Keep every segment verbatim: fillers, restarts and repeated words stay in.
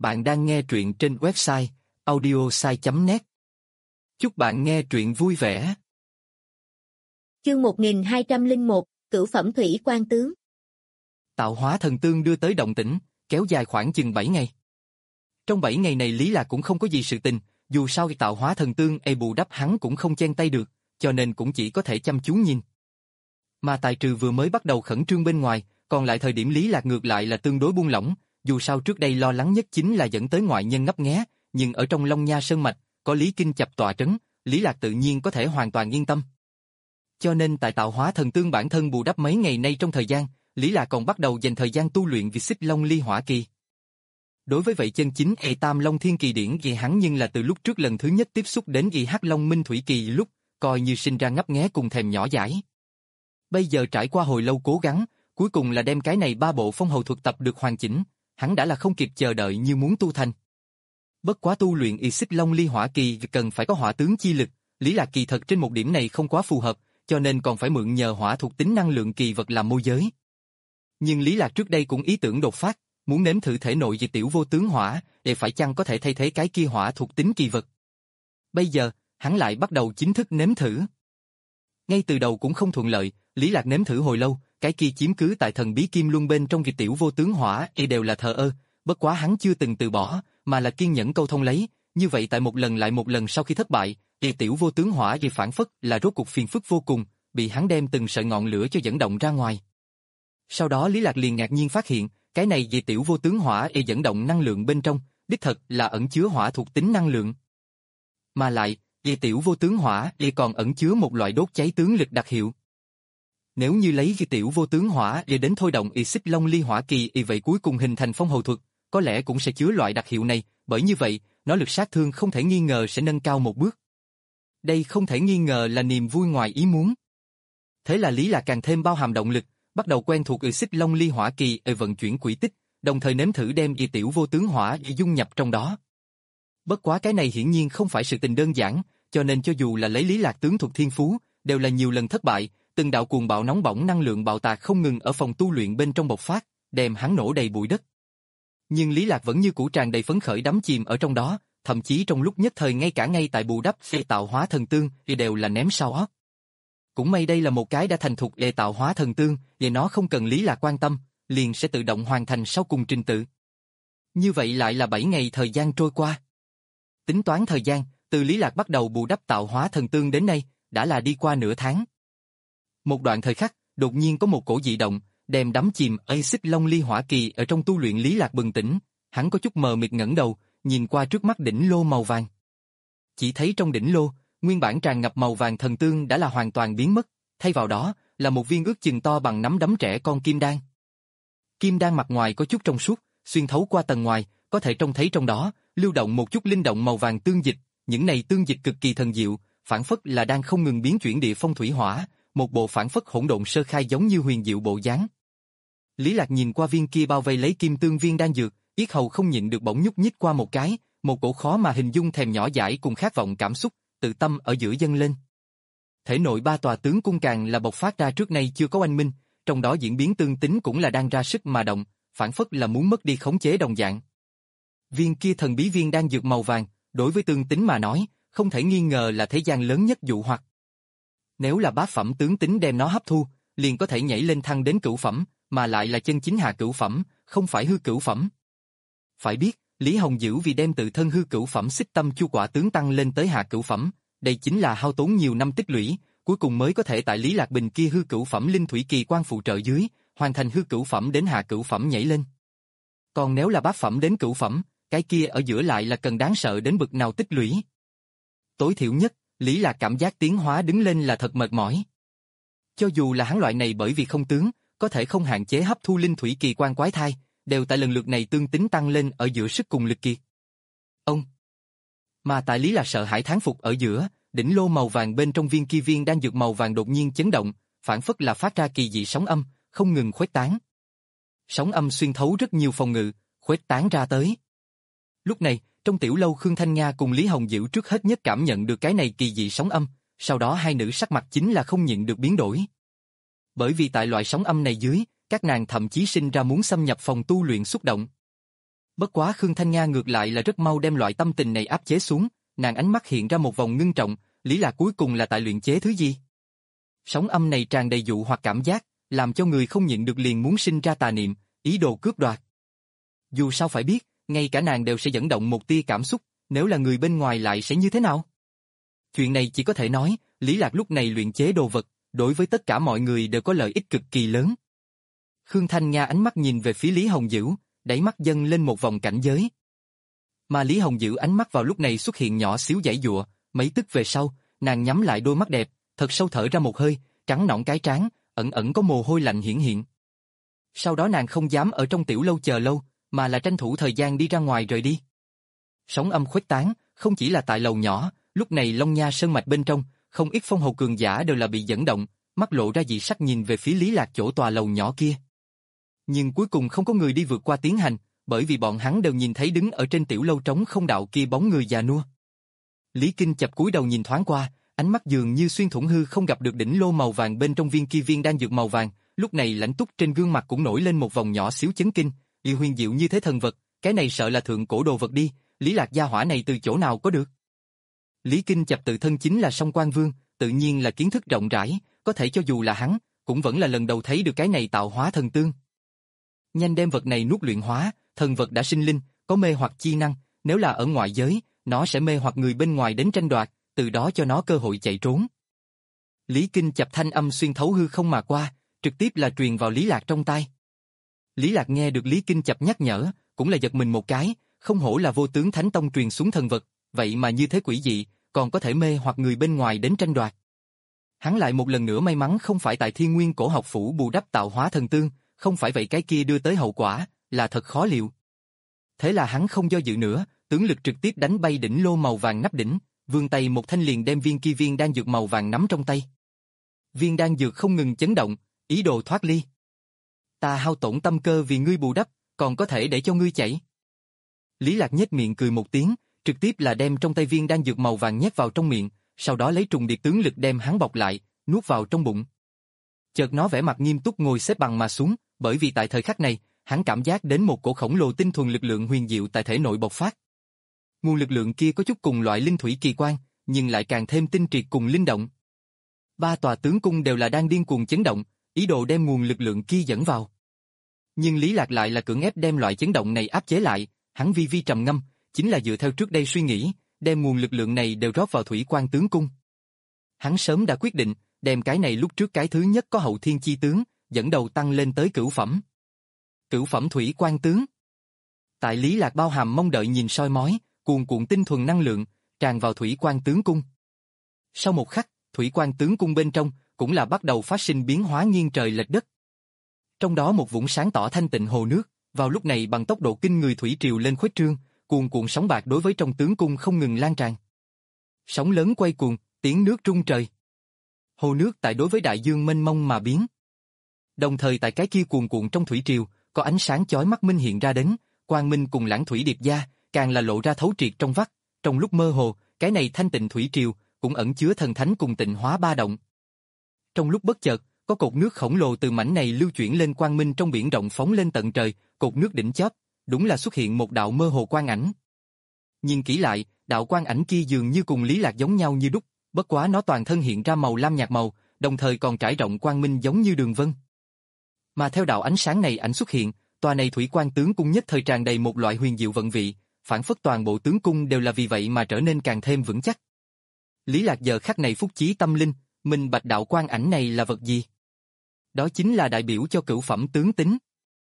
Bạn đang nghe truyện trên website audiosai chấm net. Chúc bạn nghe truyện vui vẻ. Chương một nghìn hai trăm lẻ một, Cửu phẩm thủy quan tướng. Tạo hóa thần tương đưa tới động tĩnh, kéo dài khoảng chừng bảy ngày. Trong bảy ngày này Lý Lạc cũng không có gì sự tình, dù sao tạo hóa thần tương e bù đắp hắn cũng không chen tay được, cho nên cũng chỉ có thể chăm chú nhìn. Mà tài trừ vừa mới bắt đầu khẩn trương bên ngoài, còn lại thời điểm Lý Lạc ngược lại là tương đối buông lỏng, dù sao trước đây lo lắng nhất chính là dẫn tới ngoại nhân ngấp nghé, nhưng ở trong Long Nha Sơn Mạch, có Lý Kinh chập tọa trấn, Lý Lạc tự nhiên có thể hoàn toàn yên tâm. Cho nên tại tạo hóa thần tương bản thân bù đắp mấy ngày nay trong thời gian, Lý Lạc còn bắt đầu dành thời gian tu luyện vì Xích Long Ly Hỏa Kỳ. Đối với vậy chân chính hệ Tam Long Thiên Kỳ điển ghi hắn nhưng là từ lúc trước lần thứ nhất tiếp xúc đến ghi Hắc Long Minh Thủy Kỳ lúc, coi như sinh ra ngấp nghé cùng thèm nhỏ dãi. Bây giờ trải qua hồi lâu cố gắng, cuối cùng là đem cái này ba bộ phong hầu thuật tập được hoàn chỉnh, hắn đã là không kịp chờ đợi như muốn tu thành. Bất quá tu luyện y Xích Long Ly Hỏa Kỳ cần phải có hỏa tướng chi lực, Lý Lạc kỳ thật trên một điểm này không quá phù hợp, cho nên còn phải mượn nhờ hỏa thuộc tính năng lượng kỳ vật làm môi giới. Nhưng Lý Lạc trước đây cũng ý tưởng đột phát, muốn nếm thử thể nội dị tiểu vô tướng hỏa, để phải chăng có thể thay thế cái kia hỏa thuộc tính kỳ vật. Bây giờ, hắn lại bắt đầu chính thức nếm thử. Ngay từ đầu cũng không thuận lợi, Lý Lạc nếm thử hồi lâu, cái kia chiếm cứ tại thần bí kim luân bên trong dị tiểu vô tướng hỏa y đều là thờ ơ, bất quá hắn chưa từng từ bỏ, mà là kiên nhẫn câu thông lấy, như vậy tại một lần lại một lần sau khi thất bại, dị tiểu vô tướng hỏa y phản phất là rốt cuộc phiền phức vô cùng, bị hắn đem từng sợi ngọn lửa cho dẫn động ra ngoài. Sau đó Lý Lạc liền ngạc nhiên phát hiện, cái này dị tiểu vô tướng hỏa y dẫn động năng lượng bên trong, đích thật là ẩn chứa hỏa thuộc tính năng lượng. Mà lại, dị tiểu vô tướng hỏa y còn ẩn chứa một loại đốt cháy tướng lực đặc hiệu. Nếu như lấy dị tiểu vô tướng hỏa y đến thôi động y Xích Long Ly Hỏa Kỳ y vậy cuối cùng hình thành phong hầu thuật, có lẽ cũng sẽ chứa loại đặc hiệu này, bởi như vậy, nó lực sát thương không thể nghi ngờ sẽ nâng cao một bước. Đây không thể nghi ngờ là niềm vui ngoài ý muốn. Thế là Lý Lạc càng thêm bao hàm động lực, bắt đầu quen thuộc y Xích Long Ly Hỏa Kỳ y vận chuyển quỹ tích, đồng thời nếm thử đem y tiểu vô tướng hỏa y dung nhập trong đó. Bất quá cái này hiển nhiên không phải sự tình đơn giản, cho nên cho dù là lấy Lý Lạc tướng thuật thiên phú, đều là nhiều lần thất bại, từng đạo cuồng bạo nóng bỏng năng lượng bạo tạc không ngừng ở phòng tu luyện bên trong bộc phát, đem hắn nổ đầy bụi đất. Nhưng Lý Lạc vẫn như cũ tràn đầy phấn khởi đắm chìm ở trong đó, thậm chí trong lúc nhất thời ngay cả ngay tại bù đắp để tạo hóa thần tương thì đều là ném sau óc. Cũng may đây là một cái đã thành thục để tạo hóa thần tương, vì nó không cần Lý Lạc quan tâm, liền sẽ tự động hoàn thành sau cùng trình tự. Như vậy lại là bảy ngày thời gian trôi qua. Tính toán thời gian, từ Lý Lạc bắt đầu bù đắp tạo hóa thần tương đến nay, đã là đi qua nửa tháng. Một đoạn thời khắc, đột nhiên có một cổ dị động, đem đắm chìm ở Xích Long Ly Hỏa Kỳ ở trong tu luyện Lý Lạc bừng tỉnh, hắn có chút mờ mịt ngẩng đầu, nhìn qua trước mắt đỉnh lô màu vàng. Chỉ thấy trong đỉnh lô, nguyên bản tràn ngập màu vàng thần tương đã là hoàn toàn biến mất, thay vào đó là một viên ước chừng to bằng nắm đấm trẻ con kim đan. Kim đan mặt ngoài có chút trong suốt, xuyên thấu qua tầng ngoài, có thể trông thấy trong đó lưu động một chút linh động màu vàng tương dịch, những này tương dịch cực kỳ thần diệu, phản phất là đang không ngừng biến chuyển địa phong thủy hỏa, một bộ phản phất hỗn độn sơ khai giống như huyền diệu bộ dáng. Lý Lạc nhìn qua viên kia bao vây lấy kim tương viên đan dược, yết hầu không nhịn được bỗng nhúc nhích qua một cái, một cổ khó mà hình dung thèm nhỏ dãi cùng khát vọng cảm xúc, tự tâm ở giữa dâng lên. Thể nội ba tòa tướng cung càng là bộc phát ra trước nay chưa có oanh minh, trong đó diễn biến tương tính cũng là đang ra sức mà động, phản phất là muốn mất đi khống chế đồng dạng. Viên kia thần bí viên đan dược màu vàng, đối với tương tính mà nói, không thể nghi ngờ là thế gian lớn nhất dụ hoặc. Nếu là bát phẩm tướng tính đem nó hấp thu, liền có thể nhảy lên thăng đến cửu phẩm, mà lại là chân chính hạ cửu phẩm, không phải hư cửu phẩm. Phải biết, Lý Hồng Dữ vì đem tự thân hư cửu phẩm xích tâm chu quả tướng tăng lên tới hạ cửu phẩm, đây chính là hao tốn nhiều năm tích lũy, cuối cùng mới có thể tại Lý Lạc Bình kia hư cửu phẩm linh thủy kỳ quan phụ trợ dưới, hoàn thành hư cửu phẩm đến hạ cửu phẩm nhảy lên. Còn nếu là bát phẩm đến cửu phẩm, cái kia ở giữa lại là cần đáng sợ đến bực nào tích lũy. Tối thiểu nhất, Lý Lạc cảm giác tiến hóa đứng lên là thật mệt mỏi. Cho dù là hắn loại này bởi vì không tướng, có thể không hạn chế hấp thu linh thủy kỳ quan quái thai, đều tại lần lượt này tương tính tăng lên ở giữa sức cùng lực kiệt. Ông. Mà tại Lý Lạc sợ hãi thán phục ở giữa, đỉnh lô màu vàng bên trong viên kia viên đang dược màu vàng đột nhiên chấn động, phản phất là phát ra kỳ dị sóng âm, không ngừng khuếch tán. Sóng âm xuyên thấu rất nhiều phòng ngự, khuếch tán ra tới. Lúc này, trong tiểu lâu Khương Thanh Nga cùng Lý Hồng Diệu trước hết nhất cảm nhận được cái này kỳ dị sóng âm, sau đó hai nữ sắc mặt chính là không nhịn được biến đổi. Bởi vì tại loại sóng âm này dưới, các nàng thậm chí sinh ra muốn xâm nhập phòng tu luyện xúc động. Bất quá Khương Thanh Nga ngược lại là rất mau đem loại tâm tình này áp chế xuống, nàng ánh mắt hiện ra một vòng ngưng trọng, Lý Lạc cuối cùng là tại luyện chế thứ gì? Sóng âm này tràn đầy dụ hoặc cảm giác, làm cho người không nhịn được liền muốn sinh ra tà niệm, ý đồ cướp đoạt. Dù sao phải biết, ngay cả nàng đều sẽ dẫn động một tia cảm xúc, nếu là người bên ngoài lại sẽ như thế nào? Chuyện này chỉ có thể nói, Lý Lạc lúc này luyện chế đồ vật, đối với tất cả mọi người đều có lợi ích cực kỳ lớn. Khương Thanh Nga ánh mắt nhìn về phía Lý Hồng Dữ, đáy mắt dâng lên một vòng cảnh giới. Mà Lý Hồng Dữ ánh mắt vào lúc này xuất hiện nhỏ xíu giãy giụa, mấy tức về sau, nàng nhắm lại đôi mắt đẹp, thật sâu thở ra một hơi, trắng nõn cái trán, ẩn ẩn có mồ hôi lạnh hiển hiện. Sau đó nàng không dám ở trong tiểu lâu chờ lâu, mà là tranh thủ thời gian đi ra ngoài rời đi. Sóng âm khuếch tán, không chỉ là tại lầu nhỏ, lúc này Long Nha sơn mạch bên trong, không ít phong hầu cường giả đều là bị dẫn động, mắt lộ ra dị sắc nhìn về phía Lý Lạc chỗ tòa lầu nhỏ kia. Nhưng cuối cùng không có người đi vượt qua tiến hành, bởi vì bọn hắn đều nhìn thấy đứng ở trên tiểu lâu trống không đạo kia bóng người già nua. Lý Kinh chập cúi đầu nhìn thoáng qua, ánh mắt dường như xuyên thủng hư không gặp được đỉnh lô màu vàng bên trong viên kia viên đan dược màu vàng, lúc này lãnh túc trên gương mặt cũng nổi lên một vòng nhỏ xíu chấn kinh, yêu huyền diệu như thế thần vật, cái này sợ là thượng cổ đồ vật đi, Lý Lạc gia hỏa này từ chỗ nào có được. Lý Kinh chập tự thân chính là Song Quan Vương, tự nhiên là kiến thức rộng rãi, có thể cho dù là hắn, cũng vẫn là lần đầu thấy được cái này tạo hóa thần tương. Nhanh đem vật này nuốt luyện hóa, thần vật đã sinh linh, có mê hoặc chi năng, nếu là ở ngoại giới, nó sẽ mê hoặc người bên ngoài đến tranh đoạt, từ đó cho nó cơ hội chạy trốn. Lý Kinh chập thanh âm xuyên thấu hư không mà qua, trực tiếp là truyền vào Lý Lạc trong tai. Lý Lạc nghe được Lý Kinh chập nhắc nhở, cũng là giật mình một cái, không hổ là Vô Tướng Thánh Tông truyền xuống thần vật, vậy mà như thế quỷ dị, còn có thể mê hoặc người bên ngoài đến tranh đoạt. Hắn lại một lần nữa may mắn không phải tại Thiên Nguyên Cổ Học Phủ bù đắp tạo hóa thần tương, không phải vậy cái kia đưa tới hậu quả, là thật khó liệu. Thế là hắn không do dự nữa, tướng lực trực tiếp đánh bay đỉnh lô màu vàng nắp đỉnh, vươn tay một thanh liền đem viên kia viên đan dược màu vàng nắm trong tay. Viên đan dược không ngừng chấn động, ý đồ thoát ly. Ta hao tổn tâm cơ vì ngươi bù đắp, còn có thể để cho ngươi chạy. Lý Lạc nhếch miệng cười một tiếng, trực tiếp là đem trong tay viên đan dược màu vàng nhét vào trong miệng, sau đó lấy trùng điệp tướng lực đem hắn bọc lại, nuốt vào trong bụng. Chợt nó vẻ mặt nghiêm túc ngồi xếp bằng mà xuống, bởi vì tại thời khắc này, hắn cảm giác đến một cổ khổng lồ tinh thuần lực lượng huyền diệu tại thể nội bộc phát. Nguồn lực lượng kia có chút cùng loại linh thủy kỳ quan, nhưng lại càng thêm tinh triệt cùng linh động. Ba tòa tướng cung đều là đang điên cuồng chấn động, ý đồ đem nguồn lực lượng kia dẫn vào. Nhưng Lý Lạc lại là cưỡng ép đem loại chấn động này áp chế lại, hắn vi vi trầm ngâm, chính là dựa theo trước đây suy nghĩ, đem nguồn lực lượng này đều rót vào thủy quan tướng cung. Hắn sớm đã quyết định, đem cái này lúc trước cái thứ nhất có hậu thiên chi tướng, dẫn đầu tăng lên tới cửu phẩm. Cửu phẩm thủy quan tướng. Tại Lý Lạc bao hàm mong đợi nhìn soi mói, cuồn cuộn tinh thuần năng lượng, tràn vào thủy quan tướng cung. Sau một khắc, thủy quan tướng cung bên trong, cũng là bắt đầu phát sinh biến hóa nghiêng trời lệch đất. Trong đó một vũng sáng tỏ thanh tịnh hồ nước, vào lúc này bằng tốc độ kinh người thủy triều lên khuếch trương, cuồn cuộn sóng bạc đối với trong tướng cung không ngừng lan tràn. Sóng lớn quay cuồng, tiếng nước rung trời. Hồ nước tại đối với đại dương mênh mông mà biến. Đồng thời tại cái kia cuồn cuộn trong thủy triều, có ánh sáng chói mắt minh hiện ra đến, quang minh cùng lãng thủy điệp gia, càng là lộ ra thấu triệt trong vắt, trong lúc mơ hồ, cái này thanh tịnh thủy triều cũng ẩn chứa thần thánh cùng tịnh hóa ba động. Trong lúc bất chợt, có cột nước khổng lồ từ mảnh này lưu chuyển lên quang minh trong biển rộng phóng lên tận trời, cột nước đỉnh chóp, đúng là xuất hiện một đạo mơ hồ quang ảnh. Nhìn kỹ lại, đạo quang ảnh kia dường như cùng Lý Lạc giống nhau như đúc, bất quá nó toàn thân hiện ra màu lam nhạt màu, đồng thời còn trải rộng quang minh giống như đường vân. Mà theo đạo ánh sáng này ảnh xuất hiện, tòa này thủy quan tướng cung nhất thời tràn đầy một loại huyền diệu vận vị, phản phất toàn bộ tướng cung đều là vì vậy mà trở nên càng thêm vững chắc. Lý Lạc giờ khắc này phúc chí tâm linh, minh bạch đạo quang ảnh này là vật gì? Đó chính là đại biểu cho cửu phẩm tướng tính.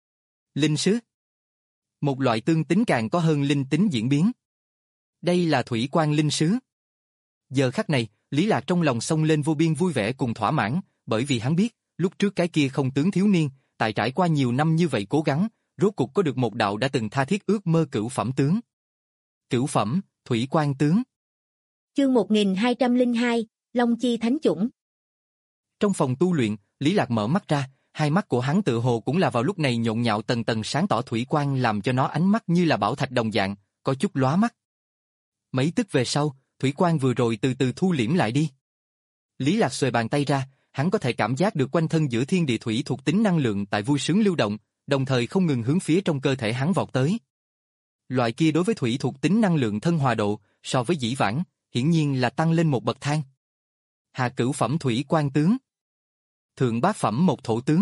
Linh sứ. Một loại tương tính càng có hơn linh tính diễn biến. Đây là thủy quan linh sứ. Giờ khắc này, Lý Lạc trong lòng xông lên vô biên vui vẻ cùng thỏa mãn, bởi vì hắn biết, lúc trước cái kia không tướng thiếu niên, tại trải qua nhiều năm như vậy cố gắng, rốt cuộc có được một đạo đã từng tha thiết ước mơ cửu phẩm tướng. Cửu phẩm, thủy quan tướng. Chương một nghìn hai trăm lẻ hai, Long Chi Thánh Chủng. Trong phòng tu luyện, Lý Lạc mở mắt ra, hai mắt của hắn tự hồ cũng là vào lúc này nhộn nhạo tầng tầng sáng tỏ thủy quang làm cho nó ánh mắt như là bảo thạch đồng dạng, có chút lóa mắt. Mấy tức về sau, thủy quang vừa rồi từ từ thu liễm lại đi. Lý Lạc xuề bàn tay ra, hắn có thể cảm giác được quanh thân giữa thiên địa thủy thuộc tính năng lượng tại vui sướng lưu động, đồng thời không ngừng hướng phía trong cơ thể hắn vọt tới. Loại kia đối với thủy thuộc tính năng lượng thân hòa độ, so với dĩ vãng, hiển nhiên là tăng lên một bậc thang. Hạ cửu phẩm thủy quan tướng. Thượng bát phẩm một thổ tướng.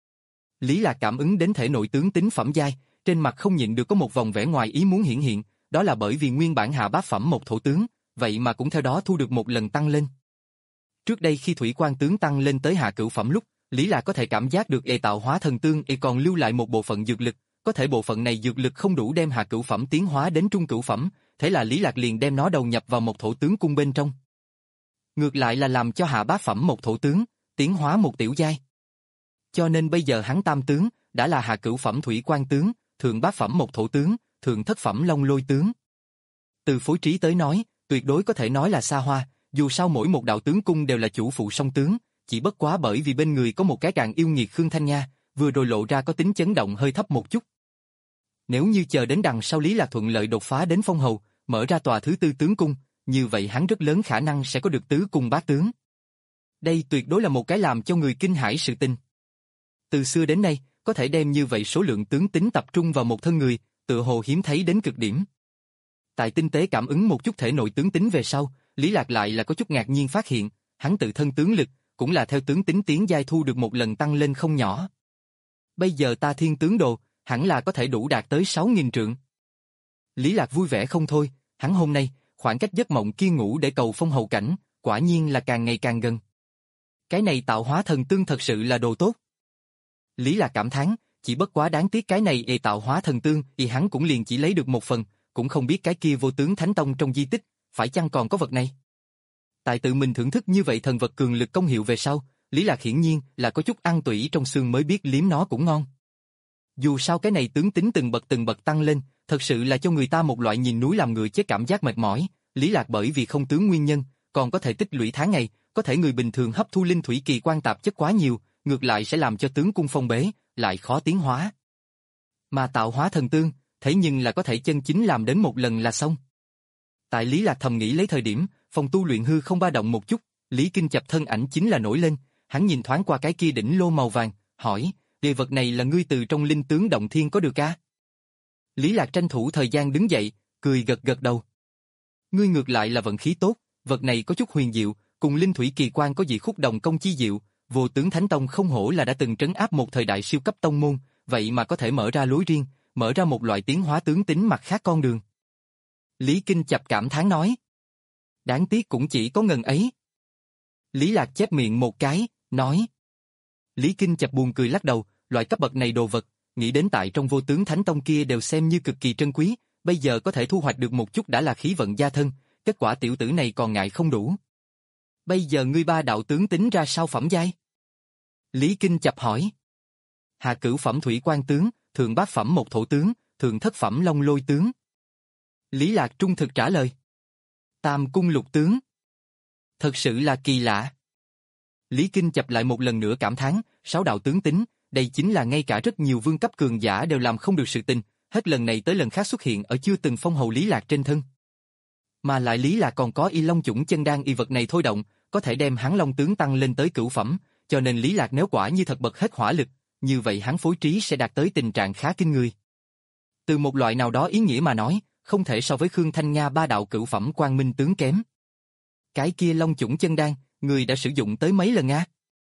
Lý Lạc cảm ứng đến thể nội tướng tính phẩm giai, trên mặt không nhịn được có một vòng vẻ ngoài ý muốn hiển hiện, đó là bởi vì nguyên bản hạ bát phẩm một thổ tướng, vậy mà cũng theo đó thu được một lần tăng lên. Trước đây khi thủy quan tướng tăng lên tới hạ cửu phẩm lúc, Lý Lạc có thể cảm giác được e tạo hóa thần tương e còn lưu lại một bộ phận dược lực, có thể bộ phận này dược lực không đủ đem hạ cửu phẩm tiến hóa đến trung cửu phẩm, thế là Lý Lạc liền đem nó đầu nhập vào một thổ tướng cung bên trong. Ngược lại là làm cho hạ bát phẩm một thổ tướng, tiến hóa một tiểu giai. Cho nên bây giờ hắn tam tướng, đã là hạ cửu phẩm thủy quan tướng, thượng bát phẩm một thổ tướng, thượng thất phẩm long lôi tướng. Từ phối trí tới nói, tuyệt đối có thể nói là xa hoa, dù sao mỗi một đạo tướng cung đều là chủ phụ song tướng, chỉ bất quá bởi vì bên người có một cái càng yêu nghiệt Khương Thanh Nha, vừa rồi lộ ra có tính chấn động hơi thấp một chút. Nếu như chờ đến đằng sau Lý Lạc thuận lợi đột phá đến phong hầu, mở ra tòa thứ tư tướng cung, như vậy hắn rất lớn khả năng sẽ có được tứ cung bát tướng. Đây tuyệt đối là một cái làm cho người kinh hãi sự tình. Từ xưa đến nay, có thể đem như vậy số lượng tướng tính tập trung vào một thân người, tựa hồ hiếm thấy đến cực điểm. Tại tinh tế cảm ứng một chút thể nội tướng tính về sau, Lý Lạc lại là có chút ngạc nhiên phát hiện, hắn tự thân tướng lực, cũng là theo tướng tính tiến giai thu được một lần tăng lên không nhỏ. Bây giờ ta thiên tướng đồ, hẳn là có thể đủ đạt tới sáu nghìn trượng. Lý Lạc vui vẻ không thôi, hắn hôm nay, khoảng cách giấc mộng kia ngủ để cầu phong hầu cảnh, quả nhiên là càng ngày càng gần. Cái này tạo hóa thần tương thật sự là đồ tốt. Lý Lạc cảm thán, chỉ bất quá đáng tiếc cái này e tạo hóa thần tương thì hắn cũng liền chỉ lấy được một phần, cũng không biết cái kia vô tướng thánh tông trong di tích, phải chăng còn có vật này. Tại tự mình thưởng thức như vậy thần vật cường lực công hiệu về sau, Lý Lạc hiển nhiên là có chút ăn tủy trong xương mới biết liếm nó cũng ngon. Dù sao cái này tướng tính từng bậc từng bậc tăng lên, thật sự là cho người ta một loại nhìn núi làm người chết cảm giác mệt mỏi. Lý Lạc bởi vì không tướng nguyên nhân, còn có thể tích lũy tháng ngày, có thể người bình thường hấp thu linh thủy kỳ quan tạp chất quá nhiều, ngược lại sẽ làm cho tướng cung phong bế, lại khó tiến hóa. Mà tạo hóa thần tương, thế nhưng là có thể chân chính làm đến một lần là xong. Tại Lý Lạc thầm nghĩ lấy thời điểm, phòng tu luyện hư không ba động một chút, Lý Kinh Chập thân ảnh chính là nổi lên, hắn nhìn thoáng qua cái kia đỉnh lô màu vàng, hỏi, đề vật này là ngươi từ trong linh tướng động thiên có được a? Lý Lạc tranh thủ thời gian đứng dậy, cười gật gật đầu. Ngươi ngược lại là vận khí tốt, vật này có chút huyền diệu, cùng linh thủy kỳ quan có dị khúc đồng công chi diệu, vô tướng thánh tông không hổ là đã từng trấn áp một thời đại siêu cấp tông môn, vậy mà có thể mở ra lối riêng, mở ra một loại tiến hóa tướng tính mặt khác con đường. Lý Kinh Chập cảm thán nói. Đáng tiếc cũng chỉ có ngần ấy. Lý Lạc chép miệng một cái, nói. Lý Kinh Chập buồn cười lắc đầu, loại cấp bậc này đồ vật, nghĩ đến tại trong vô tướng thánh tông kia đều xem như cực kỳ trân quý, bây giờ có thể thu hoạch được một chút đã là khí vận gia thân, kết quả tiểu tử này còn ngại không đủ. Bây giờ ngươi ba đạo tướng tính ra sao phẩm giai? Lý Kinh Chập hỏi. Hạ cửu phẩm thủy quan tướng, thượng bát phẩm một thổ tướng, thượng thất phẩm long lôi tướng. Lý Lạc trung thực trả lời. Tam cung lục tướng. Thật sự là kỳ lạ. Lý Kinh Chập lại một lần nữa cảm thán, sáu đạo tướng tính, đây chính là ngay cả rất nhiều vương cấp cường giả đều làm không được sự tình, hết lần này tới lần khác xuất hiện ở chưa từng phong hầu Lý Lạc trên thân. Mà lại Lý Lạc còn có y long chủng chân đan y vật này thôi động, có thể đem hắn long tướng tăng lên tới cửu phẩm, cho nên Lý Lạc nếu quả như thật bật hết hỏa lực, như vậy hắn phối trí sẽ đạt tới tình trạng khá kinh người. Từ một loại nào đó ý nghĩa mà nói, không thể so với Khương Thanh Nga ba đạo cửu phẩm quang minh tướng kém. Cái kia long chủng chân đan, người đã sử dụng tới mấy lần a?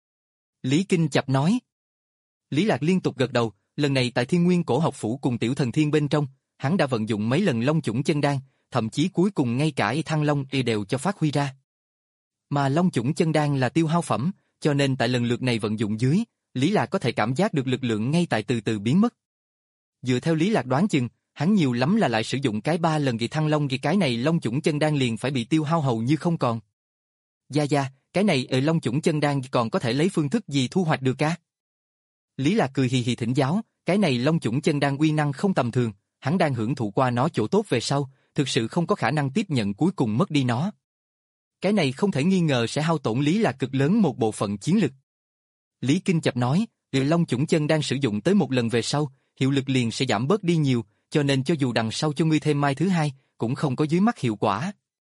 Lý Kinh Chập nói. Lý Lạc liên tục gật đầu, lần này tại Thiên Nguyên Cổ Học Phủ cùng Tiểu Thần Thiên bên trong, hắn đã vận dụng mấy lần long chủng chân đan, thậm chí cuối cùng ngay cả thăng long y đều cho phát huy ra. Mà long chủng chân đan là tiêu hao phẩm, cho nên tại lần lượt này vận dụng dưới, Lý Lạc có thể cảm giác được lực lượng ngay tại từ từ biến mất. Dựa theo Lý Lạc đoán chừng, hắn nhiều lắm là lại sử dụng cái ba lần kỳ thăng long kỳ cái này long chủng chân đan liền phải bị tiêu hao hầu như không còn. Gia Gia, cái này ở long chủng chân đan còn có thể lấy phương thức gì thu hoạch được ca? Lý Lạc cười hì hì thỉnh giáo, cái này long chủng chân đan uy năng không tầm thường, hắn đang hưởng thụ qua nó chỗ tốt về sau, thực sự không có khả năng tiếp nhận cuối cùng mất đi nó. Cái này không thể nghi ngờ sẽ hao tổn Lý Lạc cực lớn một bộ phận chiến lực. Lý Kinh Chập nói, long chủng chân đan sử dụng tới một lần về sau, hiệu lực liền sẽ giảm bớt đi nhiều, cho nên cho dù đằng sau cho ngươi thêm mai thứ hai, cũng không có dưới mắt hiệu quả.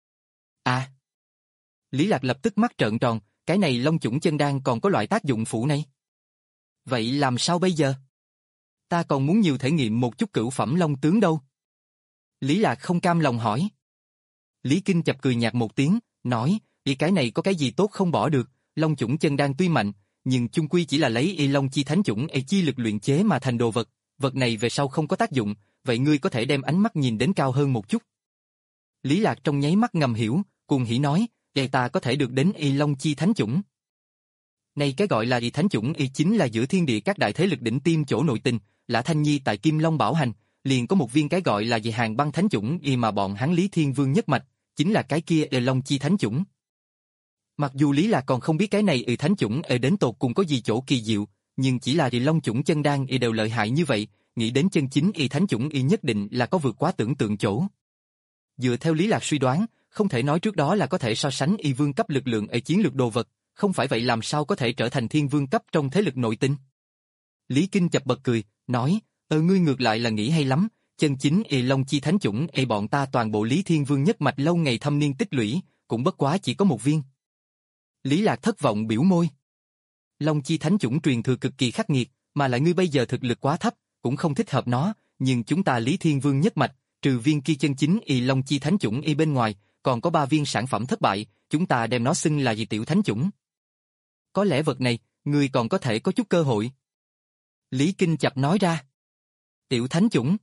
À! Lý Lạc lập tức mắt trợn tròn, cái này long chủng chân đan còn có loại tác dụng phụ này. Vậy làm sao bây giờ? Ta còn muốn nhiều thể nghiệm một chút cửu phẩm long tướng đâu. Lý Lạc không cam lòng hỏi. Lý Kinh chập cười nhạt một tiếng, nói, y cái này có cái gì tốt không bỏ được, long chủng chân đan tuy mạnh, nhưng chung quy chỉ là lấy y long chi thánh chủng y chi lực luyện chế mà thành đồ vật, vật này về sau không có tác dụng, vậy ngươi có thể đem ánh mắt nhìn đến cao hơn một chút. Lý Lạc trong nháy mắt ngầm hiểu, cuồng hỉ nói, vậy ta có thể được đến y long chi thánh chủng. Này cái gọi là y thánh chủng y chính là giữa thiên địa các đại thế lực đỉnh tiêm chỗ nội tình, Lã Thanh Nhi tại Kim Long Bảo Hành, liền có một viên cái gọi là dị hàng băng thánh chủng y mà bọn hắn Lý Thiên Vương nhất mạch, chính là cái kia y long chi thánh chủng. Mặc dù Lý Lạc còn không biết cái này y thánh chủng y đến tột cùng có gì chỗ kỳ diệu, nhưng chỉ là y long chủng chân đan y đều lợi hại như vậy, nghĩ đến chân chính y thánh chủng y nhất định là có vượt quá tưởng tượng chỗ. Dựa theo Lý Lạc suy đoán, không thể nói trước đó là có thể so sánh y vương cấp lực lượng y chiến lược đồ vật, không phải vậy làm sao có thể trở thành thiên vương cấp trong thế lực nội tinh. Lý Kinh chập bật cười, nói, ờ ngươi ngược lại là nghĩ hay lắm, chân chính y long chi thánh chủng y bọn ta toàn bộ Lý Thiên Vương nhất mạch lâu ngày thâm niên tích lũy, cũng bất quá chỉ có một viên. Lý Lạc thất vọng biểu môi. Long chi thánh chủng truyền thừa cực kỳ khắc nghiệt, mà lại ngươi bây giờ thực lực quá thấp, cũng không thích hợp nó, nhưng chúng ta Lý Thiên Vương nhất mạch, trừ viên kia chân chính y long chi thánh chủng y bên ngoài, còn có ba viên sản phẩm thất bại, chúng ta đem nó xưng là gì tiểu thánh chủng. Có lẽ vật này, ngươi còn có thể có chút cơ hội. Lý Kinh chập nói ra. Tiểu thánh chủng.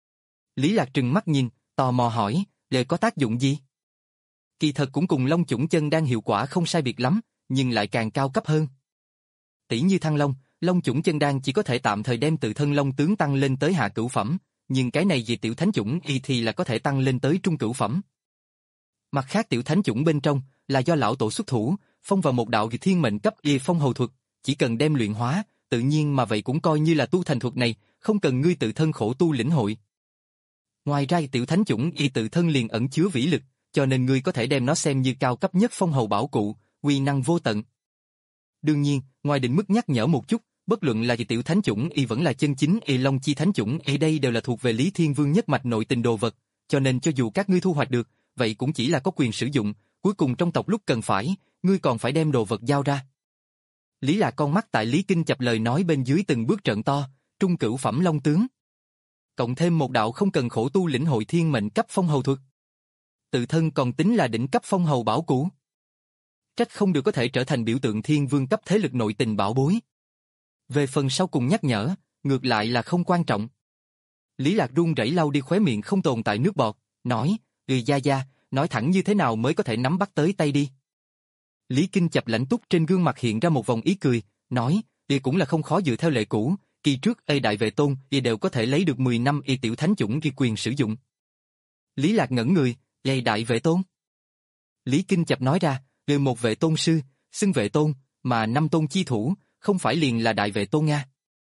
Lý Lạc trừng mắt nhìn, tò mò hỏi, liệu có tác dụng gì? Kỳ thật cũng cùng long chủng chân đang hiệu quả không sai biệt lắm, nhưng lại càng cao cấp hơn. Tỷ như thăng long, long chủng chân đan chỉ có thể tạm thời đem tự thân long tướng tăng lên tới hạ cửu phẩm, nhưng cái này về tiểu thánh chủng y thì là có thể tăng lên tới trung cửu phẩm. Mặt khác tiểu thánh chủng bên trong là do lão tổ xuất thủ, phong vào một đạo thiên mệnh cấp y phong hầu thuật, chỉ cần đem luyện hóa, tự nhiên mà vậy cũng coi như là tu thành thuật này, không cần ngươi tự thân khổ tu lĩnh hội. Ngoài ra tiểu thánh chủng y tự thân liền ẩn chứa vĩ lực, cho nên ngươi có thể đem nó xem như cao cấp nhất phong hầu bảo cụ, uy năng vô tận. Đương nhiên, ngoài định mức nhắc nhở một chút, bất luận là tiểu thánh chủng y vẫn là chân chính y long chi thánh chủng y đây đều là thuộc về Lý Thiên Vương nhất mạch nội tình đồ vật, cho nên cho dù các ngươi thu hoạch được, vậy cũng chỉ là có quyền sử dụng, cuối cùng trong tộc lúc cần phải, ngươi còn phải đem đồ vật giao ra. Lý Lạc con mắt tại Lý Kinh chập lời nói bên dưới từng bước trợn to, trung cửu phẩm long tướng. Cộng thêm một đạo không cần khổ tu lĩnh hội thiên mệnh cấp phong hầu thuật. Tự thân còn tính là đỉnh cấp phong hầu bảo cũ. Trách không được có thể trở thành biểu tượng thiên vương cấp thế lực nội tình bảo bối. Về phần sau cùng nhắc nhở, ngược lại là không quan trọng. Lý Lạc run rẩy lau đi khóe miệng không tồn tại nước bọt, nói, ừ gia gia, nói thẳng như thế nào mới có thể nắm bắt tới tay đi. Lý Kinh chập lãnh túc trên gương mặt hiện ra một vòng ý cười, nói, y cũng là không khó dựa theo lệ cũ, kỳ trước y đại vệ tôn y đều có thể lấy được mười năm y tiểu thánh chủng y quyền sử dụng. Lý Lạc ngẩn người, y đại vệ tôn. Lý Kinh chập nói ra, người một vệ tôn sư, xưng vệ tôn, mà năm tôn chi thủ, không phải liền là đại vệ tôn Nga.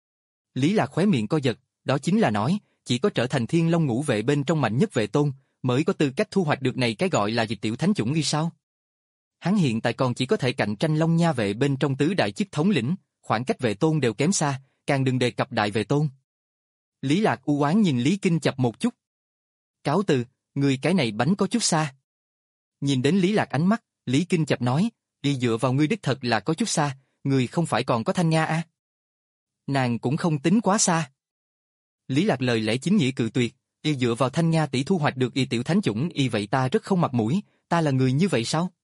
Lý Lạc khóe miệng co giật, đó chính là nói, chỉ có trở thành thiên long ngũ vệ bên trong mạnh nhất vệ tôn, mới có tư cách thu hoạch được này cái gọi là dịch tiểu thánh chủng như sao. Hắn hiện tại còn chỉ có thể cạnh tranh long nha vệ bên trong tứ đại chức thống lĩnh, khoảng cách vệ tôn đều kém xa, càng đừng đề cập đại vệ tôn. Lý Lạc u oán nhìn Lý Kinh chập một chút. Cáo từ, người cái này bánh có chút xa. Nhìn đến Lý Lạc ánh mắt, Lý Kinh chập nói, đi dựa vào ngươi đích thật là có chút xa, người không phải còn có Thanh Nga à? Nàng cũng không tính quá xa. Lý Lạc lời lẽ chính nghĩa cự tuyệt, y dựa vào Thanh Nga tỷ thu hoạch được y tiểu thánh chủng y vậy ta rất không mặt mũi, ta là người như vậy sao?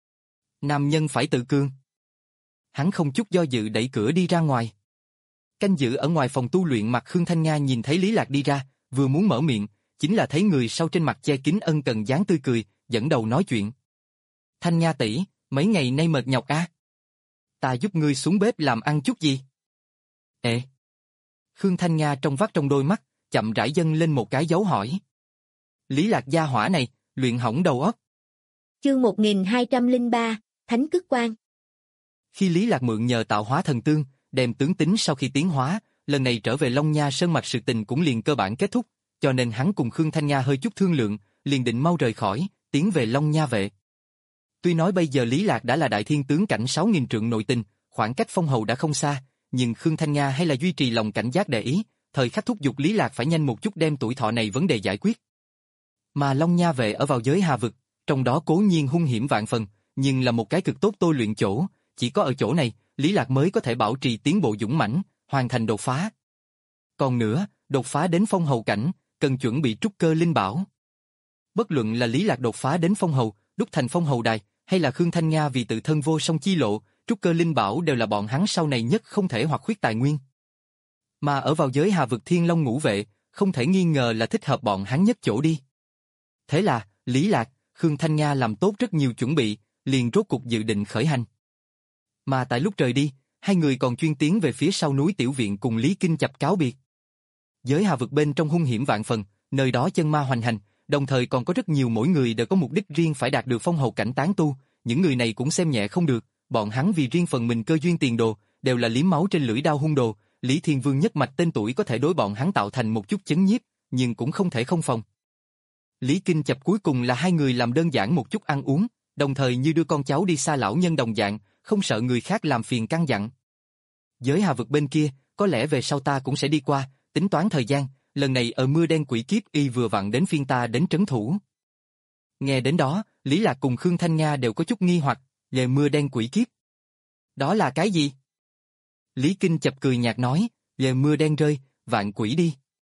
Nam nhân phải tự cường. Hắn không chút do dự đẩy cửa đi ra ngoài. Canh giữ ở ngoài phòng tu luyện mặt Khương Thanh Nga nhìn thấy Lý Lạc đi ra, vừa muốn mở miệng, chính là thấy người sau trên mặt che kín ân cần dáng tươi cười, dẫn đầu nói chuyện. Thanh Nga tỷ, mấy ngày nay mệt nhọc à? Ta giúp ngươi xuống bếp làm ăn chút gì? Ê! Khương Thanh Nga trong vắt trong đôi mắt, chậm rãi dâng lên một cái dấu hỏi. Lý Lạc gia hỏa này, luyện hỏng đầu óc. Chương một nghìn hai trăm lẻ ba, Thánh Cức Quan. Khi Lý Lạc mượn nhờ tạo hóa thần tương, đem tướng tính sau khi tiến hóa, lần này trở về Long Nha Sơn mạch sự tình cũng liền cơ bản kết thúc, cho nên hắn cùng Khương Thanh Nga hơi chút thương lượng, liền định mau rời khỏi, tiến về Long Nha vệ. Tuy nói bây giờ Lý Lạc đã là đại thiên tướng cảnh sáu nghìn trượng nội tình, khoảng cách phong hầu đã không xa, nhưng Khương Thanh Nga hay là duy trì lòng cảnh giác để ý, thời khắc thúc giục Lý Lạc phải nhanh một chút đem tuổi thọ này vấn đề giải quyết. Mà Long Nha vệ ở vào giới Hà vực, trong đó cố nhiên hung hiểm vạn phần, nhưng là một cái cực tốt tôi luyện chỗ, chỉ có ở chỗ này, Lý Lạc mới có thể bảo trì tiến bộ dũng mãnh, hoàn thành đột phá. Còn nữa, đột phá đến phong hầu cảnh, cần chuẩn bị trúc cơ linh bảo. Bất luận là Lý Lạc đột phá đến phong hầu, đúc thành phong hầu đài, hay là Khương Thanh Nga vì tự thân vô song chi lộ, trúc cơ linh bảo đều là bọn hắn sau này nhất không thể hoặc khuyết tài nguyên. Mà ở vào giới Hà vực Thiên Long ngũ vệ, không thể nghi ngờ là thích hợp bọn hắn nhất chỗ đi. Thế là, Lý Lạc, Khương Thanh Nga làm tốt rất nhiều chuẩn bị, liền rốt cuộc dự định khởi hành. Mà tại lúc rời đi, hai người còn chuyên tiến về phía sau núi Tiểu Viện cùng Lý Kinh Chập cáo biệt. Giới Hà vực bên trong hung hiểm vạn phần, nơi đó chân ma hoành hành, đồng thời còn có rất nhiều mỗi người đều có mục đích riêng phải đạt được phong hầu cảnh tán tu, những người này cũng xem nhẹ không được, bọn hắn vì riêng phần mình cơ duyên tiền đồ, đều là liếm máu trên lưỡi đao hung đồ, Lý Thiên Vương nhất mạch tên tuổi có thể đối bọn hắn tạo thành một chút chấn nhiếp, nhưng cũng không thể không phòng. Lý Kinh Chập cuối cùng là hai người làm đơn giản một chút ăn uống, đồng thời như đưa con cháu đi xa lão nhân đồng dạng, không sợ người khác làm phiền căn dặn. Giới Hà vực bên kia, có lẽ về sau ta cũng sẽ đi qua, tính toán thời gian, lần này ở mưa đen quỷ kiếp y vừa vặn đến phiên ta đến trấn thủ. Nghe đến đó, Lý Lạc cùng Khương Thanh Nga đều có chút nghi hoặc, về mưa đen quỷ kiếp. Đó là cái gì? Lý Kinh Chập cười nhạt nói, về mưa đen rơi, vạn quỷ đi.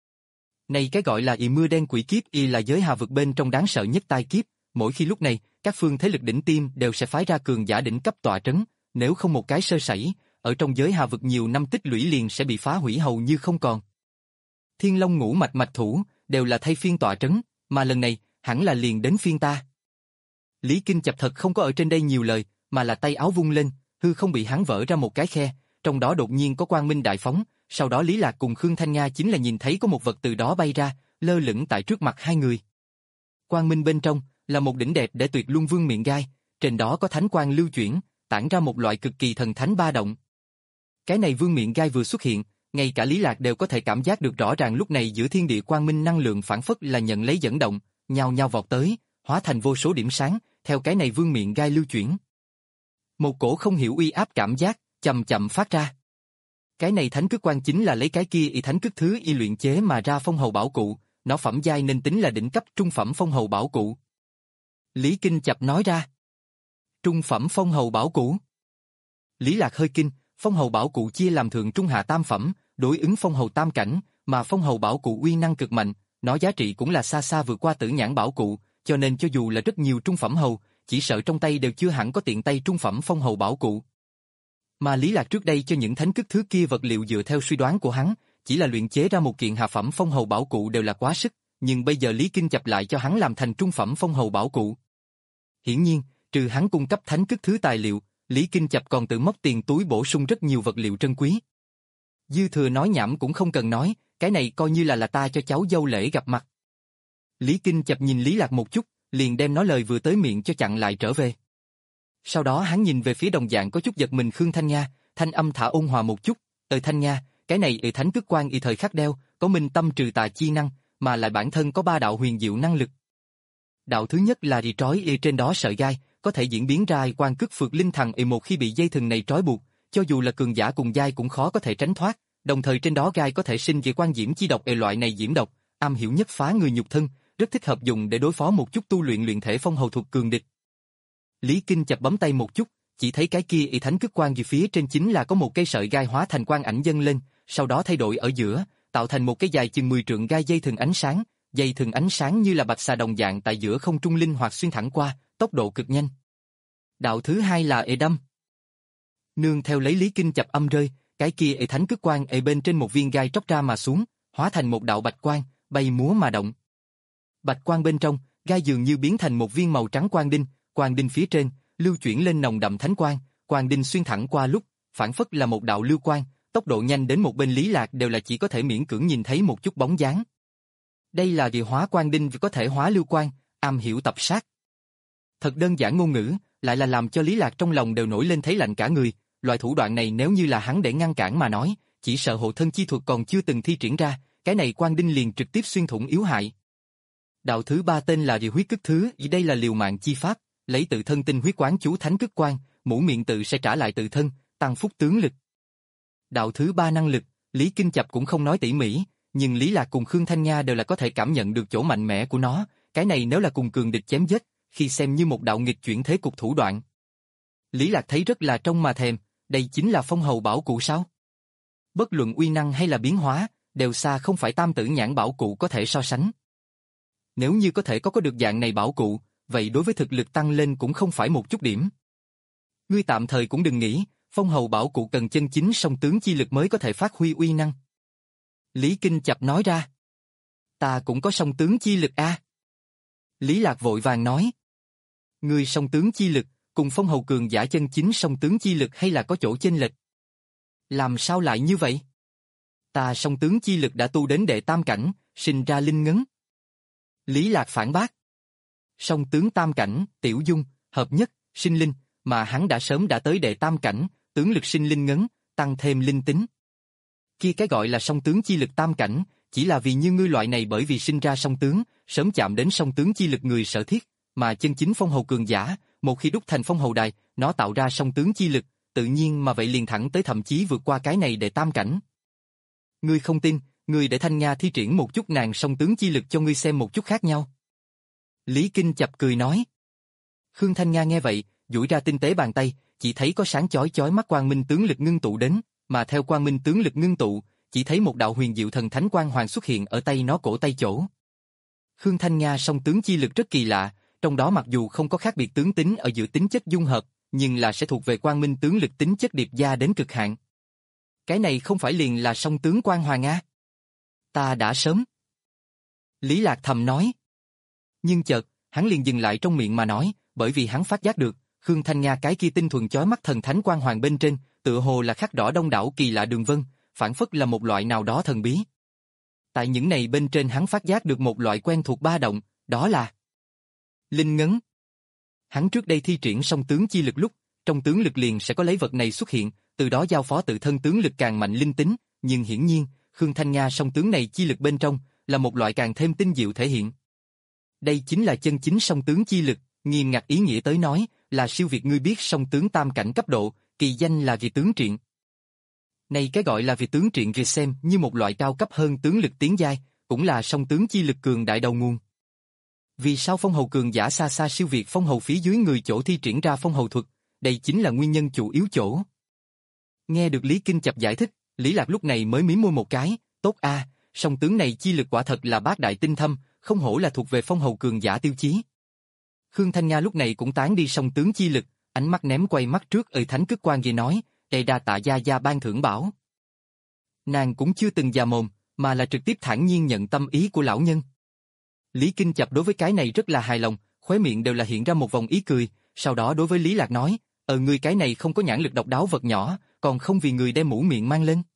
Này cái gọi là y mưa đen quỷ kiếp y là giới Hà vực bên trong đáng sợ nhất tai kiếp, mỗi khi lúc này, các phương thế lực đỉnh tiêm đều sẽ phái ra cường giả đỉnh cấp tọa trấn, nếu không một cái sơ sẩy, ở trong giới Hà vực nhiều năm tích lũy liền sẽ bị phá hủy hầu như không còn. Thiên Long ngũ mạch mạch thủ, đều là thay phiên tọa trấn, mà lần này, hẳn là liền đến phiên ta. Lý Kinh Chập thật không có ở trên đây nhiều lời, mà là tay áo vung lên, hư không bị hắn vỡ ra một cái khe, trong đó đột nhiên có quang minh đại phóng, sau đó Lý Lạc cùng Khương Thanh Nga chính là nhìn thấy có một vật từ đó bay ra, lơ lửng tại trước mặt hai người. Quang minh bên trong, là một đỉnh đẹp để tuyệt luân vương miệng gai, trên đó có thánh quang lưu chuyển, tản ra một loại cực kỳ thần thánh ba động. Cái này vương miệng gai vừa xuất hiện, ngay cả Lý Lạc đều có thể cảm giác được rõ ràng lúc này giữa thiên địa quang minh năng lượng phản phất là nhận lấy dẫn động, nhao nhao vọt tới, hóa thành vô số điểm sáng, theo cái này vương miệng gai lưu chuyển. Một cổ không hiểu uy áp cảm giác, chậm chậm phát ra. Cái này thánh cước quan chính là lấy cái kia y thánh cước thứ y luyện chế mà ra phong hầu bảo cụ, nó phẩm giai nên tính là đỉnh cấp trung phẩm phong hầu bảo cụ. Lý Kinh Chập nói ra. Trung phẩm phong hầu bảo cụ. Lý Lạc hơi kinh, phong hầu bảo cụ chia làm thượng trung hạ tam phẩm, đối ứng phong hầu tam cảnh, mà phong hầu bảo cụ uy năng cực mạnh, nó giá trị cũng là xa xa vượt qua tử nhãn bảo cụ, cho nên cho dù là rất nhiều trung phẩm hầu, chỉ sợ trong tay đều chưa hẳn có tiện tay trung phẩm phong hầu bảo cụ. Mà Lý Lạc trước đây cho những thánh cước thứ kia vật liệu dựa theo suy đoán của hắn, chỉ là luyện chế ra một kiện hạ phẩm phong hầu bảo cụ đều là quá sức, nhưng bây giờ Lý Kinh Chập lại cho hắn làm thành trung phẩm phong hầu bảo cụ. Hiển nhiên, trừ hắn cung cấp thánh cước thứ tài liệu, Lý Kinh Chập còn tự móc tiền túi bổ sung rất nhiều vật liệu trân quý. Dư thừa nói nhảm cũng không cần nói, cái này coi như là là ta cho cháu dâu lễ gặp mặt. Lý Kinh Chập nhìn Lý Lạc một chút, liền đem nói lời vừa tới miệng cho chặn lại trở về. Sau đó hắn nhìn về phía đồng dạng có chút giật mình Khương Thanh Nga, thanh âm thả ôn hòa một chút, "Ờ Thanh Nga, cái này ở thánh cước quan y thời khắc đeo, có minh tâm trừ tà chi năng, mà lại bản thân có ba đạo huyền diệu năng lực. Đạo thứ nhất là đi trói y trên đó sợi gai, có thể diễn biến ra quan cước phược linh thần y một khi bị dây thừng này trói buộc, cho dù là cường giả cùng giai cũng khó có thể tránh thoát, đồng thời trên đó gai có thể sinh về quan diễm chi độc y loại này diễm độc, am hiểu nhất phá người nhục thân, rất thích hợp dùng để đối phó một chút tu luyện luyện thể phong hầu thuật cường địch." Lý Kinh Chập bấm tay một chút, chỉ thấy cái kia y thánh cước quan gì phía trên chính là có một cây sợi gai hóa thành quang ảnh dâng lên, sau đó thay đổi ở giữa, tạo thành một cái dài chừng mười trượng gai dây thừng ánh sáng, dây thừng ánh sáng như là bạch xà đồng dạng tại giữa không trung linh hoạt xuyên thẳng qua, tốc độ cực nhanh. Đạo thứ hai là ê đâm. Nương theo lấy Lý Kinh Chập âm rơi, cái kia ê thánh cước quan ê bên trên một viên gai tróc ra mà xuống, hóa thành một đạo bạch quang, bay múa mà động. Bạch quang bên trong, gai dường như biến thành một viên màu trắng quang đinh, quang đinh phía trên lưu chuyển lên nồng đậm thánh quang, quang đinh xuyên thẳng qua lúc, phản phất là một đạo lưu quang, tốc độ nhanh đến một bên Lý Lạc đều là chỉ có thể miễn cưỡng nhìn thấy một chút bóng dáng. Đây là địa hóa quang đinh vì có thể hóa lưu quang, am hiểu tập sát. Thật đơn giản ngôn ngữ, lại là làm cho Lý Lạc trong lòng đều nổi lên thấy lạnh cả người, loại thủ đoạn này nếu như là hắn để ngăn cản mà nói, chỉ sợ hộ thân chi thuật còn chưa từng thi triển ra, cái này quang đinh liền trực tiếp xuyên thủng yếu hại. Đạo thứ ba tên là điều huyết cước thứ, vì đây là liều mạng chi pháp, lấy tự thân tinh huyết quán chú thánh cước quan, mũ miệng tự sẽ trả lại tự thân, tăng phúc tướng lực. Đạo thứ ba năng lực, Lý Kinh Chập cũng không nói tỉ mỉ, nhưng Lý Lạc cùng Khương Thanh Nga đều là có thể cảm nhận được chỗ mạnh mẽ của nó, cái này nếu là cùng cường địch chém giết, khi xem như một đạo nghịch chuyển thế cục thủ đoạn. Lý Lạc thấy rất là trông mà thèm, đây chính là phong hầu bảo cụ sao? Bất luận uy năng hay là biến hóa, đều xa không phải tam tử nhãn bảo cụ có thể so sánh. Nếu như có thể có có được dạng này bảo cụ, vậy đối với thực lực tăng lên cũng không phải một chút điểm. Ngươi tạm thời cũng đừng nghĩ, phong hầu bảo cụ cần chân chính song tướng chi lực mới có thể phát huy uy năng. Lý Kinh Chập nói ra. Ta cũng có song tướng chi lực a. Lý Lạc vội vàng nói. Ngươi song tướng chi lực, cùng phong hầu cường giả chân chính song tướng chi lực hay là có chỗ chênh lệch? Làm sao lại như vậy? Ta song tướng chi lực đã tu đến đệ tam cảnh, sinh ra linh ngấn. Lý Lạc phản bác. Song tướng tam cảnh, tiểu dung, hợp nhất, sinh linh, mà hắn đã sớm đã tới đệ tam cảnh, tướng lực sinh linh ngấn, tăng thêm linh tính. Kia cái gọi là song tướng chi lực tam cảnh, chỉ là vì như ngươi loại này bởi vì sinh ra song tướng, sớm chạm đến song tướng chi lực người sở thiết, mà chân chính phong hầu cường giả, một khi đúc thành phong hầu đài, nó tạo ra song tướng chi lực, tự nhiên mà vậy liền thẳng tới thậm chí vượt qua cái này đệ tam cảnh. Ngươi không tin, ngươi để Thanh Nga thi triển một chút nàng song tướng chi lực cho ngươi xem một chút khác nhau. Lý Kinh Chập cười nói. Khương Thanh Nga nghe vậy, duỗi ra tinh tế bàn tay, chỉ thấy có sáng chói chói mắt quang minh tướng lực ngưng tụ đến, mà theo quang minh tướng lực ngưng tụ, chỉ thấy một đạo huyền diệu thần thánh quang hoàng xuất hiện ở tay nó cổ tay chỗ. Khương Thanh Nga song tướng chi lực rất kỳ lạ, trong đó mặc dù không có khác biệt tướng tính ở giữa tính chất dung hợp, nhưng là sẽ thuộc về quang minh tướng lực tính chất điệp gia đến cực hạn. Cái này không phải liền là song tướng quang hoàng a? Ta đã sớm. Lý Lạc thầm nói. Nhưng chợt, hắn liền dừng lại trong miệng mà nói, bởi vì hắn phát giác được, Khương Thanh Nga cái kia tinh thuần chói mắt thần thánh quang hoàng bên trên, tựa hồ là khắc rõ đông đảo kỳ lạ đường vân, phản phất là một loại nào đó thần bí. Tại những này bên trên hắn phát giác được một loại quen thuộc ba động, đó là linh ngấn. Hắn trước đây thi triển song tướng chi lực lúc, trong tướng lực liền sẽ có lấy vật này xuất hiện, từ đó giao phó tự thân tướng lực càng mạnh linh tính, nhưng hiển nhiên, Khương Thanh Nga song tướng này chi lực bên trong, là một loại càng thêm tinh diệu thể hiện. Đây chính là chân chính song tướng chi lực, nghiêm ngặt ý nghĩa tới nói, là siêu việt ngươi biết song tướng tam cảnh cấp độ, kỳ danh là vì tướng triện. Này cái gọi là vì tướng triện kia xem như một loại cao cấp hơn tướng lực tiến giai, cũng là song tướng chi lực cường đại đầu nguồn. Vì sao phong hầu cường giả xa xa siêu việt phong hầu phía dưới người chỗ thi triển ra phong hầu thuật, đây chính là nguyên nhân chủ yếu chỗ. Nghe được Lý Kinh Chập giải thích, Lý Lạc lúc này mới mím môi một cái, tốt a, song tướng này chi lực quả thật là bát đại tinh thâm, không hổ là thuộc về phong hầu cường giả tiêu chí. Khương Thanh Nga lúc này cũng tán đi song tướng chi lực, ánh mắt ném quay mắt trước ơi thánh cức quan gì nói, đây đa tạ gia gia ban thưởng bảo. Nàng cũng chưa từng già mồm, mà là trực tiếp thản nhiên nhận tâm ý của lão nhân. Lý Kinh Chập đối với cái này rất là hài lòng, khóe miệng đều là hiện ra một vòng ý cười, sau đó đối với Lý Lạc nói, ờ người cái này không có nhãn lực độc đáo vật nhỏ, còn không vì người đem mũ miệng mang lên.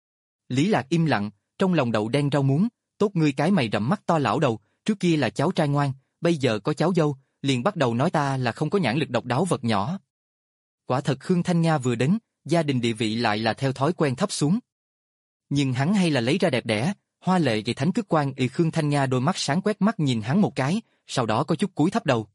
Lý Lạc im lặng, trong lòng đậu đen rau muống, tốt ngươi cái mày rậm mắt to lão đầu, trước kia là cháu trai ngoan, bây giờ có cháu dâu, liền bắt đầu nói ta là không có nhãn lực độc đáo vật nhỏ. Quả thật Khương Thanh Nga vừa đến, gia đình địa vị lại là theo thói quen thấp xuống. Nhưng hắn hay là lấy ra đẹp đẽ, hoa lệ vì thánh cước quan y Khương Thanh Nga đôi mắt sáng quét mắt nhìn hắn một cái, sau đó có chút cúi thấp đầu.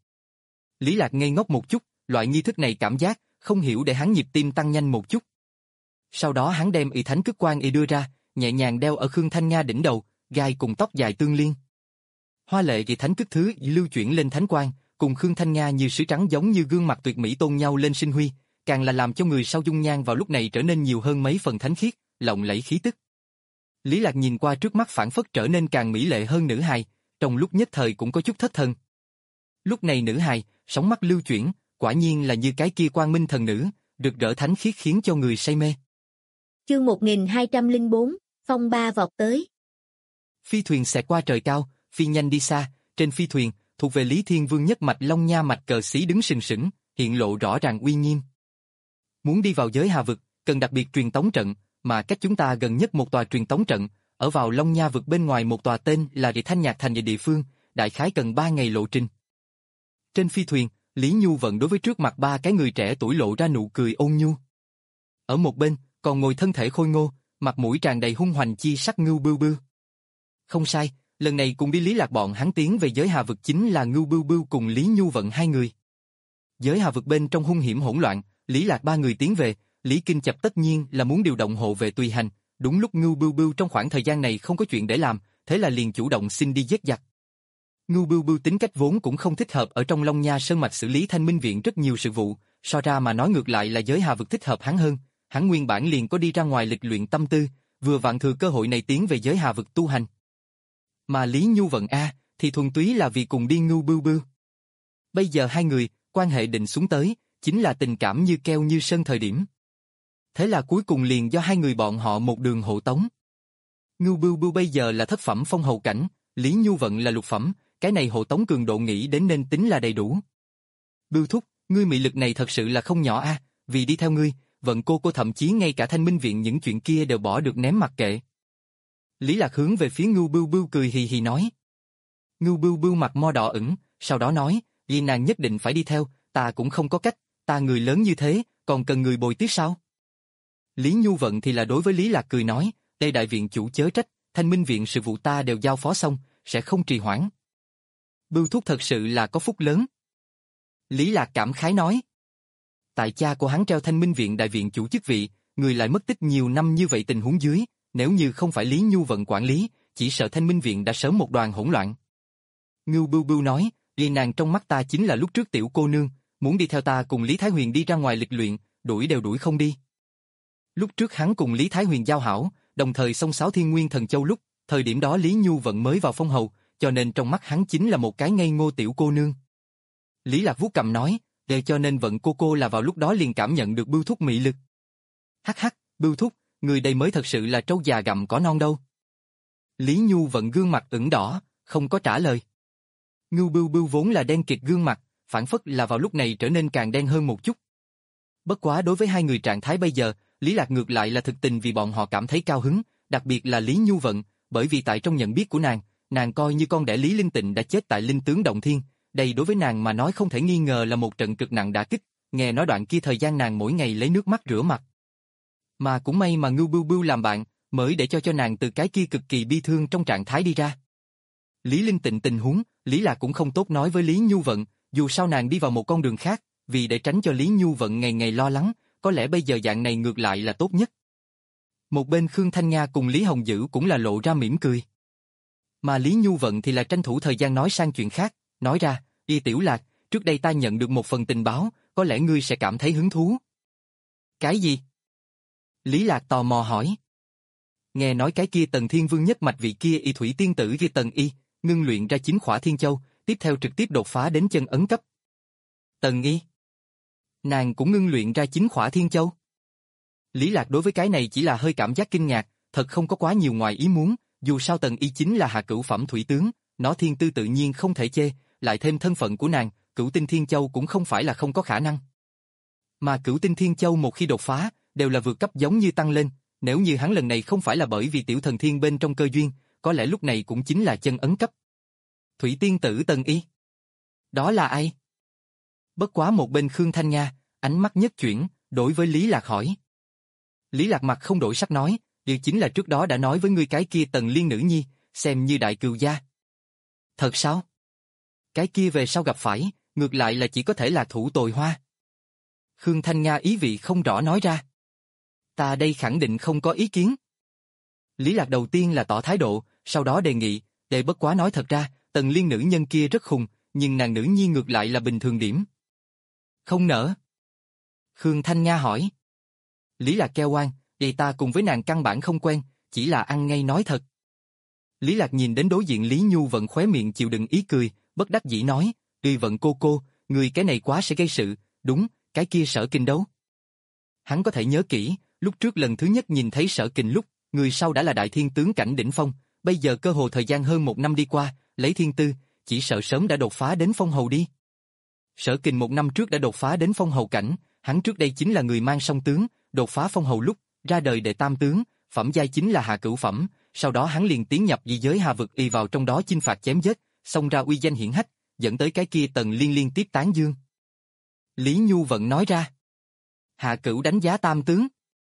Lý Lạc ngây ngốc một chút, loại nghi thức này cảm giác, không hiểu để hắn nhịp tim tăng nhanh một chút. Sau đó hắn đem y thánh cước quan y đưa ra, nhẹ nhàng đeo ở Khương Thanh Nga đỉnh đầu, gai cùng tóc dài tương liên. Hoa lệ vì thánh cước thứ lưu chuyển lên thánh quan, cùng Khương Thanh Nga như sứ trắng giống như gương mặt tuyệt mỹ tôn nhau lên sinh huy, càng là làm cho người sau dung nhan vào lúc này trở nên nhiều hơn mấy phần thánh khiết, lộng lẫy khí tức. Lý Lạc nhìn qua trước mắt phản phất trở nên càng mỹ lệ hơn nữ hài, trong lúc nhất thời cũng có chút thất thần. Lúc này nữ hài, sóng mắt lưu chuyển, quả nhiên là như cái kia quang minh thần nữ, rực rỡ thánh khiết khiến cho người say mê. Chương một nghìn hai trăm lẻ bốn, phong ba vọt tới. Phi thuyền xẹt qua trời cao, phi nhanh đi xa, trên phi thuyền, thuộc về Lý Thiên Vương nhất mạch Long Nha mạch cờ xí đứng sừng sững, hiện lộ rõ ràng uy nghiêm. Muốn đi vào giới hà vực, cần đặc biệt truyền tống trận, mà cách chúng ta gần nhất một tòa truyền tống trận, ở vào Long Nha vực bên ngoài một tòa tên là Địa Thanh Nhạc Thành về địa phương, đại khái cần ba ngày lộ trình. Trên phi thuyền, Lý Nhu Vận đối với trước mặt ba cái người trẻ tuổi lộ ra nụ cười ôn nhu. Ở một bên, còn ngồi thân thể khôi ngô, mặt mũi tràn đầy hung hoành chi sắc Ngưu Bưu Bưu. Không sai, lần này cùng đi Lý Lạc bọn hắn tiến về giới hà vực chính là Ngưu Bưu Bưu cùng Lý Nhu Vận hai người. Giới hà vực bên trong hung hiểm hỗn loạn, Lý Lạc ba người tiến về, Lý Kinh Chập tất nhiên là muốn điều động hộ vệ tùy hành, đúng lúc Ngưu Bưu Bưu trong khoảng thời gian này không có chuyện để làm, thế là liền chủ động xin đi giết giặc. Ngưu Bưu Bưu tính cách vốn cũng không thích hợp ở trong Long Nha Sơn mạch xử lý Thanh Minh viện rất nhiều sự vụ, so ra mà nói ngược lại là giới hà vực thích hợp hắn hơn, hắn nguyên bản liền có đi ra ngoài lịch luyện tâm tư, vừa vặn thừa cơ hội này tiến về giới hà vực tu hành. Mà Lý Nhu Vận a, thì thuần túy là vì cùng đi ngưu bưu bưu. Bây giờ hai người, quan hệ định xuống tới, chính là tình cảm như keo như sơn thời điểm. Thế là cuối cùng liền do hai người bọn họ một đường hộ tống. Ngưu bưu bưu bây giờ là thất phẩm phong hầu cảnh, Lý Nhu Vận là lục phẩm, cái này hộ tống cường độ nghĩ đến nên tính là đầy đủ. Bưu thúc, ngươi mị lực này thật sự là không nhỏ a, vì đi theo ngươi, Vận cô cô thậm chí ngay cả Thanh Minh viện những chuyện kia đều bỏ được ném mặc kệ. Lý Lạc hướng về phía Ngưu Bưu Bưu cười hì hì nói. Ngưu Bưu Bưu mặt mo đỏ ửng, sau đó nói, vì nàng nhất định phải đi theo, ta cũng không có cách, ta người lớn như thế, còn cần người bồi tiếp sao? Lý Nhu Vận thì là đối với Lý Lạc cười nói, đây đại viện chủ chớ trách, Thanh Minh viện sự vụ ta đều giao phó xong, sẽ không trì hoãn. Bưu thúc thật sự là có phúc lớn. Lý Lạc cảm khái nói. Tại cha của hắn treo Thanh Minh viện đại viện chủ chức vị, người lại mất tích nhiều năm như vậy tình huống dưới, nếu như không phải Lý Nhu Vận quản lý, chỉ sợ Thanh Minh viện đã sớm một đoàn hỗn loạn. Ngưu Bưu Bưu nói, vì nàng trong mắt ta chính là lúc trước tiểu cô nương, muốn đi theo ta cùng Lý Thái Huyền đi ra ngoài lịch luyện, đuổi đều đuổi không đi. Lúc trước hắn cùng Lý Thái Huyền giao hảo, đồng thời xông xáo Thiên Nguyên Thần Châu lúc, thời điểm đó Lý Nhu Vận mới vào phong hầu, cho nên trong mắt hắn chính là một cái ngây ngô tiểu cô nương. Lý Lạc vuốt cằm nói, để cho nên Vận cô cô là vào lúc đó liền cảm nhận được Bưu thúc mị lực. Hắc hắc, Bưu thúc, người đây mới thật sự là trâu già gặm cỏ non đâu. Lý Nhu Vận gương mặt ửng đỏ, không có trả lời. Ngưu Bưu Bưu vốn là đen kịt gương mặt, phản phất là vào lúc này trở nên càng đen hơn một chút. Bất quá đối với hai người trạng thái bây giờ, Lý Lạc ngược lại là thực tình vì bọn họ cảm thấy cao hứng, đặc biệt là Lý Nhu Vận, bởi vì tại trong nhận biết của nàng, nàng coi như con đẻ Lý Linh Tịnh đã chết tại Linh Tướng Động Thiên, đây đối với nàng mà nói không thể nghi ngờ là một trận cực nặng đả kích, nghe nói đoạn kia thời gian nàng mỗi ngày lấy nước mắt rửa mặt. Mà cũng may mà Ngưu Bưu Bưu làm bạn, mới để cho cho nàng từ cái kia cực kỳ bi thương trong trạng thái đi ra. Lý Linh Tịnh tình huống, Lý Lạc cũng không tốt nói với Lý Nhu Vận, dù sao nàng đi vào một con đường khác, vì để tránh cho Lý Nhu Vận ngày ngày lo lắng, có lẽ bây giờ dạng này ngược lại là tốt nhất. Một bên Khương Thanh Nga cùng Lý Hồng Dữ cũng là lộ ra mỉm cười. Mà Lý Nhu Vận thì là tranh thủ thời gian nói sang chuyện khác, nói ra, Y Tiểu Lạc, trước đây ta nhận được một phần tình báo, có lẽ ngươi sẽ cảm thấy hứng thú. Cái gì? Lý Lạc tò mò hỏi. Nghe nói cái kia Tần Thiên Vương nhất mạch vị kia Y Thủy tiên tử kia Tần Y, ngưng luyện ra chín khỏa Thiên Châu, tiếp theo trực tiếp đột phá đến chân ấn cấp. Tần Y? Nàng cũng ngưng luyện ra chín khỏa Thiên Châu. Lý Lạc đối với cái này chỉ là hơi cảm giác kinh ngạc, thật không có quá nhiều ngoài ý muốn, dù sao Tần Y chính là hạ cửu phẩm thủy tướng, nó thiên tư tự nhiên không thể chê, lại thêm thân phận của nàng, cửu tinh Thiên Châu cũng không phải là không có khả năng. Mà cửu tinh Thiên Châu một khi đột phá, đều là vượt cấp giống như tăng lên, nếu như hắn lần này không phải là bởi vì tiểu thần thiên bên trong cơ duyên, có lẽ lúc này cũng chính là chân ấn cấp. Thủy tiên tử Tần Y? Đó là ai? Bất quá một bên Khương Thanh Nga, ánh mắt nhất chuyển, đối với Lý Lạc hỏi. Lý Lạc mặt không đổi sắc nói, điều chính là trước đó đã nói với ngươi cái kia Tần Liên nữ nhi, xem như đại cừu gia. Thật sao? Cái kia về sau gặp phải, ngược lại là chỉ có thể là thủ tồi hoa. Khương Thanh Nga ý vị không rõ nói ra. Ta đây khẳng định không có ý kiến. Lý Lạc đầu tiên là tỏ thái độ, sau đó đề nghị, để bất quá nói thật ra, Tần Liên nữ nhân kia rất khùng, nhưng nàng nữ nhi ngược lại là bình thường điểm. Không nỡ. Khương Thanh Nga hỏi. Lý Lạc kêu oan, vậy ta cùng với nàng căn bản không quen, chỉ là ăn ngay nói thật. Lý Lạc nhìn đến đối diện Lý Nhu Vận khóe miệng chịu đựng ý cười, bất đắc dĩ nói, Tuy Vận cô cô, người cái này quá sẽ gây sự, đúng, cái kia Sở Kình đâu? Hắn có thể nhớ kỹ, lúc trước lần thứ nhất nhìn thấy Sở Kình lúc, người sau đã là đại thiên tướng cảnh đỉnh phong, bây giờ cơ hồ thời gian hơn một năm đi qua, lấy thiên tư, chỉ sợ sớm đã đột phá đến phong hầu đi. Sở Kình một năm trước đã đột phá đến phong hầu cảnh, hắn trước đây chính là người mang song tướng, đột phá phong hầu lúc, ra đời đệ tam tướng, phẩm giai chính là hạ cửu phẩm, sau đó hắn liền tiến nhập dị giới Hà vực y vào trong đó chinh phạt chém giết, xông ra uy danh hiển hách, dẫn tới cái kia Tần Liên liên tiếp tán dương. Lý Nhu Vận nói ra. Hạ cửu đánh giá tam tướng.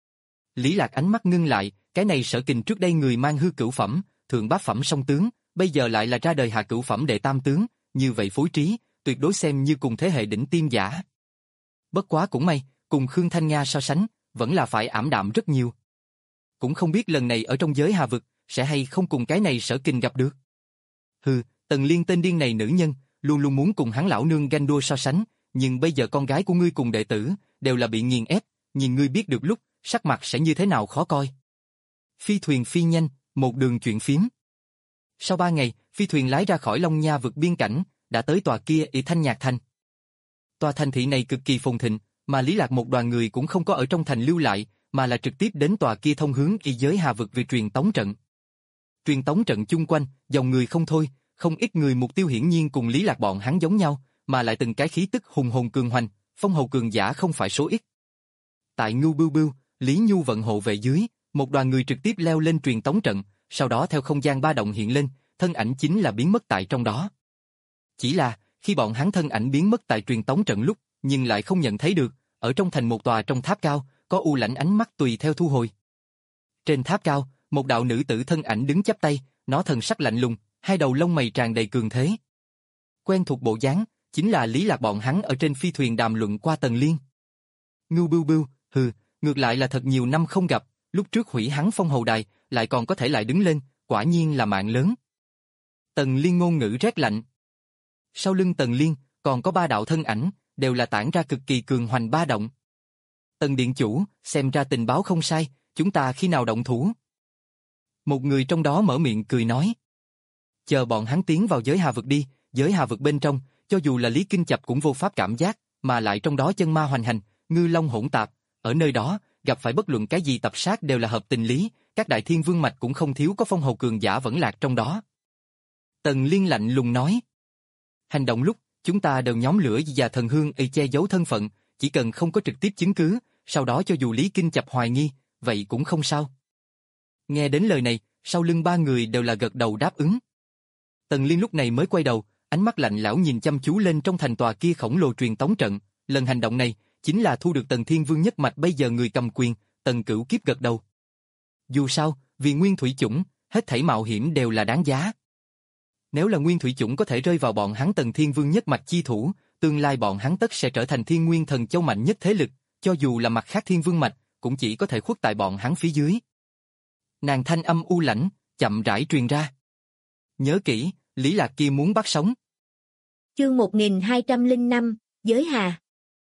Lý Lạc ánh mắt ngưng lại, cái này Sở Kình trước đây người mang hư cửu phẩm, thượng bát phẩm song tướng, bây giờ lại là ra đời hạ cửu phẩm đệ tam tướng, như vậy phối trí, tuyệt đối xem như cùng thế hệ đỉnh tiêm giả. Bất quá cũng may, cùng Khương Thanh Nga so sánh, vẫn là phải ảm đạm rất nhiều. Cũng không biết lần này ở trong giới Hà vực, sẽ hay không cùng cái này Sở Kình gặp được. Hừ, Tần Liên tên điên này nữ nhân, luôn luôn muốn cùng hắn lão nương ganh đua so sánh, nhưng bây giờ con gái của ngươi cùng đệ tử, đều là bị nghiền ép, nhìn ngươi biết được lúc, sắc mặt sẽ như thế nào khó coi. Phi thuyền phi nhanh, một đường chuyện phím. Sau ba ngày, phi thuyền lái ra khỏi Long Nha vực biên cảnh, đã tới tòa kia Y Thanh Nhạc Thành. Tòa thành thị này cực kỳ phồn thịnh, mà Lý Lạc một đoàn người cũng không có ở trong thành lưu lại, mà là trực tiếp đến tòa kia thông hướng Y giới Hà vực vì truyền tống trận. Truyền tống trận chung quanh, dòng người không thôi, không ít người mục tiêu hiển nhiên cùng Lý Lạc bọn hắn giống nhau, mà lại từng cái khí tức hùng hồn cường hoành, phong hầu cường giả không phải số ít. Tại Ngưu Bưu Bưu, Lý Nhu vận hộ về dưới, một đoàn người trực tiếp leo lên truyền tống trận, sau đó theo không gian ba động hiện lên, thân ảnh chính là biến mất tại trong đó. Chỉ là, khi bọn hắn thân ảnh biến mất tại truyền tống trận lúc, nhưng lại không nhận thấy được, ở trong thành một tòa trong tháp cao, có u lãnh ánh mắt tùy theo thu hồi. Trên tháp cao, một đạo nữ tử thân ảnh đứng chắp tay, nó thần sắc lạnh lùng, hai đầu lông mày tràn đầy cường thế. Quen thuộc bộ dáng, chính là Lý Lạc bọn hắn ở trên phi thuyền đàm luận qua Tần Liên. Ngưu Bưu Bưu, hừ, ngược lại là thật nhiều năm không gặp, lúc trước hủy hắn phong hầu đài, lại còn có thể lại đứng lên, quả nhiên là mạng lớn. Tần Liên ngôn ngữ rét lạnh. Sau lưng Tần Liên, còn có ba đạo thân ảnh, đều là tản ra cực kỳ cường hoành ba động. Tần Điện Chủ, xem ra tình báo không sai, chúng ta khi nào động thủ? Một người trong đó mở miệng cười nói. Chờ bọn hắn tiến vào giới Hà vực đi, giới Hà vực bên trong, cho dù là Lý Kinh Chập cũng vô pháp cảm giác, mà lại trong đó chân ma hoành hành, ngư long hỗn tạp, ở nơi đó, gặp phải bất luận cái gì tập sát đều là hợp tình lý, các đại thiên vương mạch cũng không thiếu có phong hầu cường giả vẫn lạc trong đó. Tần Liên lạnh lùng nói. Hành động lúc, chúng ta đều nhóm lửa và thần hương y che giấu thân phận, chỉ cần không có trực tiếp chứng cứ, sau đó cho dù Lý Kinh Chập hoài nghi, vậy cũng không sao. Nghe đến lời này, sau lưng ba người đều là gật đầu đáp ứng. Tần Liên lúc này mới quay đầu, ánh mắt lạnh lẽo nhìn chăm chú lên trong thành tòa kia khổng lồ truyền tống trận, lần hành động này, chính là thu được Tần Thiên Vương nhất mạch bây giờ người cầm quyền, Tần Cửu Kiếp gật đầu. Dù sao, vì nguyên thủy chủng, hết thảy mạo hiểm đều là đáng giá. Nếu là nguyên thủy chủng có thể rơi vào bọn hắn Tần Thiên Vương nhất mạch chi thủ, tương lai bọn hắn tất sẽ trở thành Thiên Nguyên Thần Châu mạnh nhất thế lực, cho dù là mặt khác Thiên Vương mạch, cũng chỉ có thể khuất tại bọn hắn phía dưới. Nàng thanh âm u lãnh, chậm rãi truyền ra. Nhớ kỹ, Lý Lạc kia muốn bắt sống. Chương một nghìn hai trăm lẻ năm, giới Hà.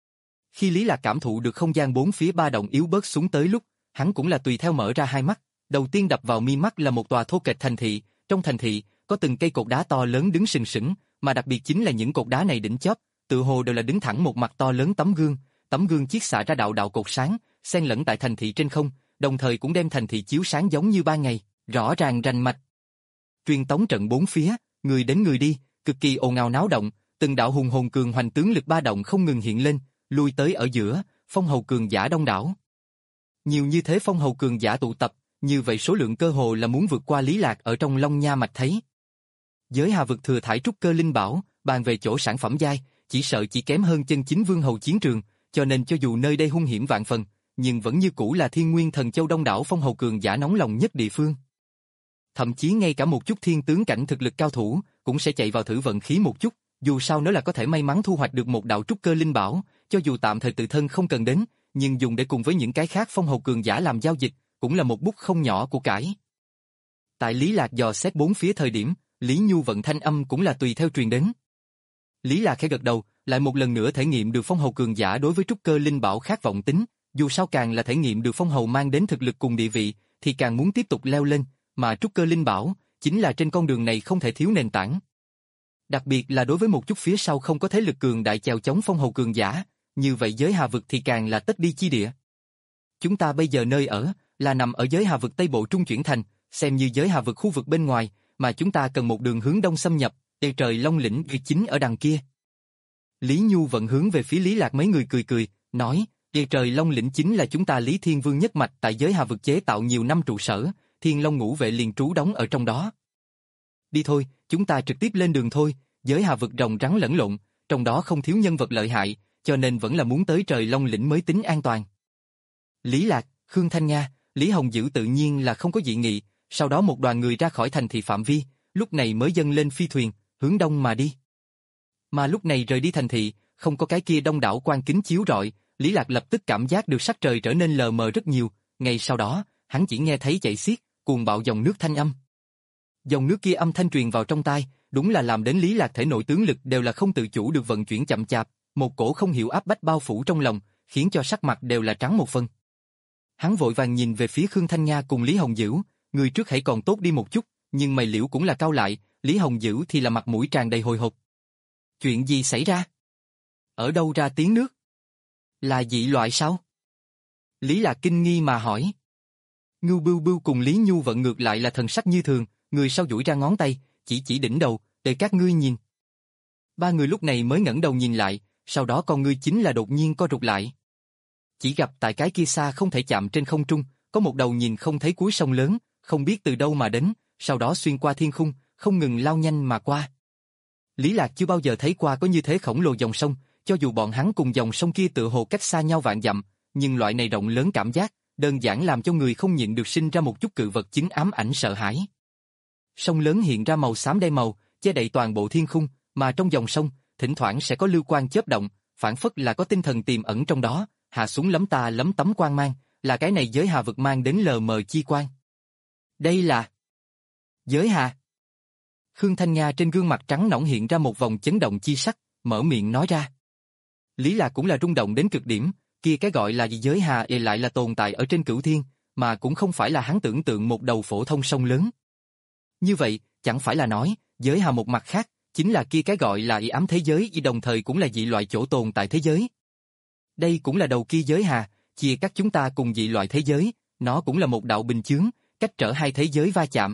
Khi Lý Lạc cảm thụ được không gian bốn phía ba động yếu bớt xuống tới lúc, hắn cũng là tùy theo mở ra hai mắt, đầu tiên đập vào mi mắt là một tòa thô kệch thành thị, trong thành thị có từng cây cột đá to lớn đứng sừng sững, mà đặc biệt chính là những cột đá này đỉnh chóp, tự hồ đều là đứng thẳng một mặt to lớn tấm gương, tấm gương chiết xạ ra đạo đạo cột sáng, xen lẫn tại thành thị trên không, đồng thời cũng đem thành thị chiếu sáng giống như ban ngày, rõ ràng rành mạch. Truyền tống trận bốn phía, người đến người đi, cực kỳ ồn ào náo động, từng đạo hùng hồn cường hoành tướng lực ba động không ngừng hiện lên, lui tới ở giữa, phong hầu cường giả đông đảo. Nhiều như thế phong hầu cường giả tụ tập, như vậy số lượng cơ hồ là muốn vượt qua Lý Lạc ở trong Long Nha mạch thấy. Giới Hà vực thừa thải trúc cơ linh bảo, bàn về chỗ sản phẩm giai, chỉ sợ chỉ kém hơn chân chính vương hầu chiến trường, cho nên cho dù nơi đây hung hiểm vạn phần, nhưng vẫn như cũ là Thiên Nguyên Thần Châu đông đảo phong hầu cường giả nóng lòng nhất địa phương. Thậm chí ngay cả một chút thiên tướng cảnh thực lực cao thủ, cũng sẽ chạy vào thử vận khí một chút, dù sao nếu là có thể may mắn thu hoạch được một đạo trúc cơ linh bảo, cho dù tạm thời tự thân không cần đến, nhưng dùng để cùng với những cái khác phong hầu cường giả làm giao dịch, cũng là một bút không nhỏ của cải. Tại Lý Lạc dò xét bốn phía thời điểm, Lý Nhu vận thanh âm cũng là tùy theo truyền đến. Lý Lạc khẽ gật đầu, lại một lần nữa thể nghiệm được phong hầu cường giả đối với trúc cơ linh bảo khát vọng tính, dù sao càng là thể nghiệm được phong hầu mang đến thực lực cùng địa vị, thì càng muốn tiếp tục leo lên, mà trúc cơ linh bảo chính là trên con đường này không thể thiếu nền tảng. Đặc biệt là đối với một chút phía sau không có thế lực cường đại chèo chống phong hầu cường giả, như vậy giới Hà vực thì càng là tất đi chi địa. Chúng ta bây giờ nơi ở là nằm ở giới Hà vực Tây Bộ Trung chuyển thành, xem như giới Hà vực khu vực bên ngoài, mà chúng ta cần một đường hướng đông xâm nhập, để trời Long lĩnh ghi chính ở đằng kia. Lý Nhu vận hướng về phía Lý Lạc mấy người cười cười, nói, để trời Long lĩnh chính là chúng ta Lý Thiên Vương nhất mạch tại giới Hà vực chế tạo nhiều năm trụ sở, Thiên Long ngũ vệ liền trú đóng ở trong đó. Đi thôi, chúng ta trực tiếp lên đường thôi, giới Hà vực rồng rắn lẫn lộn, trong đó không thiếu nhân vật lợi hại, cho nên vẫn là muốn tới trời Long lĩnh mới tính an toàn. Lý Lạc, Khương Thanh Nga, Lý Hồng Dữ tự nhiên là không có dị nghị, sau đó một đoàn người ra khỏi thành thị phạm vi, lúc này mới dâng lên phi thuyền, hướng đông mà đi. Mà lúc này rời đi thành thị, không có cái kia đông đảo quan kính chiếu rọi, Lý Lạc lập tức cảm giác được sắc trời trở nên lờ mờ rất nhiều, ngay sau đó, hắn chỉ nghe thấy chảy xiết, cuồng bạo dòng nước thanh âm. Dòng nước kia âm thanh truyền vào trong tai, đúng là làm đến Lý Lạc thể nội tướng lực đều là không tự chủ được vận chuyển chậm chạp, một cổ không hiểu áp bách bao phủ trong lòng, khiến cho sắc mặt đều là trắng một phần. Hắn vội vàng nhìn về phía Khương Thanh Nga cùng Lý Hồng Dữ, người trước hãy còn tốt đi một chút, nhưng mày liễu cũng là cau lại, Lý Hồng Dữ thì là mặt mũi tràn đầy hồi hộp. Chuyện gì xảy ra? Ở đâu ra tiếng nước? Là dị loại sao? Lý Lạc kinh nghi mà hỏi. Ngưu Bưu Bưu cùng Lý Nhu Vận ngược lại là thần sắc như thường, người sau duỗi ra ngón tay, chỉ chỉ đỉnh đầu, để các ngươi nhìn. Ba người lúc này mới ngẩng đầu nhìn lại, sau đó con ngươi chính là đột nhiên co rụt lại. Chỉ gặp tại cái kia xa không thể chạm trên không trung, có một đầu nhìn không thấy cuối sông lớn, không biết từ đâu mà đến, sau đó xuyên qua thiên khung, không ngừng lao nhanh mà qua. Lý Lạc chưa bao giờ thấy qua có như thế khổng lồ dòng sông, cho dù bọn hắn cùng dòng sông kia tựa hồ cách xa nhau vạn dặm, nhưng loại này rộng lớn cảm giác, đơn giản làm cho người không nhịn được sinh ra một chút cự vật chứng ám ảnh sợ hãi. Sông lớn hiện ra màu xám đen màu, che đậy toàn bộ thiên khung, mà trong dòng sông, thỉnh thoảng sẽ có lưu quang chớp động, phản phất là có tinh thần tiềm ẩn trong đó, hạ xuống lấm ta lấm tấm quang mang, là cái này giới hà vực mang đến lờ mờ chi quang. Đây là giới hà. Khương Thanh Nga trên gương mặt trắng nõn hiện ra một vòng chấn động chi sắc, mở miệng nói ra. Lý Lạc cũng là rung động đến cực điểm, kia cái gọi là giới hà ê lại là tồn tại ở trên cửu thiên, mà cũng không phải là hắn tưởng tượng một đầu phổ thông sông lớn. Như vậy, chẳng phải là nói, giới hà một mặt khác, chính là kia cái gọi là y ám thế giới y đồng thời cũng là dị loại chỗ tồn tại thế giới. Đây cũng là đầu kia giới hà, chia cắt chúng ta cùng dị loại thế giới, nó cũng là một đạo bình chướng, cách trở hai thế giới va chạm.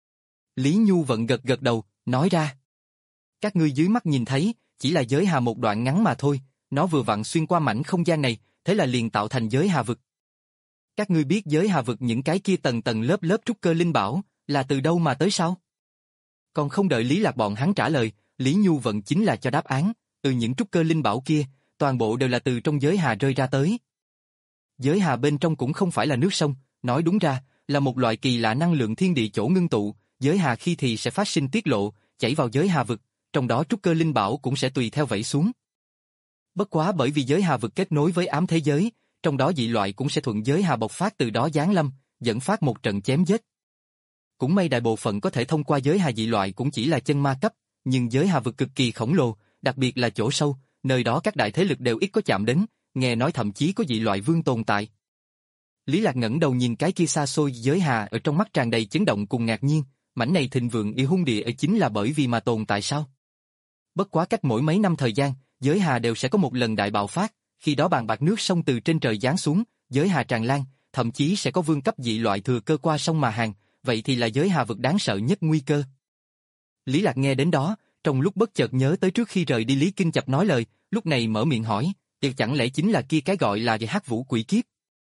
Lý Nhu Vận gật gật đầu, nói ra. Các ngươi dưới mắt nhìn thấy, chỉ là giới hà một đoạn ngắn mà thôi, nó vừa vặn xuyên qua mảnh không gian này, thế là liền tạo thành giới hà vực. Các ngươi biết giới hà vực những cái kia tầng tầng lớp lớp trúc cơ linh bảo, là từ đâu mà tới sao? Còn không đợi Lý Lạc bọn hắn trả lời, Lý Nhu Vận chính là cho đáp án, từ những trúc cơ linh bảo kia, toàn bộ đều là từ trong giới hà rơi ra tới. Giới hà bên trong cũng không phải là nước sông, nói đúng ra, là một loại kỳ lạ năng lượng thiên địa chỗ ngưng tụ, giới hà khi thì sẽ phát sinh tiết lộ, chảy vào giới hà vực, trong đó trúc cơ linh bảo cũng sẽ tùy theo vẩy xuống. Bất quá bởi vì giới hà vực kết nối với ám thế giới, trong đó dị loại cũng sẽ thuận giới hà bộc phát từ đó giáng lâm, dẫn phát một trận chém giết. Cũng may đại bộ phận có thể thông qua giới hà dị loại cũng chỉ là chân ma cấp, nhưng giới hà vực cực kỳ khổng lồ, đặc biệt là chỗ sâu, nơi đó các đại thế lực đều ít có chạm đến, nghe nói thậm chí có dị loại vương tồn tại. Lý Lạc ngẩng đầu nhìn cái kia xa xôi giới hà, ở trong mắt tràn đầy chấn động cùng ngạc nhiên, mảnh này thịnh vượng y hung địa ấy chính là bởi vì mà tồn tại sao? Bất quá cách mỗi mấy năm thời gian, giới hà đều sẽ có một lần đại bạo phát, khi đó bàn bạc nước sông từ trên trời giáng xuống, giới hà tràn lan, thậm chí sẽ có vương cấp dị loại thừa cơ qua sông mà hàng, vậy thì là giới hà vực đáng sợ nhất nguy cơ. Lý Lạc nghe đến đó, trong lúc bất chợt nhớ tới trước khi rời đi Lý Kinh Chập nói lời, lúc này mở miệng hỏi, tiếc chẳng lẽ chính là kia cái gọi là hắc vũ quỷ kiếp?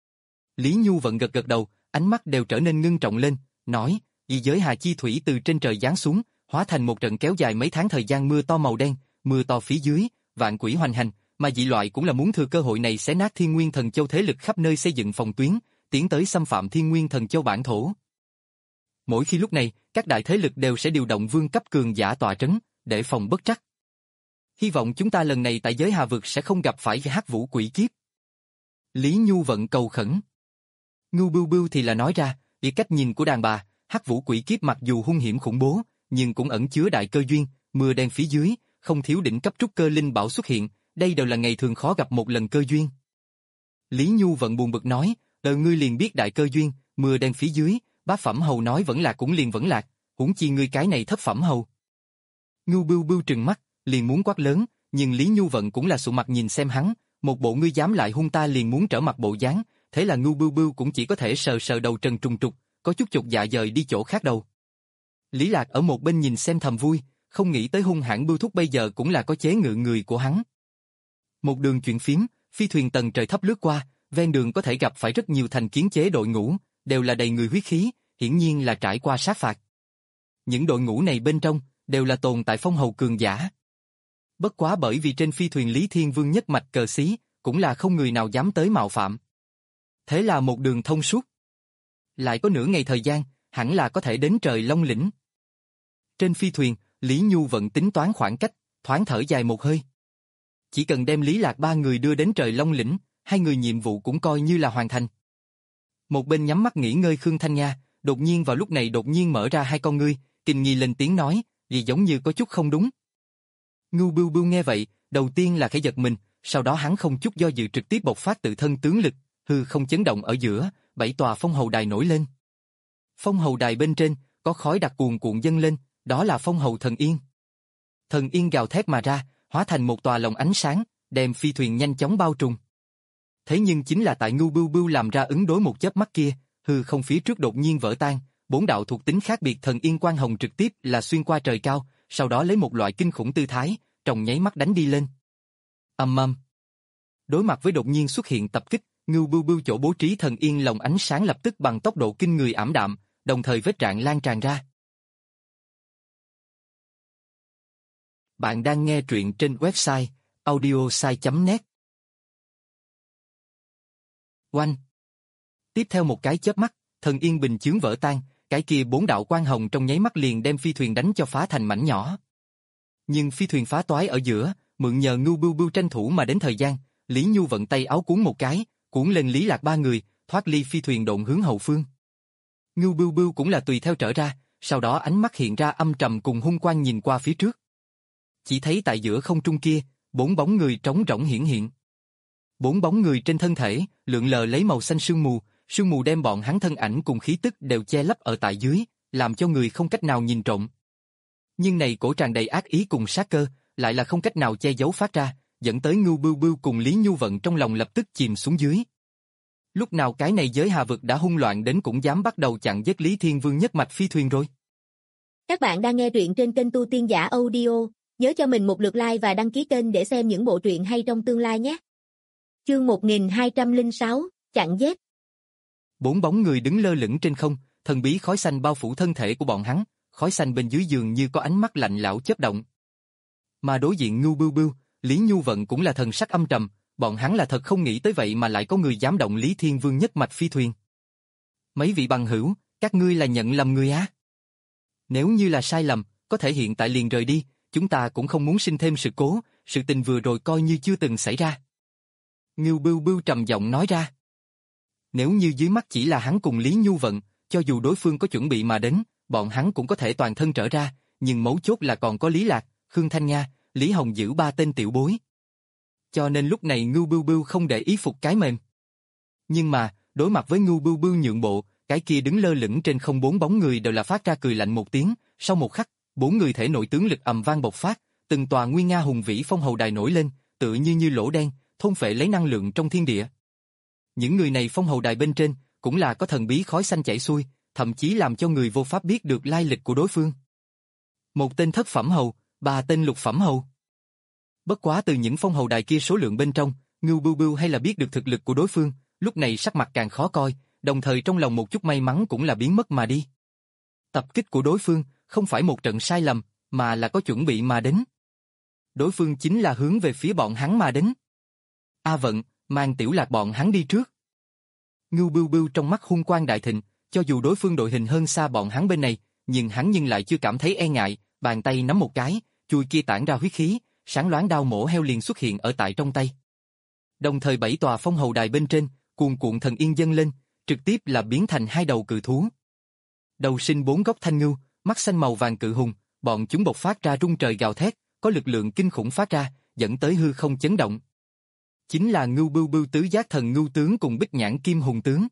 Lý Nhu Vận gật gật đầu, ánh mắt đều trở nên ngưng trọng lên, nói, vì giới hà chi thủy từ trên trời giáng xuống, hóa thành một trận kéo dài mấy tháng thời gian mưa to màu đen, mưa to phía dưới, vạn quỷ hoành hành, mà dị loại cũng là muốn thừa cơ hội này xé nát Thiên Nguyên Thần Châu thế lực khắp nơi xây dựng phòng tuyến, tiến tới xâm phạm Thiên Nguyên Thần Châu bản thổ. Mỗi khi lúc này, các đại thế lực đều sẽ điều động vương cấp cường giả tọa trấn, để phòng bất trắc. Hy vọng chúng ta lần này tại giới hà vực sẽ không gặp phải hắc vũ quỷ kiếp. Lý Nhu Vận cầu khẩn. Ngưu Bưu Bưu thì là nói ra, vì cách nhìn của đàn bà, hắc vũ quỷ kiếp mặc dù hung hiểm khủng bố, nhưng cũng ẩn chứa đại cơ duyên, mưa đen phía dưới, không thiếu đỉnh cấp trúc cơ linh bảo xuất hiện, đây đều là ngày thường khó gặp một lần cơ duyên. Lý Nhu Vận buồn bực nói, đời ngươi liền biết đại cơ duyên, mưa đen phía dưới, bá phẩm hầu nói vẫn lạc cũng liền vẫn lạc, huống chi ngươi cái này thấp phẩm hầu. Ngưu Bưu Bưu trừng mắt, liền muốn quát lớn, nhưng Lý Nhu Vận cũng là sụ mặt nhìn xem hắn, một bộ ngươi dám lại hung ta liền muốn trở mặt bộ dáng, thế là Ngưu Bưu Bưu cũng chỉ có thể sờ sờ đầu trần trùng trục, có chút chột dạ dời đi chỗ khác đầu. Lý Lạc ở một bên nhìn xem thầm vui, không nghĩ tới hung hãn Bưu Thúc bây giờ cũng là có chế ngự người của hắn. Một đường chuyện phím, phi thuyền tầng trời thấp lướt qua, ven đường có thể gặp phải rất nhiều thành kiến chế đội ngũ, đều là đầy người huyết khí, hiển nhiên là trải qua sát phạt. Những đội ngũ này bên trong, đều là tồn tại phong hầu cường giả. Bất quá bởi vì trên phi thuyền Lý Thiên Vương nhất mạch cờ xí, cũng là không người nào dám tới mạo phạm. Thế là một đường thông suốt. Lại có nửa ngày thời gian, hẳn là có thể đến trời Long Lĩnh. Trên phi thuyền, Lý Nhu Vận tính toán khoảng cách, thoáng thở dài một hơi. Chỉ cần đem Lý Lạc ba người đưa đến trời Long Lĩnh, hai người nhiệm vụ cũng coi như là hoàn thành. Một bên nhắm mắt nghỉ ngơi Khương Thanh Nga, đột nhiên vào lúc này đột nhiên mở ra hai con ngươi, kinh nghi lên tiếng nói, vì giống như có chút không đúng. Ngưu Bưu Bưu nghe vậy, đầu tiên là khẽ giật mình, sau đó hắn không chút do dự trực tiếp bộc phát tự thân tướng lực, hư không chấn động ở giữa, bảy tòa phong hầu đài nổi lên. Phong hầu đài bên trên, có khói đặc cuồn cuộn dâng lên, đó là phong hầu thần yên. Thần yên gào thét mà ra, hóa thành một tòa lồng ánh sáng, đem phi thuyền nhanh chóng bao trùm. Thế nhưng chính là tại Ngưu Bưu Bưu làm ra ứng đối một chớp mắt kia, hư không phía trước đột nhiên vỡ tan, bốn đạo thuộc tính khác biệt thần yên quang hồng trực tiếp là xuyên qua trời cao, sau đó lấy một loại kinh khủng tư thái, trong nháy mắt đánh đi lên. Ầm ầm. Đối mặt với đột nhiên xuất hiện tập kích, Ngưu Bưu Bưu chỗ bố trí thần yên lồng ánh sáng lập tức bằng tốc độ kinh người ảm đạm, đồng thời vết rạn lan tràn ra. Bạn đang nghe truyện trên website audiosai chấm net. Oanh! Tiếp theo một cái chớp mắt, thần yên bình chướng vỡ tan, cái kia bốn đạo quang hồng trong nháy mắt liền đem phi thuyền đánh cho phá thành mảnh nhỏ. Nhưng phi thuyền phá toái ở giữa, mượn nhờ Ngưu Bưu Bưu tranh thủ mà đến thời gian, Lý Nhu vận tay áo cuốn một cái, cuốn lên Lý Lạc ba người, thoát ly phi thuyền độn hướng hậu phương. Ngưu Bưu Bưu cũng là tùy theo trở ra, sau đó ánh mắt hiện ra âm trầm cùng hung quang nhìn qua phía trước. Chỉ thấy tại giữa không trung kia, bốn bóng người trống rỗng hiển hiện. Bốn bóng người trên thân thể, lượn lờ lấy màu xanh sương mù, sương mù đem bọn hắn thân ảnh cùng khí tức đều che lấp ở tại dưới, làm cho người không cách nào nhìn trộm. Nhưng này cổ tràn đầy ác ý cùng sát cơ, lại là không cách nào che giấu phát ra, dẫn tới Ngưu Bưu Bưu cùng Lý Nhu Vận trong lòng lập tức chìm xuống dưới. Lúc nào cái này giới hà vực đã hung loạn đến cũng dám bắt đầu chặn giết Lý Thiên Vương nhất mạch phi thuyền rồi. Các bạn đang nghe truyện trên kênh Tu Tiên Giả Audio, nhớ cho mình một lượt like và đăng ký kênh để xem những bộ truyện hay trong tương lai nhé. Chương một nghìn hai trăm lẻ sáu, chặn giết. Bốn bóng người đứng lơ lửng trên không, thần bí khói xanh bao phủ thân thể của bọn hắn, khói xanh bên dưới giường như có ánh mắt lạnh lẽo chớp động. Mà đối diện Ngưu Bưu Bưu, Lý Nhu Vận cũng là thần sắc âm trầm, bọn hắn là thật không nghĩ tới vậy mà lại có người dám động Lý Thiên Vương nhất mạch phi thuyền. Mấy vị bằng hữu, các ngươi là nhận lầm người á? Nếu như là sai lầm, có thể hiện tại liền rời đi, chúng ta cũng không muốn sinh thêm sự cố, sự tình vừa rồi coi như chưa từng xảy ra. Ngưu Bưu Bưu trầm giọng nói ra. Nếu như dưới mắt chỉ là hắn cùng Lý Nhu Vận, cho dù đối phương có chuẩn bị mà đến, bọn hắn cũng có thể toàn thân trở ra, nhưng mấu chốt là còn có Lý Lạc, Khương Thanh Nga, Lý Hồng giữ ba tên tiểu bối. Cho nên lúc này Ngưu Bưu Bưu không để ý phục cái mềm. Nhưng mà, đối mặt với Ngưu Bưu Bưu nhượng bộ, cái kia đứng lơ lửng trên không bốn bóng người đều là phát ra cười lạnh một tiếng, sau một khắc, bốn người thể nội tướng lực ầm vang bộc phát, từng tòa nguy nga hùng vĩ phong hầu đài nổi lên, tựa như như lỗ đen, thôn phệ lấy năng lượng trong thiên địa. Những người này phong hầu đài bên trên, cũng là có thần bí khói xanh chảy xuôi, thậm chí làm cho người vô pháp biết được lai lịch của đối phương. Một tên thất phẩm hầu, ba tên lục phẩm hầu. Bất quá từ những phong hầu đài kia số lượng bên trong, Ngưu Bưu Bưu hay là biết được thực lực của đối phương, lúc này sắc mặt càng khó coi, đồng thời trong lòng một chút may mắn cũng là biến mất mà đi. Tập kích của đối phương không phải một trận sai lầm, mà là có chuẩn bị mà đến. Đối phương chính là hướng về phía bọn hắn mà đến. A Vận, mang Tiểu Lạc bọn hắn đi trước. Ngưu Bưu Bưu trong mắt hung quang đại thịnh, cho dù đối phương đội hình hơn xa bọn hắn bên này, nhưng hắn nhưng lại chưa cảm thấy e ngại, bàn tay nắm một cái, chui kia tản ra huyết khí, sáng loáng đao mổ heo liền xuất hiện ở tại trong tay. Đồng thời bảy tòa phong hầu đài bên trên, cuồn cuộn thần yên dâng lên, trực tiếp là biến thành hai đầu cự thú. Đầu sinh bốn góc thanh ngưu, mắt xanh màu vàng cự hùng, bọn chúng bộc phát ra rung trời gào thét, có lực lượng kinh khủng phát ra, dẫn tới hư không chấn động. Chính là Ngưu Bưu Bưu tứ giác thần ngưu tướng cùng Bích Nhãn Kim Hùng tướng.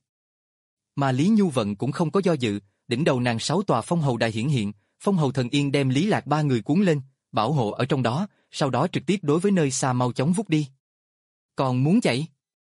Mà Lý Nhu Vận cũng không có do dự, đỉnh đầu nàng sáu tòa phong hầu đài hiển hiện, phong hầu thần yên đem Lý Lạc ba người cuốn lên, bảo hộ ở trong đó, sau đó trực tiếp đối với nơi xa mau chóng vút đi. Còn muốn chạy?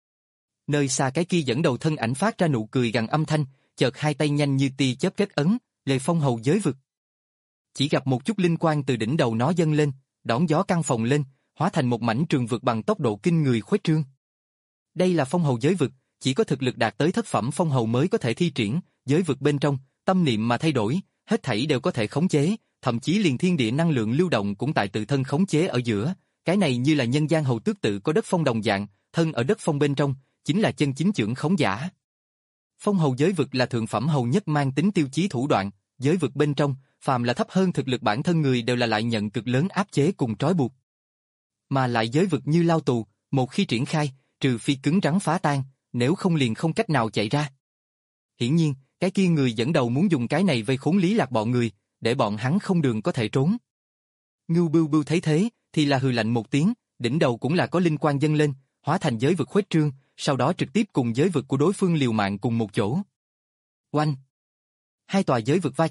Nơi xa cái kia dẫn đầu thân ảnh phát ra nụ cười gằn âm thanh, chợt hai tay nhanh như tia chớp kết ấn, lệ phong hầu giới vực. Chỉ gặp một chút linh quang từ đỉnh đầu nó dâng lên, đón gió căng phồng lên, hóa thành một mảnh trường vực bằng tốc độ kinh người khuếch trương. Đây là phong hầu giới vực, chỉ có thực lực đạt tới thất phẩm phong hầu mới có thể thi triển, giới vực bên trong, tâm niệm mà thay đổi, hết thảy đều có thể khống chế, thậm chí liền thiên địa năng lượng lưu động cũng tại tự thân khống chế ở giữa, cái này như là nhân gian hầu tước tự có đất phong đồng dạng, thân ở đất phong bên trong, chính là chân chính trưởng khống giả. Phong hầu giới vực là thượng phẩm hầu nhất mang tính tiêu chí thủ đoạn, giới vực bên trong, phàm là thấp hơn thực lực bản thân người đều là lại nhận cực lớn áp chế cùng trói buộc. Mà lại giới vực như lao tù, một khi triển khai, trừ phi cứng rắn phá tan, nếu không liền không cách nào chạy ra. Hiển nhiên, cái kia người dẫn đầu muốn dùng cái này vây khốn Lý Lạc bọn người, để bọn hắn không đường có thể trốn. Ngưu Bưu Bưu thấy thế, thì là hừ lạnh một tiếng, đỉnh đầu cũng là có linh quang dâng lên, hóa thành giới vực khuếch trương, sau đó trực tiếp cùng giới vực của đối phương liều mạng cùng một chỗ. Oanh! Hai tòa giới vực va chạm,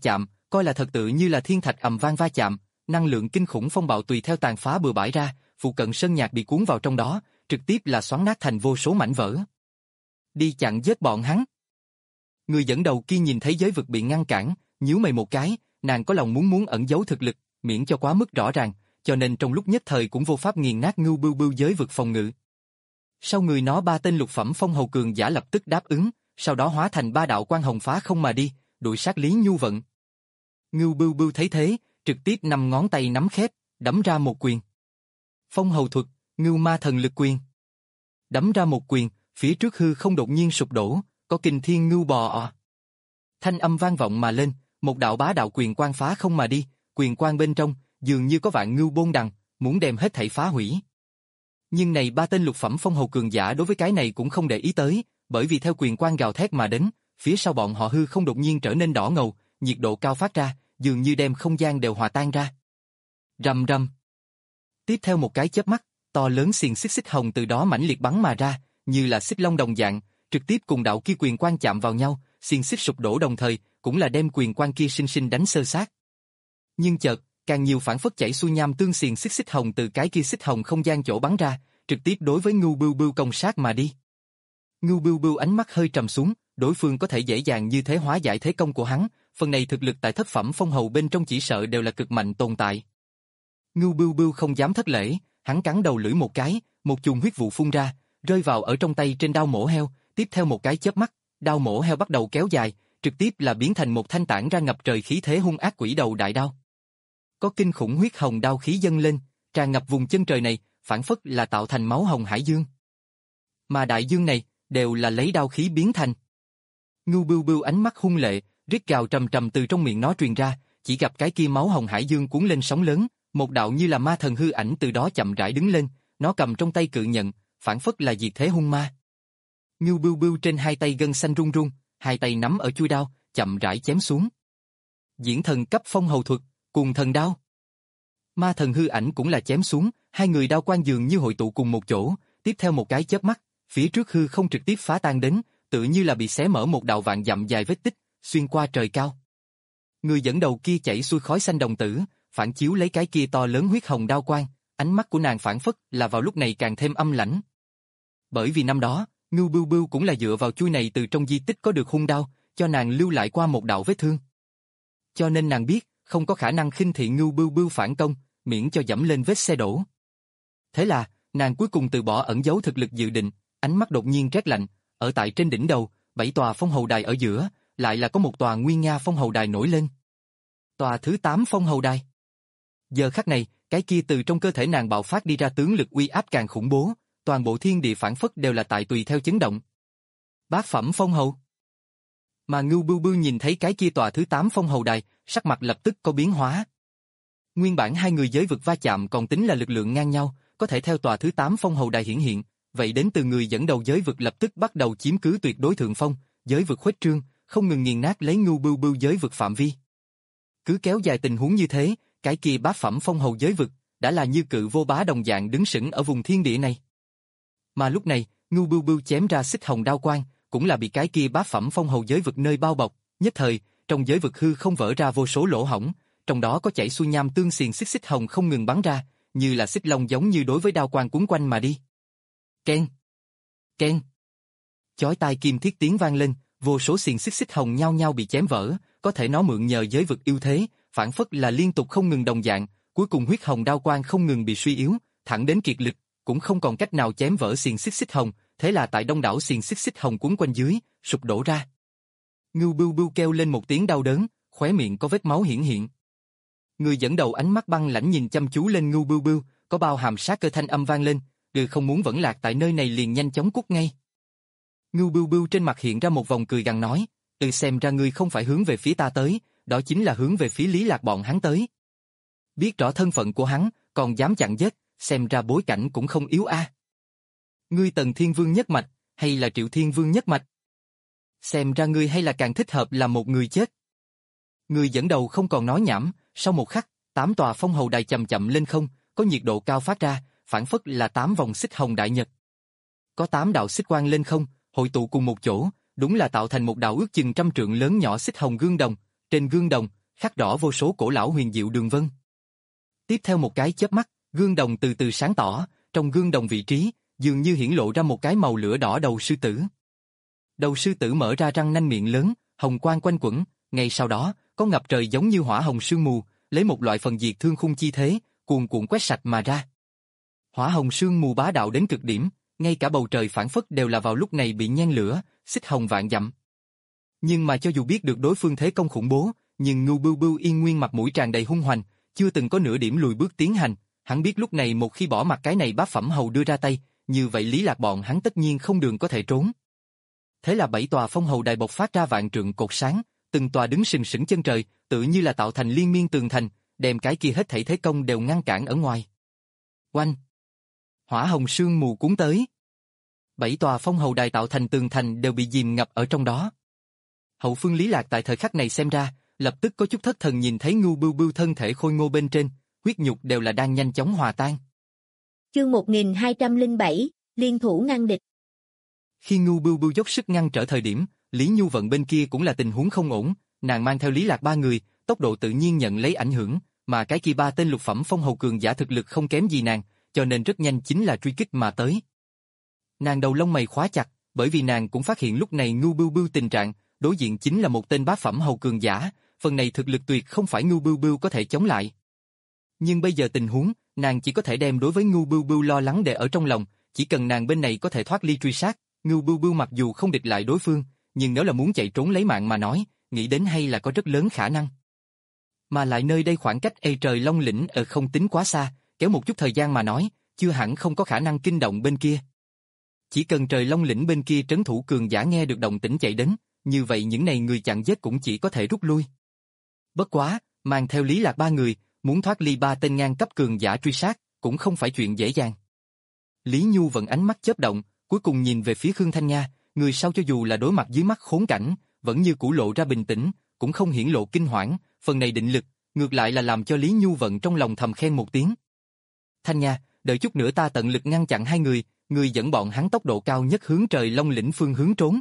coi là thật tự như là thiên thạch ầm vang va chạm, năng lượng kinh khủng phong bạo tùy theo tàn phá bừa bãi ra, phụ cận sơn nhạc bị cuốn vào trong đó, trực tiếp là xoắn nát thành vô số mảnh vỡ. Đi chặn giết bọn hắn. Người dẫn đầu kia nhìn thấy giới vực bị ngăn cản, nhíu mày một cái, nàng có lòng muốn muốn ẩn giấu thực lực, miễn cho quá mức rõ ràng, cho nên trong lúc nhất thời cũng vô pháp nghiền nát Ngưu Bưu Bưu giới vực phòng ngự. Sau người nó ba tên lục phẩm phong hầu cường giả lập tức đáp ứng, sau đó hóa thành ba đạo quang hồng phá không mà đi, đuổi sát Lý Nhu Vận. Ngưu Bưu Bưu thấy thế, trực tiếp năm ngón tay nắm khép, đấm ra một quyền. Phong hầu thuật, Ngưu Ma Thần Lực Quyền. Đấm ra một quyền, phía trước hư không đột nhiên sụp đổ, có kinh thiên ngưu bò ọ. Thanh âm vang vọng mà lên, một đạo bá đạo quyền quang phá không mà đi, quyền quang bên trong, dường như có vạn ngưu bôn đằng, muốn đem hết thảy phá hủy. Nhưng này ba tên lục phẩm phong hầu cường giả đối với cái này cũng không để ý tới, bởi vì theo quyền quang gào thét mà đến, phía sau bọn họ hư không đột nhiên trở nên đỏ ngầu, nhiệt độ cao phát ra, dường như đem không gian đều hòa tan ra. Rầm rầm. Tiếp theo một cái chớp mắt, to lớn xiềng xích xích hồng từ đó mãnh liệt bắn mà ra, như là xích long đồng dạng, trực tiếp cùng đạo kia quyền quang chạm vào nhau, xiềng xích sụp đổ đồng thời, cũng là đem quyền quang kia sinh sinh đánh xơ xác. Nhưng chợt, càng nhiều phản phất chảy xuôi nham tương xiềng xích xích hồng từ cái kia xích hồng không gian chỗ bắn ra, trực tiếp đối với Ngưu Bưu Bưu công sát mà đi. Ngưu Bưu Bưu ánh mắt hơi trầm xuống, đối phương có thể dễ dàng như thế hóa giải thế công của hắn, phần này thực lực tại thất phẩm phong hầu bên trong chỉ sợ đều là cực mạnh tồn tại. Ngưu Bưu Bưu không dám thất lễ, hắn cắn đầu lưỡi một cái, một chùm huyết vụ phun ra, rơi vào ở trong tay trên đao mổ heo, tiếp theo một cái chớp mắt, đao mổ heo bắt đầu kéo dài, trực tiếp là biến thành một thanh tản ra ngập trời khí thế hung ác quỷ đầu đại đao. Có kinh khủng huyết hồng đao khí dâng lên, tràn ngập vùng chân trời này, phản phất là tạo thành máu hồng hải dương. Mà đại dương này, đều là lấy đao khí biến thành. Ngưu Bưu Bưu ánh mắt hung lệ, rít gào trầm trầm từ trong miệng nó truyền ra, chỉ gặp cái kia máu hồng hải dương cuốn lên sóng lớn, một đạo như là ma thần hư ảnh từ đó chậm rãi đứng lên, nó cầm trong tay cự nhận, phản phất là diệt thế hung ma. Ngưu Bưu Bưu trên hai tay gân xanh run run, hai tay nắm ở chuôi đao, chậm rãi chém xuống. Diễn thần cấp phong hầu thuật, cùng thần đao. Ma thần hư ảnh cũng là chém xuống, hai người đao quang dường như hội tụ cùng một chỗ, tiếp theo một cái chớp mắt, phía trước hư không trực tiếp phá tan đến, tự như là bị xé mở một đạo vạn dặm dài vết tích, xuyên qua trời cao. Người dẫn đầu kia chảy xuôi khói xanh đồng tử, phản chiếu lấy cái kia to lớn huyết hồng đao quang, ánh mắt của nàng phản phất là vào lúc này càng thêm âm lãnh. Bởi vì năm đó, Ngưu Bưu Bưu cũng là dựa vào chuôi này từ trong di tích có được hung đao, cho nàng lưu lại qua một đạo vết thương. Cho nên nàng biết, không có khả năng khinh thị Ngưu Bưu Bưu phản công, miễn cho dẫm lên vết xe đổ. Thế là, nàng cuối cùng từ bỏ ẩn giấu thực lực dự định, ánh mắt đột nhiên rét lạnh, ở tại trên đỉnh đầu, bảy tòa phong hầu đài ở giữa, lại là có một tòa nguyên nga phong hầu đài nổi lên. Tòa thứ tám phong hầu đài. Giờ khắc này, cái kia từ trong cơ thể nàng bạo phát đi ra tướng lực uy áp càng khủng bố, toàn bộ thiên địa phản phất đều là tại tùy theo chấn động. Bát phẩm phong hầu. Mà Ngưu Bưu Bưu nhìn thấy cái kia tòa thứ tám phong hầu đài, sắc mặt lập tức có biến hóa. Nguyên bản hai người giới vực va chạm còn tính là lực lượng ngang nhau, có thể theo tòa thứ tám phong hầu đài hiển hiện, vậy đến từ người dẫn đầu giới vực lập tức bắt đầu chiếm cứ tuyệt đối thượng phong, giới vực khuếch trương, không ngừng nghiền nát lấy Ngưu Bưu Bưu giới vực phạm vi. Cứ kéo dài tình huống như thế, cái kia bát phẩm phong hầu giới vực đã là như cự vô bá đồng dạng đứng sững ở vùng thiên địa này. Mà lúc này, Ngưu Bưu Bưu chém ra xích hồng đao quang, cũng là bị cái kia bát phẩm phong hầu giới vực nơi bao bọc, nhất thời, trong giới vực hư không vỡ ra vô số lỗ hổng, trong đó có chảy xuôi nham tương xiềng xích xích hồng không ngừng bắn ra, như là xích long giống như đối với đao quang cuốn quanh mà đi. Keng, keng. Chói tai kim thiết tiếng vang lên, vô số xiềng xích xích hồng nhau nhau bị chém vỡ, có thể nó mượn nhờ giới vực ưu thế, phản phất là liên tục không ngừng đồng dạng, cuối cùng huyết hồng đao quang không ngừng bị suy yếu, thẳng đến kiệt lực, cũng không còn cách nào chém vỡ xiềng xích xích hồng, thế là tại đông đảo xiềng xích xích hồng cuốn quanh dưới, sụp đổ ra. Ngưu Bưu Bưu kêu lên một tiếng đau đớn, khóe miệng có vết máu hiển hiện. Người dẫn đầu ánh mắt băng lãnh nhìn chăm chú lên Ngưu Bưu Bưu, có bao hàm sát cơ thanh âm vang lên, "Ngươi không muốn vẫn lạc tại nơi này liền nhanh chóng cút ngay." Ngưu Bưu Bưu trên mặt hiện ra một vòng cười gằn nói, "Từ xem ra ngươi không phải hướng về phía ta tới, đó chính là hướng về phía Lý Lạc bọn hắn tới. Biết rõ thân phận của hắn, còn dám chặn giết, xem ra bối cảnh cũng không yếu a. Ngươi Tần Thiên Vương nhất mạch, hay là Triệu Thiên Vương nhất mạch? Xem ra ngươi hay là càng thích hợp là một người chết." Người dẫn đầu không còn nói nhảm, sau một khắc, tám tòa phong hầu đài chậm chậm lên không, có nhiệt độ cao phát ra, phản phất là tám vòng xích hồng đại nhật. Có tám đạo xích quang lên không, hội tụ cùng một chỗ, đúng là tạo thành một đạo ước chừng trăm trượng lớn nhỏ xích hồng gương đồng, trên gương đồng, khắc rõ vô số cổ lão huyền diệu đường vân. Tiếp theo một cái chớp mắt, gương đồng từ từ sáng tỏ, trong gương đồng vị trí, dường như hiển lộ ra một cái màu lửa đỏ đầu sư tử. Đầu sư tử mở ra răng nanh miệng lớn, hồng quang quanh quẩn, ngay sau đó, có ngập trời giống như hỏa hồng sương mù, lấy một loại phần diệt thương khung chi thế, cuồn cuộn quét sạch mà ra. Hỏa hồng sương mù bá đạo đến cực điểm, ngay cả bầu trời phảng phất đều là vào lúc này bị nhen lửa, xích hồng vạn dặm. Nhưng mà cho dù biết được đối phương thế công khủng bố, nhưng Ngưu Bưu Bưu yên nguyên mặt mũi tràn đầy hung hoành, chưa từng có nửa điểm lùi bước tiến hành, hắn biết lúc này một khi bỏ mặc cái này bát phẩm hầu đưa ra tay, như vậy Lý Lạc bọn hắn tất nhiên không đường có thể trốn. Thế là bảy tòa phong hầu đài bộc phát ra vạn trượng cột sáng, từng tòa đứng sừng sững chân trời, tự như là tạo thành liên miên tường thành, đem cái kia hết thảy thế công đều ngăn cản ở ngoài. Oanh! Hỏa hồng sương mù cuốn tới. Bảy tòa phong hầu đài tạo thành tường thành đều bị dìm ngập ở trong đó. Hậu phương Lý Lạc tại thời khắc này xem ra, lập tức có chút thất thần nhìn thấy Ngưu Bưu Bưu thân thể khôi ngô bên trên, huyết nhục đều là đang nhanh chóng hòa tan. Chương một nghìn hai trăm lẻ bảy, liên thủ ngăn địch. Khi Ngưu Bưu Bưu dốc sức ngăn trở thời điểm, Lý Nhu Vận bên kia cũng là tình huống không ổn, nàng mang theo Lý Lạc ba người, tốc độ tự nhiên nhận lấy ảnh hưởng, mà cái kia ba tên lục phẩm phong hầu cường giả thực lực không kém gì nàng, cho nên rất nhanh chính là truy kích mà tới. Nàng đầu lông mày khóa chặt, bởi vì nàng cũng phát hiện lúc này Ngưu Bưu Bưu tình trạng, đối diện chính là một tên bá phẩm hầu cường giả, phần này thực lực tuyệt không phải Ngưu Bưu Bưu có thể chống lại. Nhưng bây giờ tình huống, nàng chỉ có thể đem đối với Ngưu Bưu Bưu lo lắng để ở trong lòng, chỉ cần nàng bên này có thể thoát ly truy sát, Ngưu Bưu Bưu mặc dù không địch lại đối phương, nhưng nếu là muốn chạy trốn lấy mạng mà nói, nghĩ đến hay là có rất lớn khả năng. Mà lại nơi đây khoảng cách Ê Trời Long lĩnh ở không tính quá xa, kéo một chút thời gian mà nói, chưa hẳn không có khả năng kinh động bên kia. Chỉ cần Trời Long lĩnh bên kia trấn thủ cường giả nghe được động tĩnh chạy đến, như vậy những này người chặn giết cũng chỉ có thể rút lui. Bất quá, mang theo Lý Lạc ba người, muốn thoát ly ba tên ngang cấp cường giả truy sát, cũng không phải chuyện dễ dàng. Lý Nhu Vận ánh mắt chớp động, cuối cùng nhìn về phía Khương Thanh Nha, người sau cho dù là đối mặt dưới mắt khốn cảnh, vẫn như cũ lộ ra bình tĩnh, cũng không hiển lộ kinh hoảng, phần này định lực, ngược lại là làm cho Lý Nhu Vận trong lòng thầm khen một tiếng. Thanh Nha, đợi chút nữa ta tận lực ngăn chặn hai người, người dẫn bọn hắn tốc độ cao nhất hướng Trời Long lĩnh phương hướng trốn.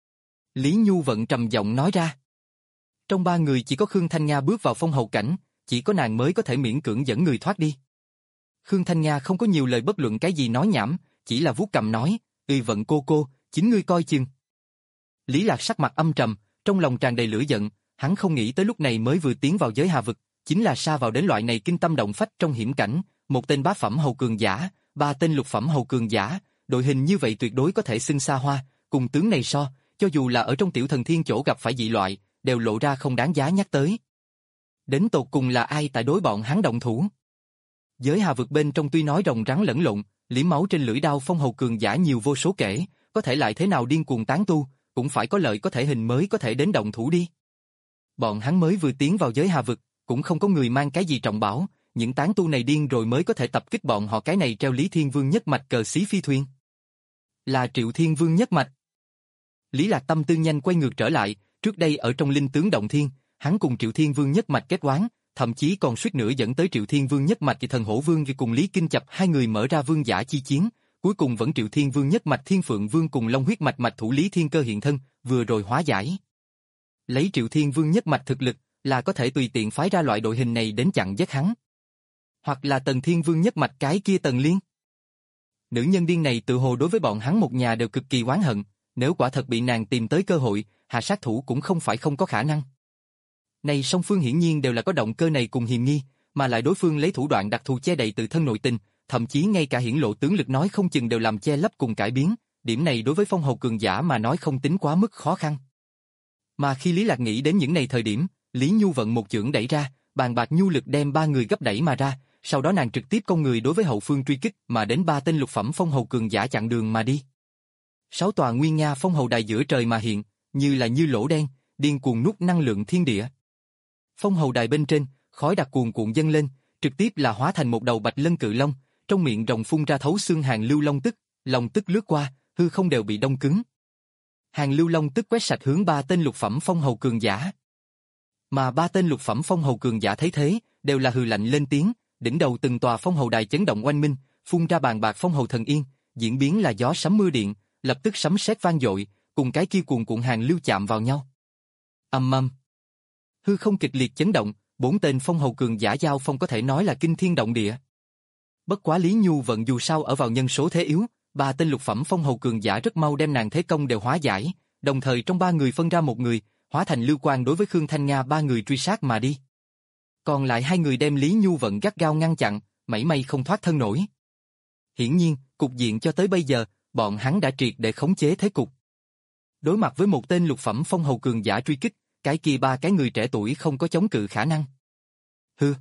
Lý Nhu Vận trầm giọng nói ra. Trong ba người chỉ có Khương Thanh Nha bước vào phong hầu cảnh, chỉ có nàng mới có thể miễn cưỡng dẫn người thoát đi. Khương Thanh Nha không có nhiều lời bất luận cái gì nói nhảm, chỉ là vuốt cầm nói, "Uy Vận cô cô, chính ngươi coi chừng." Lý Lạc sắc mặt âm trầm, trong lòng tràn đầy lửa giận, hắn không nghĩ tới lúc này mới vừa tiến vào giới hà vực, chính là sa vào đến loại này kinh tâm động phách trong hiểm cảnh, một tên bá phẩm hầu cường giả, ba tên lục phẩm hầu cường giả, đội hình như vậy tuyệt đối có thể xưng xa hoa, cùng tướng này so, cho dù là ở trong tiểu thần thiên chỗ gặp phải dị loại, đều lộ ra không đáng giá nhắc tới. Đến tột cùng là ai tại đối bọn hắn động thủ? Giới hà vực bên trong tuy nói rồng rắn lẫn lộn, liếm máu trên lưỡi đao phong hầu cường giả nhiều vô số kể, có thể lại thế nào điên cuồng tán tu, cũng phải có lợi có thể hình mới có thể đến động thủ đi. Bọn hắn mới vừa tiến vào giới hà vực, cũng không có người mang cái gì trọng bảo, những tán tu này điên rồi mới có thể tập kích bọn họ cái này treo Lý Thiên Vương nhất mạch cờ xí phi thuyền. Là Triệu Thiên Vương nhất mạch. Lý Lạc tâm tư nhanh quay ngược trở lại, trước đây ở trong linh tướng động thiên, hắn cùng Triệu Thiên Vương nhất mạch kết oán, thậm chí còn suýt nữa dẫn tới Triệu Thiên Vương nhất mạch và Thần Hổ Vương vì cùng Lý Kinh Chập hai người mở ra vương giả chi chiến, cuối cùng vẫn Triệu Thiên Vương nhất mạch Thiên Phượng Vương cùng Long huyết mạch mạch thủ Lý Thiên Cơ hiện thân, vừa rồi hóa giải. Lấy Triệu Thiên Vương nhất mạch thực lực, là có thể tùy tiện phái ra loại đội hình này đến chặn giết hắn. Hoặc là Tần Thiên Vương nhất mạch cái kia Tần Liên. Nữ nhân điên này tự hồ đối với bọn hắn một nhà đều cực kỳ oán hận, nếu quả thật bị nàng tìm tới cơ hội, hạ sát thủ cũng không phải không có khả năng. Này song phương hiển nhiên đều là có động cơ này cùng hiềm nghi, mà lại đối phương lấy thủ đoạn đặc thù che đậy tự thân nội tình, thậm chí ngay cả hiển lộ tướng lực nói không chừng đều làm che lấp cùng cải biến, điểm này đối với phong hầu cường giả mà nói không tính quá mức khó khăn. Mà khi Lý Lạc nghĩ đến những này thời điểm, Lý Nhu Vận một chưởng đẩy ra, bàn bạc nhu lực đem ba người gấp đẩy mà ra, sau đó nàng trực tiếp công người đối với hậu phương truy kích mà đến ba tên lục phẩm phong hầu cường giả chặn đường mà đi. Sáu tòa nguyên nga phong hầu đài giữa trời mà hiện, như là như lỗ đen, điên cuồng nuốt năng lượng thiên địa. Phong hầu đài bên trên, khói đặc cuồn cuộn dâng lên, trực tiếp là hóa thành một đầu bạch lân cự long, trong miệng rồng phun ra thấu xương hàng lưu long tức, long tức lướt qua, hư không đều bị đông cứng. Hàng lưu long tức quét sạch hướng ba tên lục phẩm phong hầu cường giả. Mà ba tên lục phẩm phong hầu cường giả thấy thế, đều là hừ lạnh lên tiếng, đỉnh đầu từng tòa phong hầu đài chấn động oanh minh, phun ra bàn bạc phong hầu thần yên, diễn biến là gió sấm mưa điện, lập tức sấm sét vang dội, cùng cái kia cuồn cuộn hàng lưu chạm vào nhau. Ầm ầm. Hư không kịch liệt chấn động, bốn tên phong hầu cường giả giao phong có thể nói là kinh thiên động địa. Bất quá Lý Nhu Vận dù sao ở vào nhân số thế yếu, ba tên lục phẩm phong hầu cường giả rất mau đem nàng thế công đều hóa giải, đồng thời trong ba người phân ra một người, hóa thành lưu quang đối với Khương Thanh Nga ba người truy sát mà đi. Còn lại hai người đem Lý Nhu Vận gắt gao ngăn chặn, mảy may không thoát thân nổi. Hiển nhiên, cục diện cho tới bây giờ, bọn hắn đã triệt để khống chế thế cục. Đối mặt với một tên lục phẩm phong hầu cường giả truy kích, cái kia ba cái người trẻ tuổi không có chống cự khả năng. Hừ.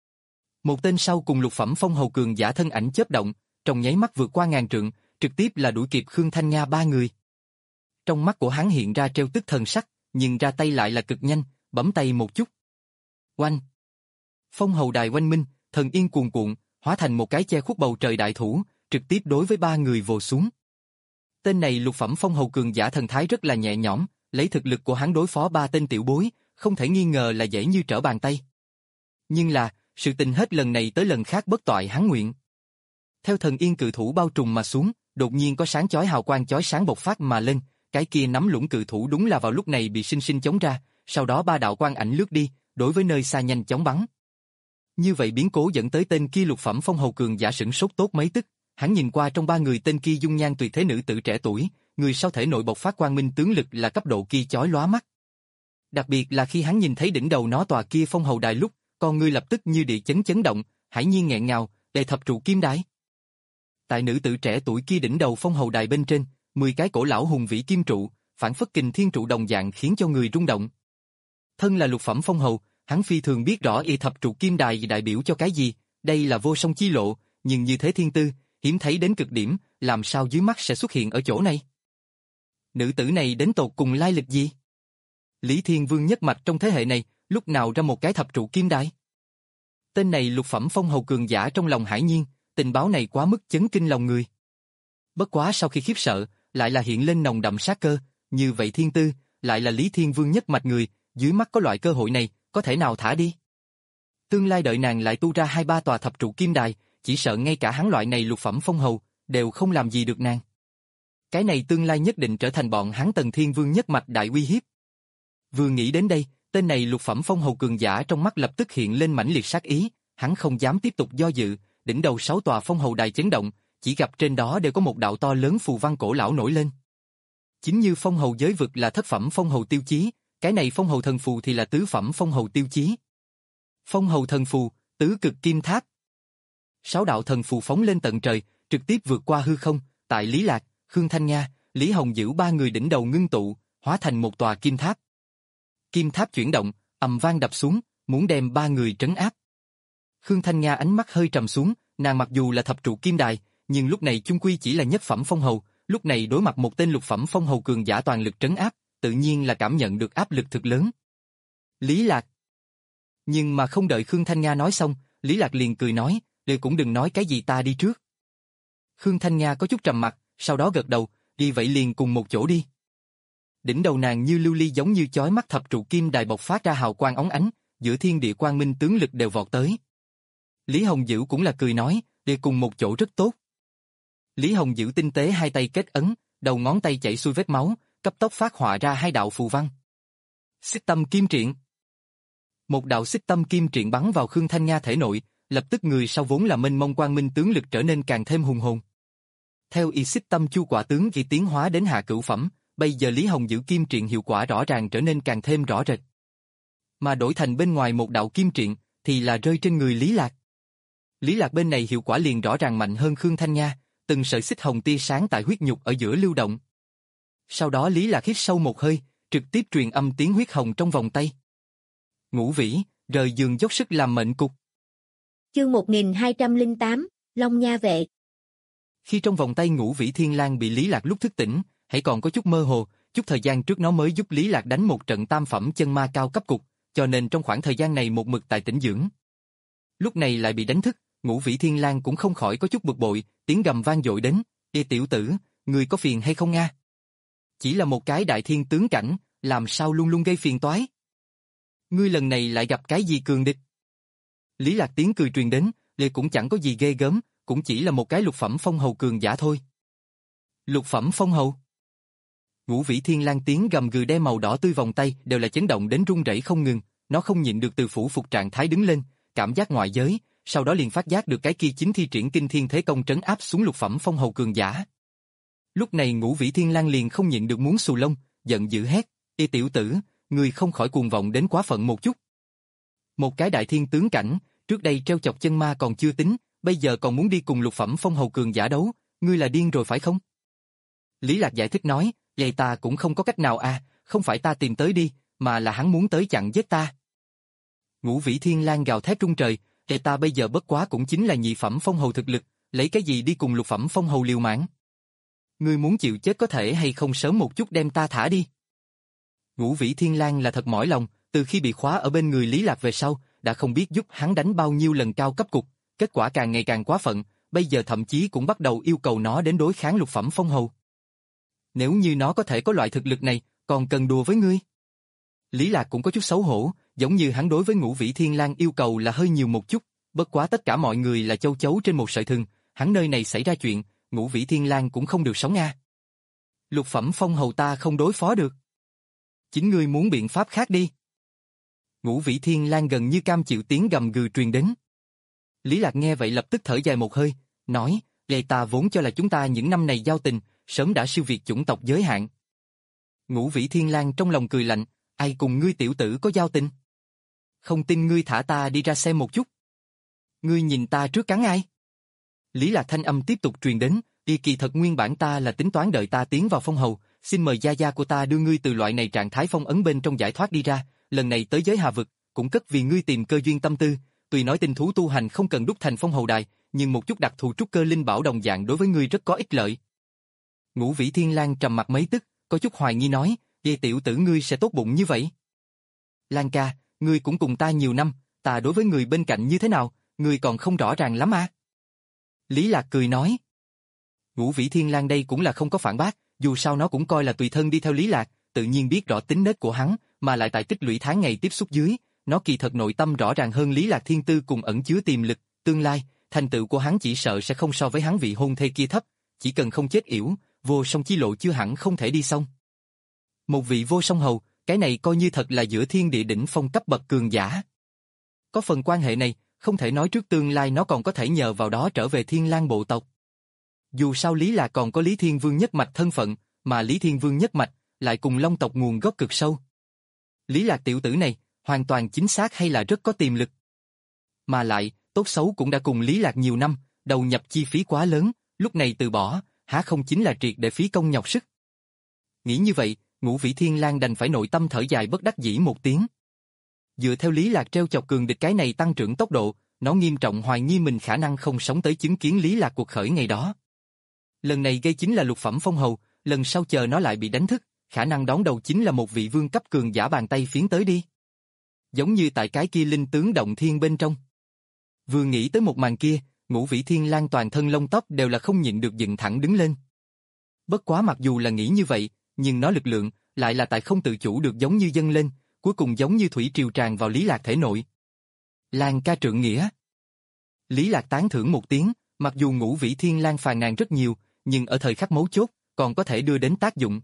Một tên sau cùng lục phẩm phong hầu cường giả thân ảnh chớp động, trong nháy mắt vượt qua ngàn trượng, trực tiếp là đuổi kịp Khương Thanh Nga ba người. Trong mắt của hắn hiện ra trêu tức thần sắc, nhưng ra tay lại là cực nhanh, bấm tay một chút. Oanh! Phong hầu đài oanh minh, thần yên cuồn cuộn, hóa thành một cái che khuất bầu trời đại thủ, trực tiếp đối với ba người vồ xuống. Tên này lục phẩm phong hầu cường giả thần thái rất là nhẹ nhõm, lấy thực lực của hắn đối phó ba tên tiểu bối, không thể nghi ngờ là dễ như trở bàn tay. Nhưng là, sự tình hết lần này tới lần khác bất toại hắn nguyện. Theo thần yên cự thủ bao trùm mà xuống, đột nhiên có sáng chói hào quang chói sáng bộc phát mà lên, cái kia nắm lũng cự thủ đúng là vào lúc này bị sinh sinh chống ra, sau đó ba đạo quang ảnh lướt đi, đối với nơi xa nhanh chóng bắn. Như vậy biến cố dẫn tới tên kia lục phẩm phong hầu cường giả sửng sốt tốt mấy tức, hắn nhìn qua trong ba người tên kia dung nhan tuyệt thế nữ tử trẻ tuổi, người sau thể nội bộc phát quang minh tướng lực là cấp độ kia chói lóa mắt. Đặc biệt là khi hắn nhìn thấy đỉnh đầu nó tòa kia phong hầu đài lúc, con ngươi lập tức như địa chấn chấn động, hải nhiên nghẹn ngào, đề thập trụ kim đài. Tại nữ tử trẻ tuổi kia đỉnh đầu phong hầu đài bên trên, mười cái cổ lão hùng vĩ kim trụ, phản phất kình thiên trụ đồng dạng khiến cho người rung động. Thân là lục phẩm phong hầu, hắn phi thường biết rõ y thập trụ kim đài đại biểu cho cái gì, đây là vô song chi lộ, nhưng như thế thiên tư, hiếm thấy đến cực điểm, làm sao dưới mắt sẽ xuất hiện ở chỗ này? Nữ tử này đến tột cùng lai lịch gì? Lý Thiên Vương nhất mạch trong thế hệ này, lúc nào ra một cái thập trụ kim đài? Tên này lục phẩm phong hầu cường giả trong lòng hải nhiên, tình báo này quá mức chấn kinh lòng người. Bất quá sau khi khiếp sợ, lại là hiện lên nồng đậm sát cơ, như vậy thiên tư, lại là Lý Thiên Vương nhất mạch người, dưới mắt có loại cơ hội này, có thể nào thả đi? Tương lai đợi nàng lại tu ra hai ba tòa thập trụ kim đài, chỉ sợ ngay cả hắn loại này lục phẩm phong hầu, đều không làm gì được nàng. Cái này tương lai nhất định trở thành bọn hắn Tần Thiên Vương nhất mạch đại uy hiếp. Vừa nghĩ đến đây, tên này lục phẩm phong hầu cường giả trong mắt lập tức hiện lên mãnh liệt sát ý, hắn không dám tiếp tục do dự, đỉnh đầu sáu tòa phong hầu đài chấn động, chỉ gặp trên đó đều có một đạo to lớn phù văn cổ lão nổi lên. Chính như phong hầu giới vực là thất phẩm phong hầu tiêu chí, cái này phong hầu thần phù thì là tứ phẩm phong hầu tiêu chí. Phong hầu thần phù, tứ cực kim tháp. Sáu đạo thần phù phóng lên tận trời, trực tiếp vượt qua hư không, tại Lý Lạc, Khương Thanh Nga, Lý Hồng giữ ba người đỉnh đầu ngưng tụ, hóa thành một tòa kim tháp. Kim tháp chuyển động, ầm vang đập xuống, muốn đem ba người trấn áp. Khương Thanh Nga ánh mắt hơi trầm xuống, nàng mặc dù là thập trụ kim đài, nhưng lúc này chung quy chỉ là nhất phẩm phong hầu, lúc này đối mặt một tên lục phẩm phong hầu cường giả toàn lực trấn áp, tự nhiên là cảm nhận được áp lực thực lớn. Lý Lạc. Nhưng mà không đợi Khương Thanh Nga nói xong, Lý Lạc liền cười nói, "Ngươi cũng đừng nói cái gì, ta đi trước." Khương Thanh Nga có chút trầm mặt, sau đó gật đầu, "Đi vậy liền cùng một chỗ đi." Đỉnh đầu nàng như lưu ly giống như chói mắt thập trụ kim đài bộc phát ra hào quang óng ánh, giữa thiên địa quang minh tướng lực đều vọt tới. Lý Hồng Dữ cũng là cười nói, "Đi cùng một chỗ rất tốt." Lý Hồng Dữ tinh tế hai tay kết ấn, đầu ngón tay chảy xuôi vết máu, cấp tốc phát họa ra hai đạo phù văn. Xích tâm kim triện. Một đạo xích tâm kim triện bắn vào Khương Thanh Nga thể nội, lập tức người sau vốn là mênh mông quang minh tướng lực trở nên càng thêm hùng hồn. Theo y xích tâm chu quả tướng kỳ tiến hóa đến hạ cửu phẩm, bây giờ Lý Hồng Dữ kim triện hiệu quả rõ ràng trở nên càng thêm rõ rệt. Mà đổi thành bên ngoài một đạo kim triện, thì là rơi trên người Lý Lạc. Lý Lạc bên này hiệu quả liền rõ ràng mạnh hơn Khương Thanh Nga, từng sợi xích hồng tia sáng tại huyết nhục ở giữa lưu động. Sau đó Lý Lạc hít sâu một hơi, trực tiếp truyền âm tiếng huyết hồng trong vòng tay. Ngũ Vĩ, rời giường dốc sức làm mệnh cục. Chương một nghìn hai trăm lẻ tám, Long Nha Vệ. Khi trong vòng tay Ngũ Vĩ Thiên Lang bị Lý Lạc lúc thức tỉnh, hãy còn có chút mơ hồ, chút thời gian trước nó mới giúp Lý Lạc đánh một trận tam phẩm chân ma cao cấp cục, cho nên trong khoảng thời gian này một mực tại tĩnh dưỡng. Lúc này lại bị đánh thức, Ngũ Vĩ Thiên Lang cũng không khỏi có chút bực bội, tiếng gầm vang dội đến, "Ê tiểu tử, người có phiền hay không nga? Chỉ là một cái đại thiên tướng cảnh, làm sao luôn luôn gây phiền toái? Ngươi lần này lại gặp cái gì cường địch?" Lý Lạc tiếng cười truyền đến, "Lê cũng chẳng có gì ghê gớm, cũng chỉ là một cái lục phẩm phong hầu cường giả thôi." Lục phẩm phong hầu? Ngũ Vĩ Thiên Lang tiếng gầm gừ đe màu đỏ tươi vòng tay đều là chấn động đến run rẩy không ngừng, nó không nhịn được từ phủ phục trạng thái đứng lên, cảm giác ngoại giới, sau đó liền phát giác được cái kia chính thi triển kinh thiên thế công trấn áp xuống lục phẩm phong hầu cường giả. Lúc này Ngũ Vĩ Thiên Lang liền không nhịn được muốn xù lông, giận dữ hét, "Ê tiểu tử, ngươi không khỏi cuồng vọng đến quá phận một chút. Một cái đại thiên tướng cảnh, trước đây treo chọc chân ma còn chưa tính, bây giờ còn muốn đi cùng lục phẩm phong hầu cường giả đấu, ngươi là điên rồi phải không?" Lý Lạc giải thích nói, "Vậy ta cũng không có cách nào à, không phải ta tìm tới đi, mà là hắn muốn tới chặn giết ta." Ngũ Vĩ Thiên Lang gào thét trung trời, "Vậy ta bây giờ bất quá cũng chính là nhị phẩm phong hầu thực lực, lấy cái gì đi cùng lục phẩm phong hầu liều mạng? Ngươi muốn chịu chết có thể hay không sớm một chút đem ta thả đi?" Ngũ Vĩ Thiên Lang là thật mỏi lòng, từ khi bị khóa ở bên người Lý Lạc về sau, đã không biết giúp hắn đánh bao nhiêu lần cao cấp cục, kết quả càng ngày càng quá phận, bây giờ thậm chí cũng bắt đầu yêu cầu nó đến đối kháng lục phẩm phong hầu. Nếu như nó có thể có loại thực lực này, còn cần đùa với ngươi? Lý Lạc cũng có chút xấu hổ, giống như hắn đối với Ngũ Vĩ Thiên Lang yêu cầu là hơi nhiều một chút, bất quá tất cả mọi người là châu chấu trên một sợi thừng, hắn nơi này xảy ra chuyện, Ngũ Vĩ Thiên Lang cũng không được sống a. Lục phẩm phong hầu ta không đối phó được. Chính ngươi muốn biện pháp khác đi. Ngũ Vĩ Thiên Lang gần như cam chịu tiếng gầm gừ truyền đến. Lý Lạc nghe vậy lập tức thở dài một hơi, nói, "Vậy ta vốn cho là chúng ta những năm này giao tình, sớm đã siêu việt chủng tộc giới hạn." Ngũ Vĩ Thiên Lang trong lòng cười lạnh, "Ai cùng ngươi tiểu tử có giao tình? Không tin ngươi thả ta đi ra xem một chút. Ngươi nhìn ta trước cắn ai?" Lý Lạc thanh âm tiếp tục truyền đến, "Y kỳ thật nguyên bản ta là tính toán đợi ta tiến vào phong hầu, xin mời gia gia của ta đưa ngươi từ loại này trạng thái phong ấn bên trong giải thoát đi ra, lần này tới giới hà vực, cũng cất vì ngươi tìm cơ duyên tâm tư, tuy nói tinh thú tu hành không cần đúc thành phong hầu đài, nhưng một chút đặc thù trúc cơ linh bảo đồng dạng đối với ngươi rất có ích lợi." Ngũ Vĩ Thiên Lang trầm mặt mấy tức, có chút hoài nghi nói, "Vậy tiểu tử ngươi sẽ tốt bụng như vậy?" "Lang ca, ngươi cũng cùng ta nhiều năm, ta đối với người bên cạnh như thế nào, ngươi còn không rõ ràng lắm à?" Lý Lạc cười nói. Ngũ Vĩ Thiên Lang đây cũng là không có phản bác, dù sao nó cũng coi là tùy thân đi theo Lý Lạc, tự nhiên biết rõ tính nết của hắn, mà lại tại tích lũy tháng ngày tiếp xúc dưới, nó kỳ thật nội tâm rõ ràng hơn Lý Lạc thiên tư cùng ẩn chứa tiềm lực, tương lai, thành tựu của hắn chỉ sợ sẽ không so với hắn vị hôn thê kia thấp, chỉ cần không chết yểu, vô song chi lộ chưa hẳn không thể đi xong. Một vị vô song hầu, cái này coi như thật là giữa thiên địa đỉnh phong cấp bậc cường giả. Có phần quan hệ này, không thể nói trước tương lai nó còn có thể nhờ vào đó trở về Thiên Lang bộ tộc. Dù sao Lý Lạc còn có Lý Thiên Vương nhất mạch thân phận, mà Lý Thiên Vương nhất mạch lại cùng Long tộc nguồn gốc cực sâu. Lý Lạc tiểu tử này, hoàn toàn chính xác hay là rất có tiềm lực. Mà lại, tốt xấu cũng đã cùng Lý Lạc nhiều năm, đầu nhập chi phí quá lớn, lúc này từ bỏ, há không chính là triệt để phí công nhọc sức. Nghĩ như vậy, Ngũ Vĩ Thiên Lang đành phải nội tâm thở dài bất đắc dĩ một tiếng. Dựa theo Lý Lạc treo chọc cường địch cái này tăng trưởng tốc độ, nó nghiêm trọng hoài nghi mình khả năng không sống tới chứng kiến Lý Lạc cuộc khởi ngày đó. Lần này gây chính là lục phẩm phong hầu, lần sau chờ nó lại bị đánh thức, khả năng đón đầu chính là một vị vương cấp cường giả bàn tay phiến tới đi. Giống như tại cái kia linh tướng động thiên bên trong. Vừa nghĩ tới một màn kia, Ngũ Vĩ Thiên Lang toàn thân lông tóc đều là không nhịn được dựng thẳng đứng lên. Bất quá mặc dù là nghĩ như vậy, nhưng nó lực lượng lại là tại không tự chủ được giống như dâng lên, cuối cùng giống như thủy triều tràn vào Lý Lạc thể nội. Lang ca trượng nghĩa. Lý Lạc tán thưởng một tiếng, mặc dù Ngũ Vĩ Thiên Lang phàn nàn rất nhiều, nhưng ở thời khắc mấu chốt, còn có thể đưa đến tác dụng.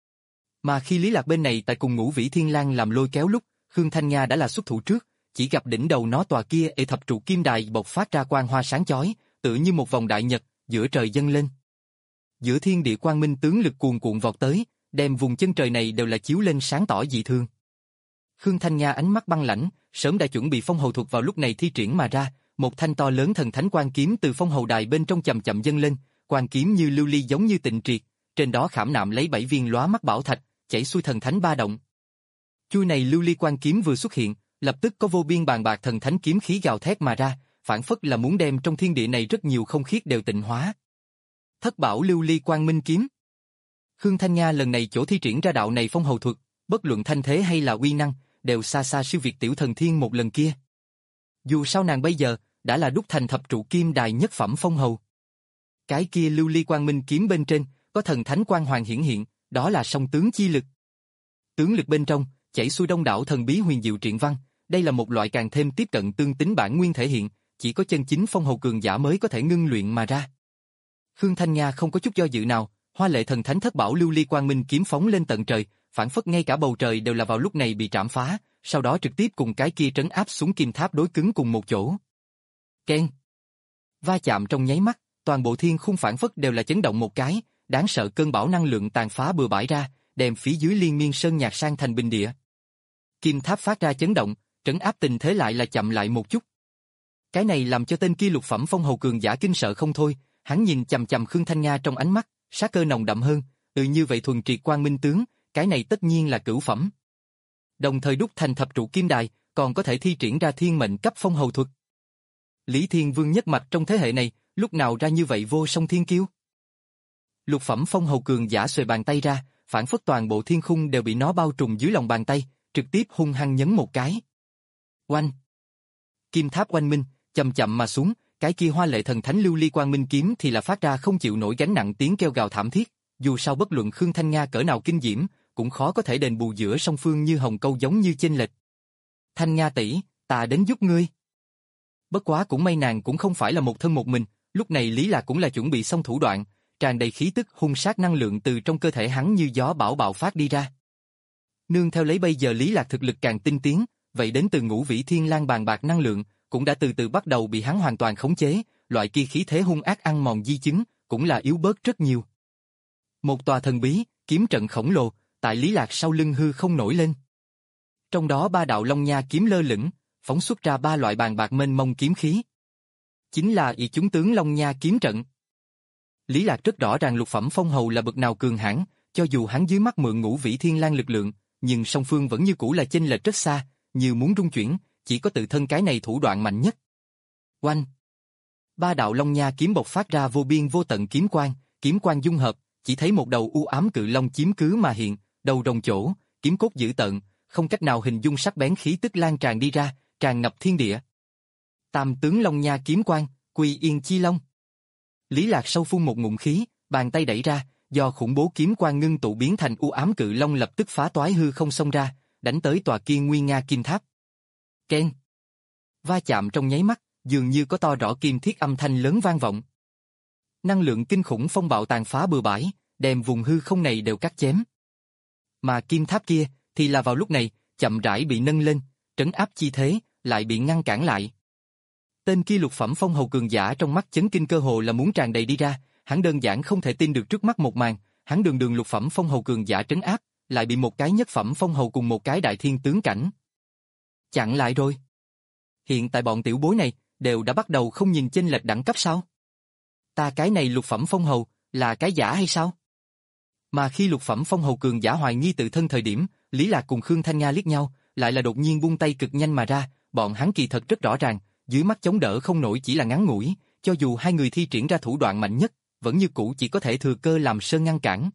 Mà khi Lý Lạc bên này tại cùng Ngũ Vĩ Thiên Lang làm lôi kéo lúc, Khương Thanh Nga đã là xuất thủ trước, chỉ gặp đỉnh đầu nó tòa kia ê thập trụ kim đài bộc phát ra quang hoa sáng chói, tựa như một vòng đại nhật, giữa trời dâng lên. Giữa thiên địa quang minh tướng lực cuồn cuộn vọt tới, đem vùng chân trời này đều là chiếu lên sáng tỏ dị thường. Khương Thanh Nga ánh mắt băng lãnh, sớm đã chuẩn bị phong hầu thuật vào lúc này thi triển mà ra, một thanh to lớn thần thánh quan kiếm từ phong hầu đài bên trong chậm chậm dâng lên, quan kiếm như lưu ly giống như tịnh triệt, trên đó khảm nạm lấy bảy viên lóa mắt bảo thạch, chảy xuôi thần thánh ba động. Chuôi này lưu ly quan kiếm vừa xuất hiện, lập tức có vô biên bàn bạc thần thánh kiếm khí gào thét mà ra, phản phất là muốn đem trong thiên địa này rất nhiều không khiết đều tịnh hóa. Thất bảo lưu ly quang minh kiếm. Khương Thanh Nga lần này chỗ thi triển ra đạo này phong hầu thuật, bất luận thanh thế hay là uy năng, đều xa xa siêu việt tiểu thần thiên một lần kia. Dù sao nàng bây giờ đã là đúc thành thập trụ kim đài nhất phẩm phong hầu. Cái kia lưu ly quang minh kiếm bên trên có thần thánh quang hoàng hiển hiện, đó là song tướng chi lực. Tướng lực bên trong chảy xuôi đông đảo thần bí huyền diệu truyện văn, đây là một loại càng thêm tiếp cận tương tính bản nguyên thể hiện, chỉ có chân chính phong hầu cường giả mới có thể ngưng luyện mà ra. Khương Thanh Nga không có chút do dự nào, hoa lệ thần thánh thất bảo lưu ly quang minh kiếm phóng lên tận trời, phản phất ngay cả bầu trời đều là vào lúc này bị trảm phá, sau đó trực tiếp cùng cái kia trấn áp xuống kim tháp đối cứng cùng một chỗ. Keng. Va chạm trong nháy mắt, toàn bộ thiên khung phản phất đều là chấn động một cái, đáng sợ cơn bão năng lượng tàn phá bừa bãi ra, đem phía dưới liên miên sơn nhạc sang thành bình địa. Kim tháp phát ra chấn động, trấn áp tình thế lại là chậm lại một chút. Cái này làm cho tên kia lục phẩm phong hầu cường giả kinh sợ không thôi, hắn nhìn chằm chằm Khương Thanh Nga trong ánh mắt, sát cơ nồng đậm hơn, ừ như vậy thuần triệt quang minh tướng, cái này tất nhiên là cửu phẩm. Đồng thời đúc thành thập trụ kim đài, còn có thể thi triển ra thiên mệnh cấp phong hầu thuật. Lý Thiên Vương nhất mạch trong thế hệ này, lúc nào ra như vậy vô song thiên kiêu. Lục phẩm phong hầu cường giả xuề bàn tay ra, phản phất toàn bộ thiên khung đều bị nó bao trùm dưới lòng bàn tay, trực tiếp hung hăng nhấn một cái. Oanh! Kim tháp oanh minh, chậm chậm mà xuống, cái kia hoa lệ thần thánh lưu ly quang minh kiếm thì là phát ra không chịu nổi gánh nặng tiếng kêu gào thảm thiết, dù sao bất luận Khương Thanh Nga cỡ nào kinh diễm, cũng khó có thể đền bù giữa song phương như hồng câu giống như chênh lệch. Thanh Nga tỷ, ta đến giúp ngươi. Bất quá cũng may nàng cũng không phải là một thân một mình, lúc này Lý Lạc cũng là chuẩn bị xong thủ đoạn, tràn đầy khí tức hung sát năng lượng từ trong cơ thể hắn như gió bão bạo phát đi ra. Nương theo lấy bây giờ Lý Lạc thực lực càng tinh tiến, vậy đến từ ngũ vĩ thiên lang bàn bạc năng lượng, cũng đã từ từ bắt đầu bị hắn hoàn toàn khống chế, loại kia khí thế hung ác ăn mòn di chứng, cũng là yếu bớt rất nhiều. Một tòa thần bí, kiếm trận khổng lồ, tại Lý Lạc sau lưng hư không nổi lên. Trong đó ba đạo long nha kiếm lơ lửng, phóng xuất ra ba loại bàn bạc mênh mông kiếm khí. Chính là y chúng tướng long nha kiếm trận. Lý Lạc rất rõ ràng lục phẩm phong hầu là bậc nào cường hãn, cho dù hắn dưới mắt mượn ngũ vĩ thiên lang lực lượng, nhưng song phương vẫn như cũ là chênh lệch rất xa, như muốn rung chuyển, chỉ có tự thân cái này thủ đoạn mạnh nhất. Oanh! Ba đạo long nha kiếm bộc phát ra vô biên vô tận kiếm quang, kiếm quang dung hợp, chỉ thấy một đầu u ám cự long chiếm cứ mà hiện, đầu rồng chỗ, kiếm cốt dữ tợn, không cách nào hình dung sắc bén khí tức lan tràn đi ra, tràn ngập thiên địa. Tam tướng long nha kiếm quang, Quy Yên Chi Long. Lý Lạc sâu phun một ngụm khí, bàn tay đẩy ra, do khủng bố kiếm quang ngưng tụ biến thành u ám cự long lập tức phá toái hư không xông ra, đánh tới tòa kia nguy nga kim tháp. Keng! Va chạm trong nháy mắt, dường như có to rõ kim thiết âm thanh lớn vang vọng. Năng lượng kinh khủng phong bạo tàn phá bừa bãi, đem vùng hư không này đều cắt chém. Mà kim tháp kia, thì là vào lúc này, chậm rãi bị nâng lên, trấn áp chi thế, lại bị ngăn cản lại. Tên kia lục phẩm phong hầu cường giả trong mắt chấn kinh cơ hồ là muốn tràn đầy đi ra, hắn đơn giản không thể tin được trước mắt một màn, hắn đường đường lục phẩm phong hầu cường giả trấn áp, lại bị một cái nhất phẩm phong hầu cùng một cái đại thiên tướng cảnh chặn lại rồi. Hiện tại bọn tiểu bối này, đều đã bắt đầu không nhìn chênh lệch đẳng cấp sao? Ta cái này lục phẩm phong hầu, là cái giả hay sao? Mà khi lục phẩm phong hầu cường giả hoài nghi tự thân thời điểm, Lý Lạc cùng Khương Thanh Nga liếc nhau, lại là đột nhiên buông tay cực nhanh mà ra, bọn hắn kỳ thật rất rõ ràng, dưới mắt chống đỡ không nổi chỉ là ngắn ngủi, cho dù hai người thi triển ra thủ đoạn mạnh nhất, vẫn như cũ chỉ có thể thừa cơ làm sơn ngăn cản.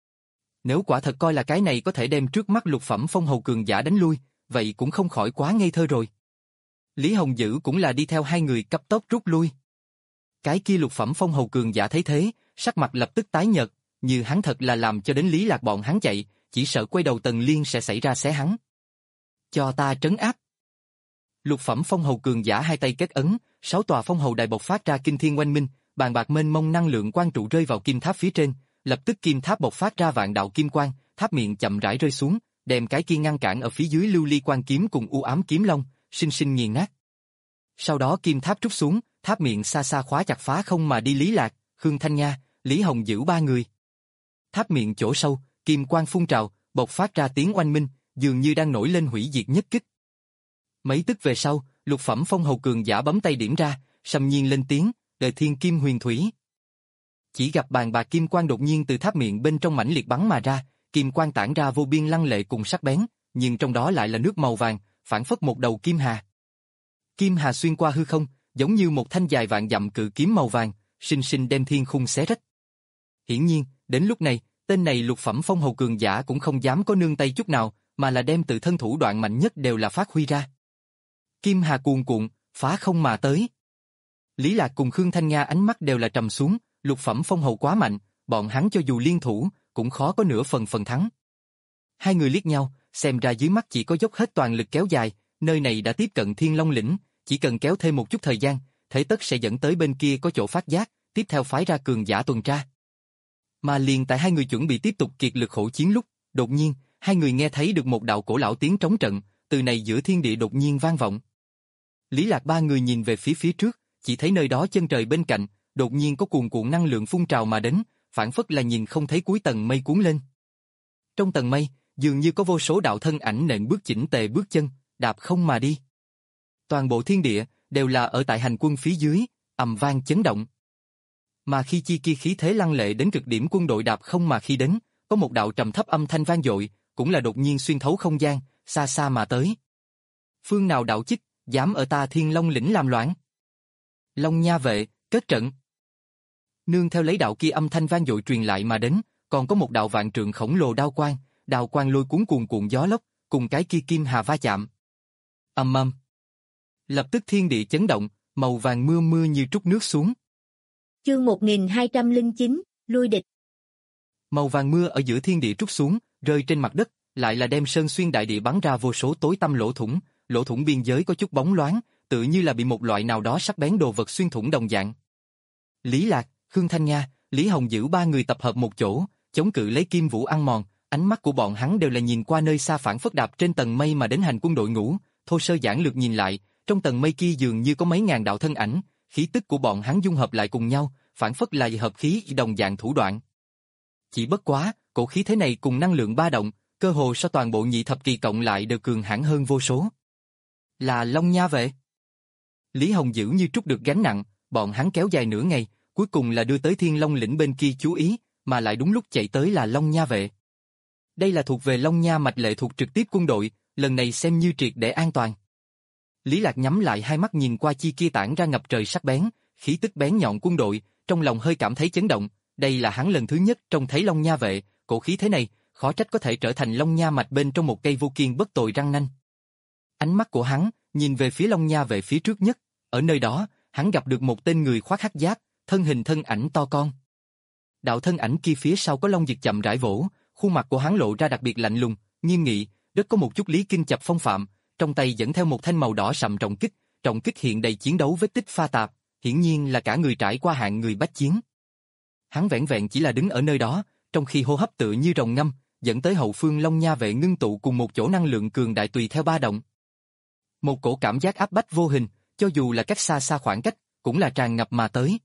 Nếu quả thật coi là cái này có thể đem trước mắt lục phẩm phong hầu cường giả đánh lui, vậy cũng không khỏi quá ngây thơ rồi. Lý Hồng Dữ cũng là đi theo hai người cấp tốc rút lui. Cái kia lục phẩm phong hầu cường giả thấy thế, sắc mặt lập tức tái nhợt, như hắn thật là làm cho đến Lý Lạc bọn hắn chạy, chỉ sợ quay đầu Tần Liên sẽ xảy ra xé hắn. Cho ta trấn áp. Lục phẩm phong hầu cường giả hai tay kết ấn, sáu tòa phong hầu đài bộc phát ra kinh thiên oanh minh, bàn bạc mênh mông năng lượng quang trụ rơi vào kim tháp phía trên, lập tức kim tháp bộc phát ra vạn đạo kim quang, tháp miệng chậm rãi rơi xuống, đem cái kia ngăn cản ở phía dưới lưu ly quang kiếm cùng u ám kiếm long, sinh sinh nghiền nát. Sau đó kim tháp trút xuống, tháp miệng xa xa khóa chặt phá không mà đi Lý Lạc, Khương Thanh Nga, Lý Hồng Dữ ba người. Tháp miệng chỗ sâu, kim quang phun trào, bộc phát ra tiếng oanh minh, dường như đang nổi lên hủy diệt nhất kích. Mấy tức về sau, lục phẩm phong hầu cường giả bấm tay điểm ra, sầm nhiên lên tiếng, đời thiên kim huyền thủy. Chỉ gặp bàn bạc kim quang đột nhiên từ tháp miệng bên trong mãnh liệt bắn mà ra, kim quang tản ra vô biên lăng lệ cùng sắc bén, nhưng trong đó lại là nước màu vàng, phản phất một đầu kim hà. Kim hà xuyên qua hư không, giống như một thanh dài vạn dặm cự kiếm màu vàng, sinh sinh đem thiên khung xé rách. Hiển nhiên, đến lúc này, tên này lục phẩm phong hầu cường giả cũng không dám có nương tay chút nào, mà là đem tự thân thủ đoạn mạnh nhất đều là phát huy ra. Kim hà cuồn cuộn, phá không mà tới. Lý Lạc cùng Khương Thanh Nga ánh mắt đều là trầm xuống, lục phẩm phong hầu quá mạnh, bọn hắn cho dù liên thủ, cũng khó có nửa phần phần thắng. Hai người liếc nhau, xem ra dưới mắt chỉ có dốc hết toàn lực kéo dài, nơi này đã tiếp cận Thiên Long lĩnh, chỉ cần kéo thêm một chút thời gian, thế tất sẽ dẫn tới bên kia có chỗ phát giác, tiếp theo phái ra cường giả tuần tra. Mà liền tại hai người chuẩn bị tiếp tục kiệt lực hỗ chiến lúc, đột nhiên, hai người nghe thấy được một đạo cổ lão tiếng trống trận, từ này giữa thiên địa đột nhiên vang vọng. Lý Lạc ba người nhìn về phía phía trước, chỉ thấy nơi đó chân trời bên cạnh, đột nhiên có cuồn cuộn năng lượng phun trào mà đến, phản phất là nhìn không thấy cuối tầng mây cuốn lên. Trong tầng mây, dường như có vô số đạo thân ảnh nện bước chỉnh tề bước chân, đạp không mà đi. Toàn bộ thiên địa đều là ở tại hành quân phía dưới, ầm vang chấn động. Mà khi chi kia khí thế lăng lệ đến cực điểm quân đội đạp không mà khi đến, có một đạo trầm thấp âm thanh vang dội, cũng là đột nhiên xuyên thấu không gian, xa xa mà tới. Phương nào đạo chích, dám ở ta Thiên Long lĩnh làm loạn? Long Nha vệ, kết trận. Nương theo lấy đạo kia âm thanh vang dội truyền lại mà đến, còn có một đạo vạn trượng khổng lồ đao quang, đao quang lôi cuốn cuồn cuộn gió lốc, cùng cái kia kim hà va chạm. Ầm ầm. Lập tức thiên địa chấn động, màu vàng mưa mưa như trút nước xuống. Chương một nghìn hai trăm lẻ chín, lui địch. Màu vàng mưa ở giữa thiên địa trút xuống, rơi trên mặt đất, lại là đem sơn xuyên đại địa bắn ra vô số tối tăm lỗ thủng, lỗ thủng biên giới có chút bóng loáng, tự như là bị một loại nào đó sắc bén đồ vật xuyên thủng đồng dạng. Lý Lạc, Khương Thanh Nga, Lý Hồng Dữ ba người tập hợp một chỗ, chống cự lấy kim vũ ăn mòn, ánh mắt của bọn hắn đều là nhìn qua nơi xa phản phất đạp trên tầng mây mà đến hành quân đội ngũ, thô sơ giản lược nhìn lại, trong tầng mây kia dường như có mấy ngàn đạo thân ảnh, khí tức của bọn hắn dung hợp lại cùng nhau, phản phất là hợp khí đồng dạng thủ đoạn. Chỉ bất quá, cổ khí thế này cùng năng lượng ba động, cơ hồ so toàn bộ nhị thập kỳ cộng lại đều cường hãn hơn vô số. Là Long Nha vệ. Lý Hồng Dữ như trút được gánh nặng, bọn hắn kéo dài nửa ngày, cuối cùng là đưa tới Thiên Long lĩnh bên kia chú ý, mà lại đúng lúc chạy tới là Long Nha vệ. Đây là thuộc về Long Nha mạch lệ thuộc trực tiếp quân đội, lần này xem như triệt để an toàn. Lý Lạc nhắm lại hai mắt nhìn qua chi kia tản ra ngập trời sắc bén, khí tức bén nhọn quân đội, trong lòng hơi cảm thấy chấn động, đây là hắn lần thứ nhất trông thấy Long Nha vệ, cổ khí thế này, khó trách có thể trở thành Long Nha mạch bên trong một cây vô kiên bất tồi răng nanh. Ánh mắt của hắn nhìn về phía Long Nha vệ phía trước nhất, ở nơi đó, hắn gặp được một tên người khoác hắc giáp, thân hình thân ảnh to con. Đạo thân ảnh kia phía sau có long diệt chậm rãi vỗ, khuôn mặt của hắn lộ ra đặc biệt lạnh lùng, nghiêm nghị, rất có một chút lý kinh chập phong phạm, trong tay dẫn theo một thanh màu đỏ sậm trọng kích, trọng kích hiện đầy chiến đấu vết tích pha tạp, hiển nhiên là cả người trải qua hạng người bách chiến. Hắn vẻn vẹn chỉ là đứng ở nơi đó, trong khi hô hấp tự như rồng ngâm, dẫn tới hậu phương Long Nha vệ ngưng tụ cùng một chỗ năng lượng cường đại tùy theo ba động. Một cổ cảm giác áp bách vô hình, cho dù là cách xa xa khoảng cách, cũng là tràn ngập mà tới.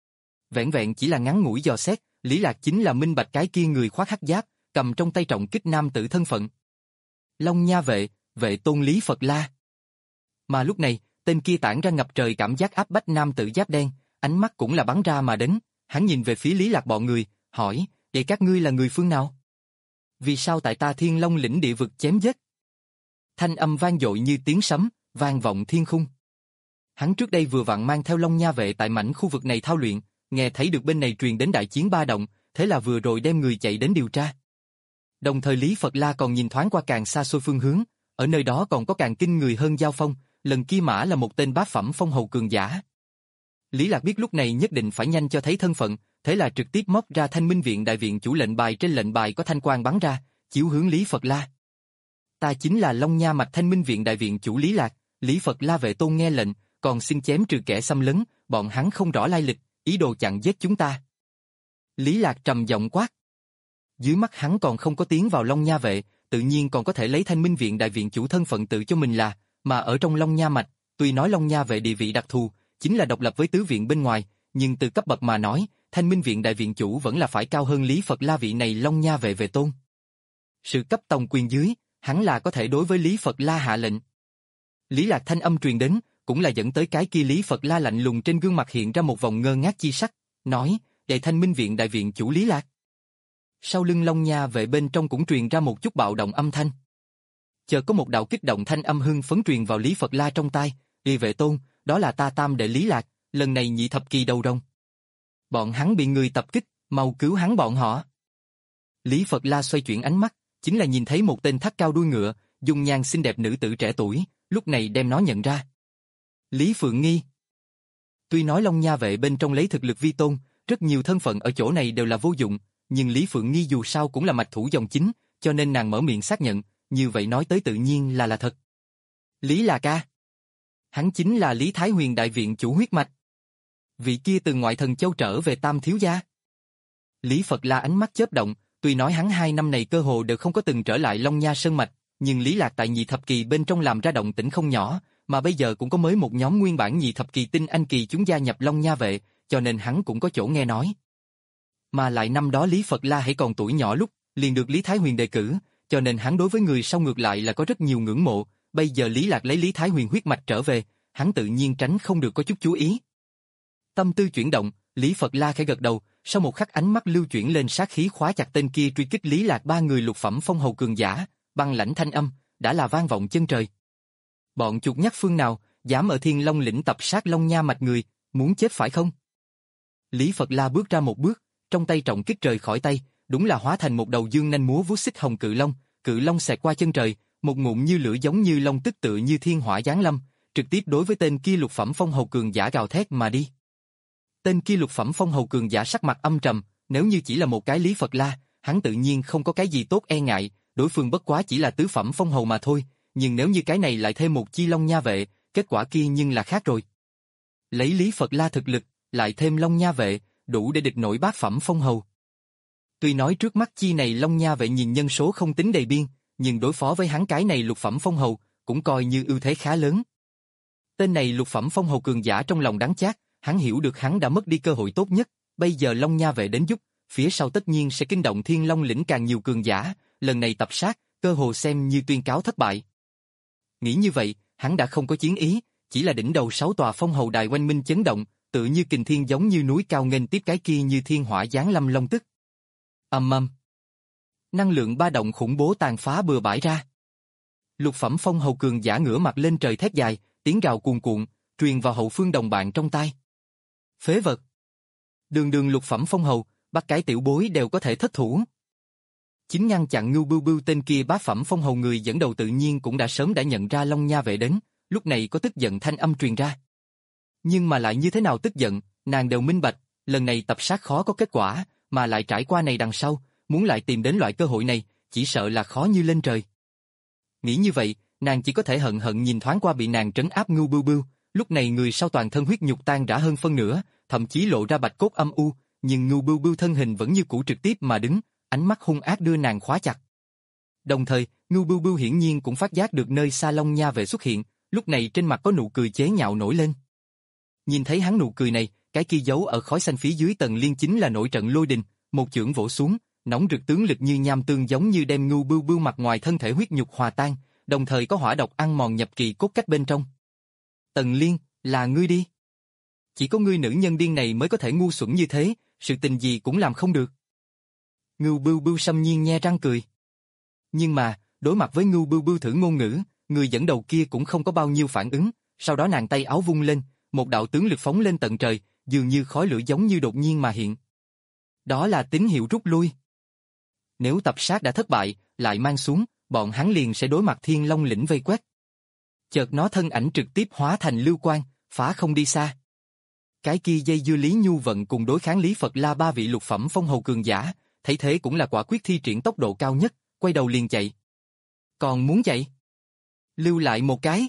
Vẻn vẹn chỉ là ngắn ngủi dò xét, Lý Lạc chính là minh bạch cái kia người khoác hắc giáp, cầm trong tay trọng kích nam tử thân phận. Long Nha vệ, vệ tôn Lý Phật La. Mà lúc này, tên kia tản ra ngập trời cảm giác áp bách nam tử giáp đen, ánh mắt cũng là bắn ra mà đến, hắn nhìn về phía Lý Lạc bọn người, hỏi, vậy các ngươi là người phương nào? Vì sao tại ta Thiên Long lĩnh địa vực chém giết? Thanh âm vang dội như tiếng sấm, vang vọng thiên khung. Hắn trước đây vừa vặn mang theo Long Nha vệ tại mảnh khu vực này thao luyện, nghe thấy được bên này truyền đến đại chiến ba động, thế là vừa rồi đem người chạy đến điều tra. Đồng thời Lý Phật La còn nhìn thoáng qua càng xa xôi phương hướng, ở nơi đó còn có càng kinh người hơn Giao Phong, lần kia mã là một tên bát phẩm phong hầu cường giả. Lý Lạc biết lúc này nhất định phải nhanh cho thấy thân phận, thế là trực tiếp móc ra Thanh Minh viện đại viện chủ lệnh bài, trên lệnh bài có thanh quang bắn ra, chiếu hướng Lý Phật La. Ta chính là Long Nha mạch Thanh Minh viện đại viện chủ Lý Lạc. Lý Phật La vệ tôn nghe lệnh, còn xin chém trừ kẻ xâm lấn, bọn hắn không rõ lai lịch, ý đồ chặn giết chúng ta. Lý Lạc trầm giọng quát. Dưới mắt hắn còn không có tiến vào Long Nha vệ, tự nhiên còn có thể lấy Thanh Minh viện đại viện chủ thân phận tự cho mình là, mà ở trong Long Nha mạch, tuy nói Long Nha vệ địa vị đặc thù, chính là độc lập với tứ viện bên ngoài, nhưng từ cấp bậc mà nói, Thanh Minh viện đại viện chủ vẫn là phải cao hơn Lý Phật La vị này Long Nha vệ vệ tôn. Sự cấp tòng quyền dưới, hắn là có thể đối với Lý Phật La hạ lệnh. Lý Lạc thanh âm truyền đến, cũng là dẫn tới cái kia Lý Phật La lạnh lùng trên gương mặt hiện ra một vòng ngơ ngác chi sắc, nói, đệ Thanh Minh viện đại viện chủ Lý Lạc. Sau lưng Long Nha vệ bên trong cũng truyền ra một chút bạo động âm thanh. Chợt có một đạo kích động thanh âm hưng phấn truyền vào Lý Phật La trong tai, "Ê vệ tôn, đó là ta tam đệ Lý Lạc, lần này nhị thập kỳ đầu rồng. Bọn hắn bị người tập kích, mau cứu hắn bọn họ." Lý Phật La xoay chuyển ánh mắt, chính là nhìn thấy một tên thắt cao đuôi ngựa, dung nhan xinh đẹp nữ tử trẻ tuổi, lúc này đem nó nhận ra. Lý Phượng Nghi. Tuy nói Long Nha vệ bên trong lấy thực lực vi tôn, rất nhiều thân phận ở chỗ này đều là vô dụng, nhưng Lý Phượng Nghi dù sao cũng là mạch thủ dòng chính, cho nên nàng mở miệng xác nhận, như vậy nói tới tự nhiên là là thật. Lý là ca. Hắn chính là Lý Thái Huyền đại viện chủ huyết mạch. Vị kia từ ngoại thần châu trở về Tam thiếu gia. Lý Phật La ánh mắt chớp động, tuy nói hắn hai năm này cơ hồ đều không có từng trở lại Long Nha sơn mạch, nhưng Lý Lạc tại nhị thập kỳ bên trong làm ra động tĩnh không nhỏ, mà bây giờ cũng có mới một nhóm nguyên bản nhị thập kỳ tinh anh kỳ chúng gia nhập Long Nha vệ, cho nên hắn cũng có chỗ nghe nói. Mà lại năm đó Lý Phật La hãy còn tuổi nhỏ lúc, liền được Lý Thái Huyền đề cử, cho nên hắn đối với người sau ngược lại là có rất nhiều ngưỡng mộ, bây giờ Lý Lạc lấy Lý Thái Huyền huyết mạch trở về, hắn tự nhiên tránh không được có chút chú ý. Tâm tư chuyển động, Lý Phật La khẽ gật đầu, sau một khắc ánh mắt lưu chuyển lên sát khí khóa chặt tên kia truy kích Lý Lạc ba người lục phẩm phong hầu cường giả, băng lãnh thanh âm, đã là vang vọng chân trời. Bọn chuột nhắt phương nào, dám ở Thiên Long lĩnh tập sát Long Nha mạch người, muốn chết phải không? Lý Phật La bước ra một bước, trong tay trọng kích rời khỏi tay, đúng là hóa thành một đầu dương nanh múa vuốt xích hồng cự long, cự long xẹt qua chân trời, một ngụm như lửa giống như long tức tựa như thiên hỏa giáng lâm, trực tiếp đối với tên kia lục phẩm phong hầu cường giả gào thét mà đi. Tên kia lục phẩm phong hầu cường giả sắc mặt âm trầm, nếu như chỉ là một cái Lý Phật La, hắn tự nhiên không có cái gì tốt e ngại, đối phương bất quá chỉ là tứ phẩm phong hầu mà thôi, nhưng nếu như cái này lại thêm một chi Long Nha vệ, kết quả kia nhưng là khác rồi. Lấy Lý Phật La thực lực, lại thêm Long Nha vệ, đủ để địch nổi bát phẩm phong hầu. Tuy nói trước mắt chi này Long Nha vệ nhìn nhân số không tính đầy biên, nhưng đối phó với hắn cái này lục phẩm phong hầu, cũng coi như ưu thế khá lớn. Tên này lục phẩm phong hầu cường giả trong lòng đắng chát, hắn hiểu được hắn đã mất đi cơ hội tốt nhất, bây giờ Long Nha vệ đến giúp, phía sau tất nhiên sẽ kinh động Thiên Long lĩnh càng nhiều cường giả, lần này tập sát, cơ hồ xem như tuyên cáo thất bại. Nghĩ như vậy, hắn đã không có chiến ý, chỉ là đỉnh đầu sáu tòa phong hầu đài oanh minh chấn động, tự như kình thiên giống như núi cao nghênh tiếp cái kia như thiên hỏa giáng lâm long tức. Ầm ầm. Năng lượng ba động khủng bố tàn phá bừa bãi ra. Lục phẩm phong hầu cường giả ngửa mặt lên trời thét dài, tiếng gào cuồn cuộn, truyền vào hậu phương đồng bạn trong tai. Phế vật. Đường đường lục phẩm phong hầu, bắt cái tiểu bối đều có thể thất thủ. Chính ngăn chặn Ngưu Bưu Bưu tên kia bát phẩm phong hầu người dẫn đầu tự nhiên cũng đã sớm đã nhận ra Long Nha vệ đến, lúc này có tức giận thanh âm truyền ra. Nhưng mà lại như thế nào tức giận, nàng đều minh bạch, lần này tập sát khó có kết quả, mà lại trải qua này đằng sau, muốn lại tìm đến loại cơ hội này, chỉ sợ là khó như lên trời. Nghĩ như vậy, nàng chỉ có thể hận hận nhìn thoáng qua bị nàng trấn áp Ngưu Bưu Bưu, lúc này người sau toàn thân huyết nhục tan rã hơn phân nửa, thậm chí lộ ra bạch cốt âm u, nhưng Ngưu Bưu Bưu thân hình vẫn như cũ trực tiếp mà đứng, ánh mắt hung ác đưa nàng khóa chặt. Đồng thời, Ngưu Bưu Bưu hiển nhiên cũng phát giác được nơi xa Long Nha vệ xuất hiện, lúc này trên mặt có nụ cười chế nhạo nổi lên. Nhìn thấy hắn nụ cười này, cái kia giấu ở khói xanh phía dưới tầng liên chính là nổi trận lôi đình, một chưởng vỗ xuống, nóng rực tướng lực như nham tương giống như đem Ngưu Bưu Bưu mặt ngoài thân thể huyết nhục hòa tan, đồng thời có hỏa độc ăn mòn nhập kỳ cốt cách bên trong. Tần Liên, là ngươi đi. Chỉ có ngươi nữ nhân điên này mới có thể ngu xuẩn như thế, sự tình gì cũng làm không được. Ngưu Bưu Bưu xâm nhiên nhe răng cười. Nhưng mà, đối mặt với Ngưu Bưu Bưu thử ngôn ngữ, người dẫn đầu kia cũng không có bao nhiêu phản ứng, sau đó nàng tay áo vung lên, một đạo tướng lực phóng lên tận trời, dường như khói lửa giống như đột nhiên mà hiện. Đó là tín hiệu rút lui. Nếu tập sát đã thất bại, lại mang xuống, bọn hắn liền sẽ đối mặt Thiên Long lĩnh vây quét. Chợt nó thân ảnh trực tiếp hóa thành lưu quang, phá không đi xa. Cái kia dây dưa Lý Nhu Vận cùng đối kháng Lý Phật La ba vị lục phẩm phong hầu cường giả, thấy thế cũng là quả quyết thi triển tốc độ cao nhất, quay đầu liền chạy. Còn muốn chạy? Lưu lại một cái.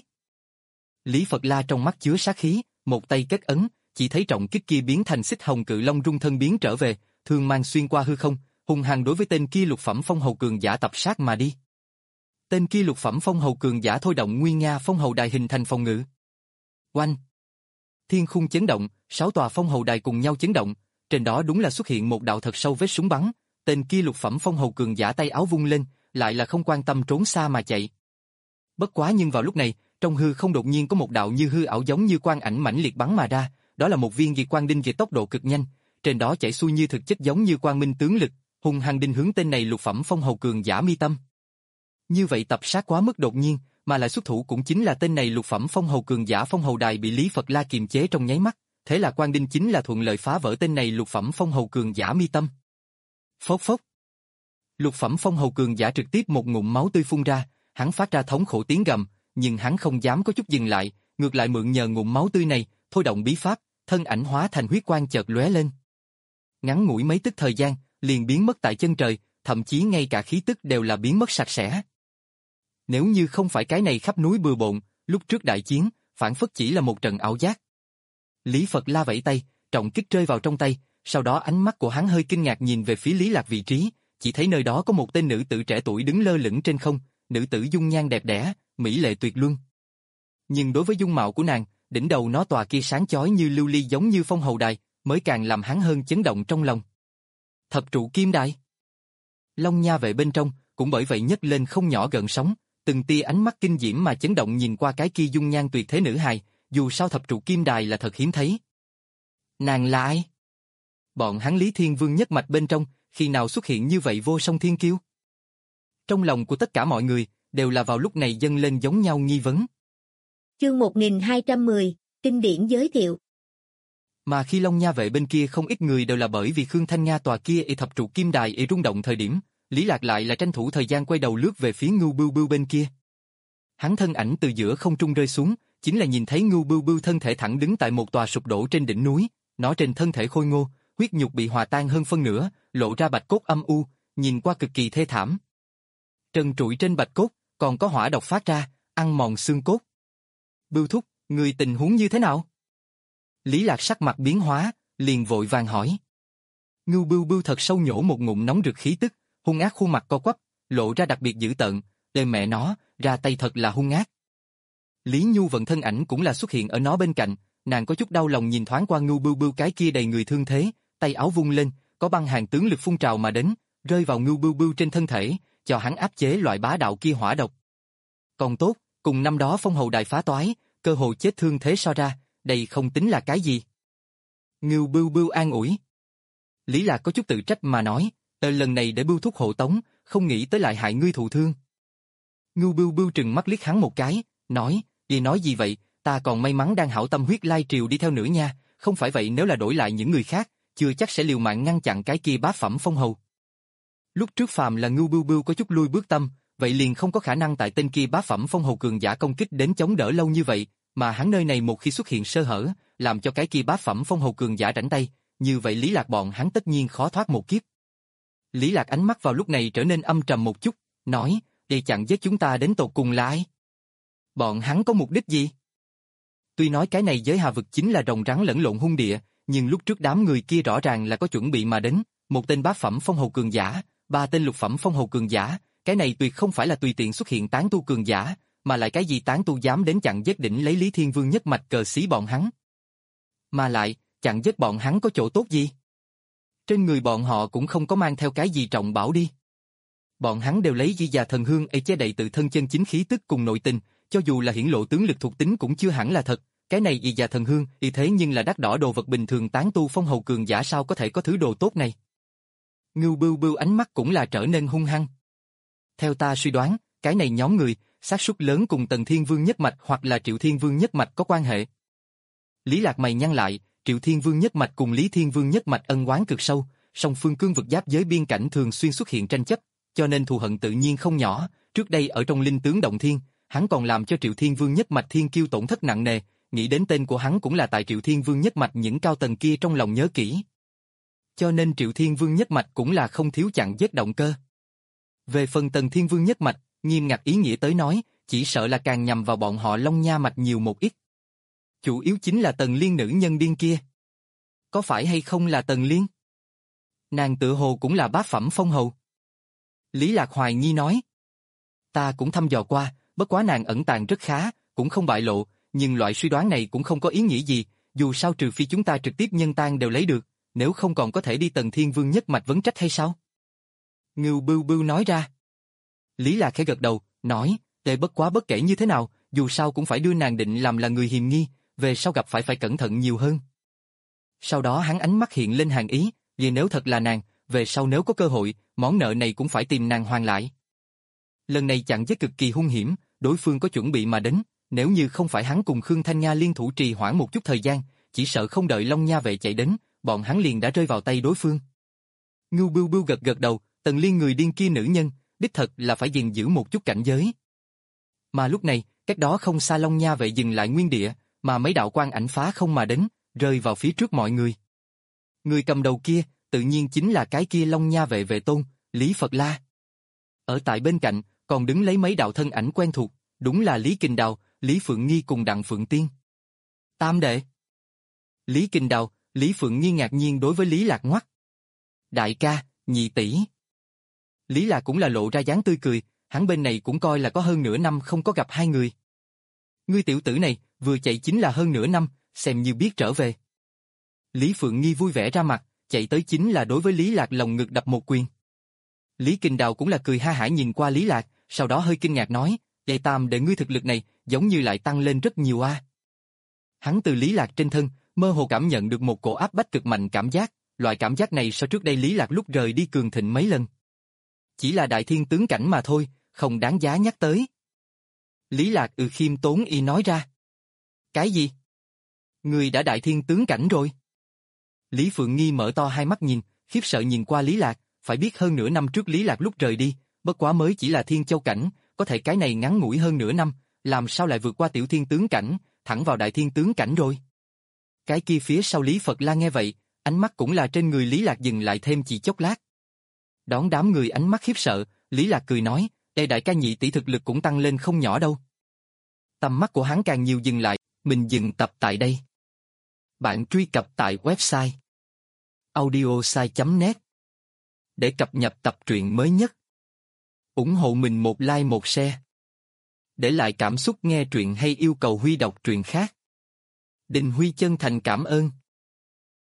Lý Phật La trong mắt chứa sát khí, một tay kết ấn, chỉ thấy trọng kích kia biến thành xích hồng cự long rung thân biến trở về, thương mang xuyên qua hư không, hung hăng đối với tên kia lục phẩm phong hầu cường giả tập sát mà đi. Tên kia lục phẩm phong hầu cường giả thôi động nguyên nga phong hầu đài hình thành phòng ngự. Oanh! Thiên khung chấn động, sáu tòa phong hầu đài cùng nhau chấn động, trên đó đúng là xuất hiện một đạo thật sâu vết súng bắn, tên kia lục phẩm phong hầu cường giả tay áo vung lên, lại là không quan tâm trốn xa mà chạy. Bất quá nhưng vào lúc này, trong hư không đột nhiên có một đạo như hư ảo giống như quang ảnh mãnh liệt bắn mà ra, đó là một viên diệt quang đinh về tốc độ cực nhanh, trên đó chảy xuôi như thực chất giống như quang minh tướng lực, hung hăng đinh hướng tên này lục phẩm phong hầu cường giả mi tâm. Như vậy tập sát quá mức đột nhiên, mà lại xuất thủ cũng chính là tên này lục phẩm phong hầu cường giả phong hầu đài bị Lý Phật La kiềm chế trong nháy mắt, thế là quang đinh chính là thuận lợi phá vỡ tên này lục phẩm phong hầu cường giả mi tâm. Phốc phốc. Lục phẩm phong hầu cường giả trực tiếp một ngụm máu tươi phun ra, hắn phát ra thống khổ tiếng gầm, nhưng hắn không dám có chút dừng lại, ngược lại mượn nhờ ngụm máu tươi này, thôi động bí pháp, thân ảnh hóa thành huyết quang chợt lóe lên. Ngắn ngủi mấy tức thời gian, liền biến mất tại chân trời, thậm chí ngay cả khí tức đều là biến mất sạch sẽ. Nếu như không phải cái này khắp núi bừa bộn, lúc trước đại chiến, phản phất chỉ là một trận ảo giác. Lý Phật La vẫy tay, trọng kích rơi vào trong tay, sau đó ánh mắt của hắn hơi kinh ngạc nhìn về phía Lý Lạc vị trí, chỉ thấy nơi đó có một tên nữ tử trẻ tuổi đứng lơ lửng trên không, nữ tử dung nhan đẹp đẽ, mỹ lệ tuyệt luân. Nhưng đối với dung mạo của nàng, đỉnh đầu nó tòa kia sáng chói như lưu ly giống như phong hầu đài, mới càng làm hắn hơn chấn động trong lòng. Thập trụ kim đài. Long Nha Vệ bên trong, cũng bởi vậy nhấc lên không nhỏ gợn sóng, từng tia ánh mắt kinh diễm mà chấn động nhìn qua cái kia dung nhan tuyệt thế nữ hài, dù sao thập trụ kim đài là thật hiếm thấy. Nàng là ai? Bọn hắn Lý Thiên Vương nhất mạch bên trong, khi nào xuất hiện như vậy vô song thiên kiêu? Trong lòng của tất cả mọi người, đều là vào lúc này dâng lên giống nhau nghi vấn. Chương một nghìn hai trăm mười, kinh điển giới thiệu. Mà khi Long Nha Vệ bên kia không ít người đều là bởi vì Khương Thanh Nga tòa kia y thập trụ kim đài y rung động thời điểm, Lý Lạc lại là tranh thủ thời gian quay đầu lướt về phía Ngưu Bưu Bưu bên kia. Hắn thân ảnh từ giữa không trung rơi xuống, chính là nhìn thấy Ngưu Bưu Bưu thân thể thẳng đứng tại một tòa sụp đổ trên đỉnh núi, nó trên thân thể khôi ngô, huyết nhục bị hòa tan hơn phân nửa, lộ ra bạch cốt âm u, nhìn qua cực kỳ thê thảm. Trần trụi trên bạch cốt, còn có hỏa độc phát ra, ăn mòn xương cốt. Bưu thúc, người tình huống như thế nào? Lý Lạc sắc mặt biến hóa, liền vội vàng hỏi. Ngưu Bưu Bưu thật sâu nhổ một ngụm nóng rực khí tức, hung ác khuôn mặt co quắp, lộ ra đặc biệt dữ tợn, đời mẹ nó, ra tay thật là hung ác. Lý Nhu Vận thân ảnh cũng là xuất hiện ở nó bên cạnh, nàng có chút đau lòng nhìn thoáng qua Ngưu Bưu Bưu cái kia đầy người thương thế, tay áo vung lên, có băng hàn tướng lực phun trào mà đến, rơi vào Ngưu Bưu Bưu trên thân thể, cho hắn áp chế loại bá đạo kia hỏa độc. Còn tốt, cùng năm đó phong hầu đài phá toái, cơ hồ chết thương thế so ra, đây không tính là cái gì. Ngưu Bưu Bưu an ủi. Lý Lạc có chút tự trách mà nói, tờ lần này để Bưu thúc hộ tống, không nghĩ tới lại hại ngươi thụ thương. Ngưu Bưu Bưu trừng mắt liếc hắn một cái, nói, đi nói gì vậy, ta còn may mắn đang hảo tâm huyết lai triều đi theo nữa nha, không phải vậy nếu là đổi lại những người khác, chưa chắc sẽ liều mạng ngăn chặn cái kia bá phẩm phong hầu. Lúc trước phàm là Ngưu Bưu Bưu có chút lui bước tâm, vậy liền không có khả năng tại tên kia bá phẩm phong hầu cường giả công kích đến chống đỡ lâu như vậy, mà hắn nơi này một khi xuất hiện sơ hở, làm cho cái kia bá phẩm phong hầu cường giả rảnh tay, như vậy Lý Lạc bọn hắn tất nhiên khó thoát một kiếp. Lý Lạc ánh mắt vào lúc này trở nên âm trầm một chút, nói, để chặn giết chúng ta đến tột cùng là ai? Bọn hắn có mục đích gì? Tuy nói cái này giới hà vực chính là rồng rắn lẫn lộn hung địa, nhưng lúc trước đám người kia rõ ràng là có chuẩn bị mà đến, một tên bá phẩm phong hầu cường giả, ba tên lục phẩm phong hầu cường giả, cái này tuyệt không phải là tùy tiện xuất hiện tán tu cường giả, mà lại cái gì tán tu dám đến chặn giết đỉnh lấy Lý Thiên Vương nhất mạch cờ xí bọn hắn. Mà lại, chặn giết bọn hắn có chỗ tốt gì? Trên người bọn họ cũng không có mang theo cái gì trọng bảo đi. Bọn hắn đều lấy di già thần hương ấy che đậy tự thân chân chính khí tức cùng nội tình, cho dù là hiển lộ tướng lực thuộc tính cũng chưa hẳn là thật. Cái này di già thần hương, y thế nhưng là đắt đỏ đồ vật bình thường tán tu phong hầu cường giả sao có thể có thứ đồ tốt này. Ngưu Bưu Bưu ánh mắt cũng là trở nên hung hăng. Theo ta suy đoán, cái này nhóm người, xác suất lớn cùng Tần Thiên Vương nhất mạch hoặc là Triệu Thiên Vương nhất mạch có quan hệ. Lý Lạc mày nhăn lại, Triệu Thiên Vương nhất mạch cùng Lý Thiên Vương nhất mạch ân oán cực sâu, song phương cương vực giáp giới biên cảnh thường xuyên xuất hiện tranh chấp, cho nên thù hận tự nhiên không nhỏ. Trước đây ở trong linh tướng động thiên, hắn còn làm cho Triệu Thiên Vương nhất mạch thiên kiêu tổn thất nặng nề, nghĩ đến tên của hắn cũng là tại Triệu Thiên Vương nhất mạch những cao tầng kia trong lòng nhớ kỹ. Cho nên Triệu Thiên Vương nhất mạch cũng là không thiếu chặn giết động cơ. Về phần Tần Thiên Vương nhất mạch, nghiêm ngặt ý nghĩa tới nói, chỉ sợ là càng nhằm vào bọn họ Long Nha mạch nhiều một ít. Chủ yếu chính là Tần Liên nữ nhân điên kia. Có phải hay không là Tần Liên? Nàng tự hồ cũng là bá phẩm phong hầu. Lý Lạc hoài nghi nói. Ta cũng thăm dò qua, bất quá nàng ẩn tàng rất khá, cũng không bại lộ, nhưng loại suy đoán này cũng không có ý nghĩa gì, dù sao trừ phi chúng ta trực tiếp nhân tang đều lấy được, nếu không còn có thể đi Tần Thiên Vương nhất mạch vấn trách hay sao? Ngưu Bưu Bưu nói ra. Lý Lạc khẽ gật đầu, nói, tệ bất quá bất kể như thế nào, dù sao cũng phải đưa nàng định làm là người hiềm nghi, về sau gặp phải phải cẩn thận nhiều hơn. Sau đó hắn ánh mắt hiện lên hàn ý, vì nếu thật là nàng, về sau nếu có cơ hội, món nợ này cũng phải tìm nàng hoàn lại. Lần này chặn giết cực kỳ hung hiểm, đối phương có chuẩn bị mà đến, nếu như không phải hắn cùng Khương Thanh Nga liên thủ trì hoãn một chút thời gian, chỉ sợ không đợi Long Nha vệ chạy đến, bọn hắn liền đã rơi vào tay đối phương. Ngưu Bưu Bưu gật gật đầu, Tần Liên người điên kia nữ nhân, đích thật là phải gìn giữ một chút cảnh giới. Mà lúc này, cách đó không xa Long Nha vệ dừng lại nguyên địa, mà mấy đạo quang ảnh phá không mà đến, rơi vào phía trước mọi người. Người cầm đầu kia, tự nhiên chính là cái kia Long Nha vệ vệ tôn, Lý Phật La. Ở tại bên cạnh, còn đứng lấy mấy đạo thân ảnh quen thuộc, đúng là Lý Kình Đào, Lý Phượng Nghi cùng Đặng Phượng Tiên. Tam đệ. Lý Kình Đào, Lý Phượng Nghi ngạc nhiên đối với Lý Lạc ngoắt. Đại ca, nhị tỷ. Lý Lạc cũng là lộ ra dáng tươi cười, hắn bên này cũng coi là có hơn nửa năm không có gặp hai người. Ngươi tiểu tử này, vừa chạy chính là hơn nửa năm, xem như biết trở về. Lý Phượng Nghi vui vẻ ra mặt, chạy tới chính là đối với Lý Lạc lồng ngực đập một quyền. Lý Kinh Đào cũng là cười ha hả nhìn qua Lý Lạc, sau đó hơi kinh ngạc nói, Đệ Tam đệ ngươi thực lực này, giống như lại tăng lên rất nhiều a. Hắn từ Lý Lạc trên thân, mơ hồ cảm nhận được một cổ áp bách cực mạnh cảm giác, loại cảm giác này so trước đây Lý Lạc lúc rời đi cường thịnh mấy lần. Chỉ là đại thiên tướng cảnh mà thôi, không đáng giá nhắc tới. Lý Lạc ừ khiêm tốn y nói ra. Cái gì? Ngươi đã đại thiên tướng cảnh rồi? Lý Phượng Nghi mở to hai mắt nhìn, khiếp sợ nhìn qua Lý Lạc, phải biết hơn nửa năm trước Lý Lạc lúc rời đi, bất quá mới chỉ là thiên châu cảnh, có thể cái này ngắn ngủi hơn nửa năm, làm sao lại vượt qua tiểu thiên tướng cảnh, thẳng vào đại thiên tướng cảnh rồi. Cái kia phía sau Lý Phật La nghe vậy, ánh mắt cũng là trên người Lý Lạc dừng lại thêm chỉ chốc lát. Đón đám người ánh mắt khiếp sợ, Lý Lạc cười nói, đây đại ca nhị tỷ thực lực cũng tăng lên không nhỏ đâu. Tầm mắt của hắn càng nhiều dừng lại, mình dừng tập tại đây. Bạn truy cập tại website audiosai chấm net để cập nhật tập truyện mới nhất. Ủng hộ mình một like một share. Để lại cảm xúc nghe truyện hay yêu cầu Huy đọc truyện khác. Đình Huy chân thành cảm ơn.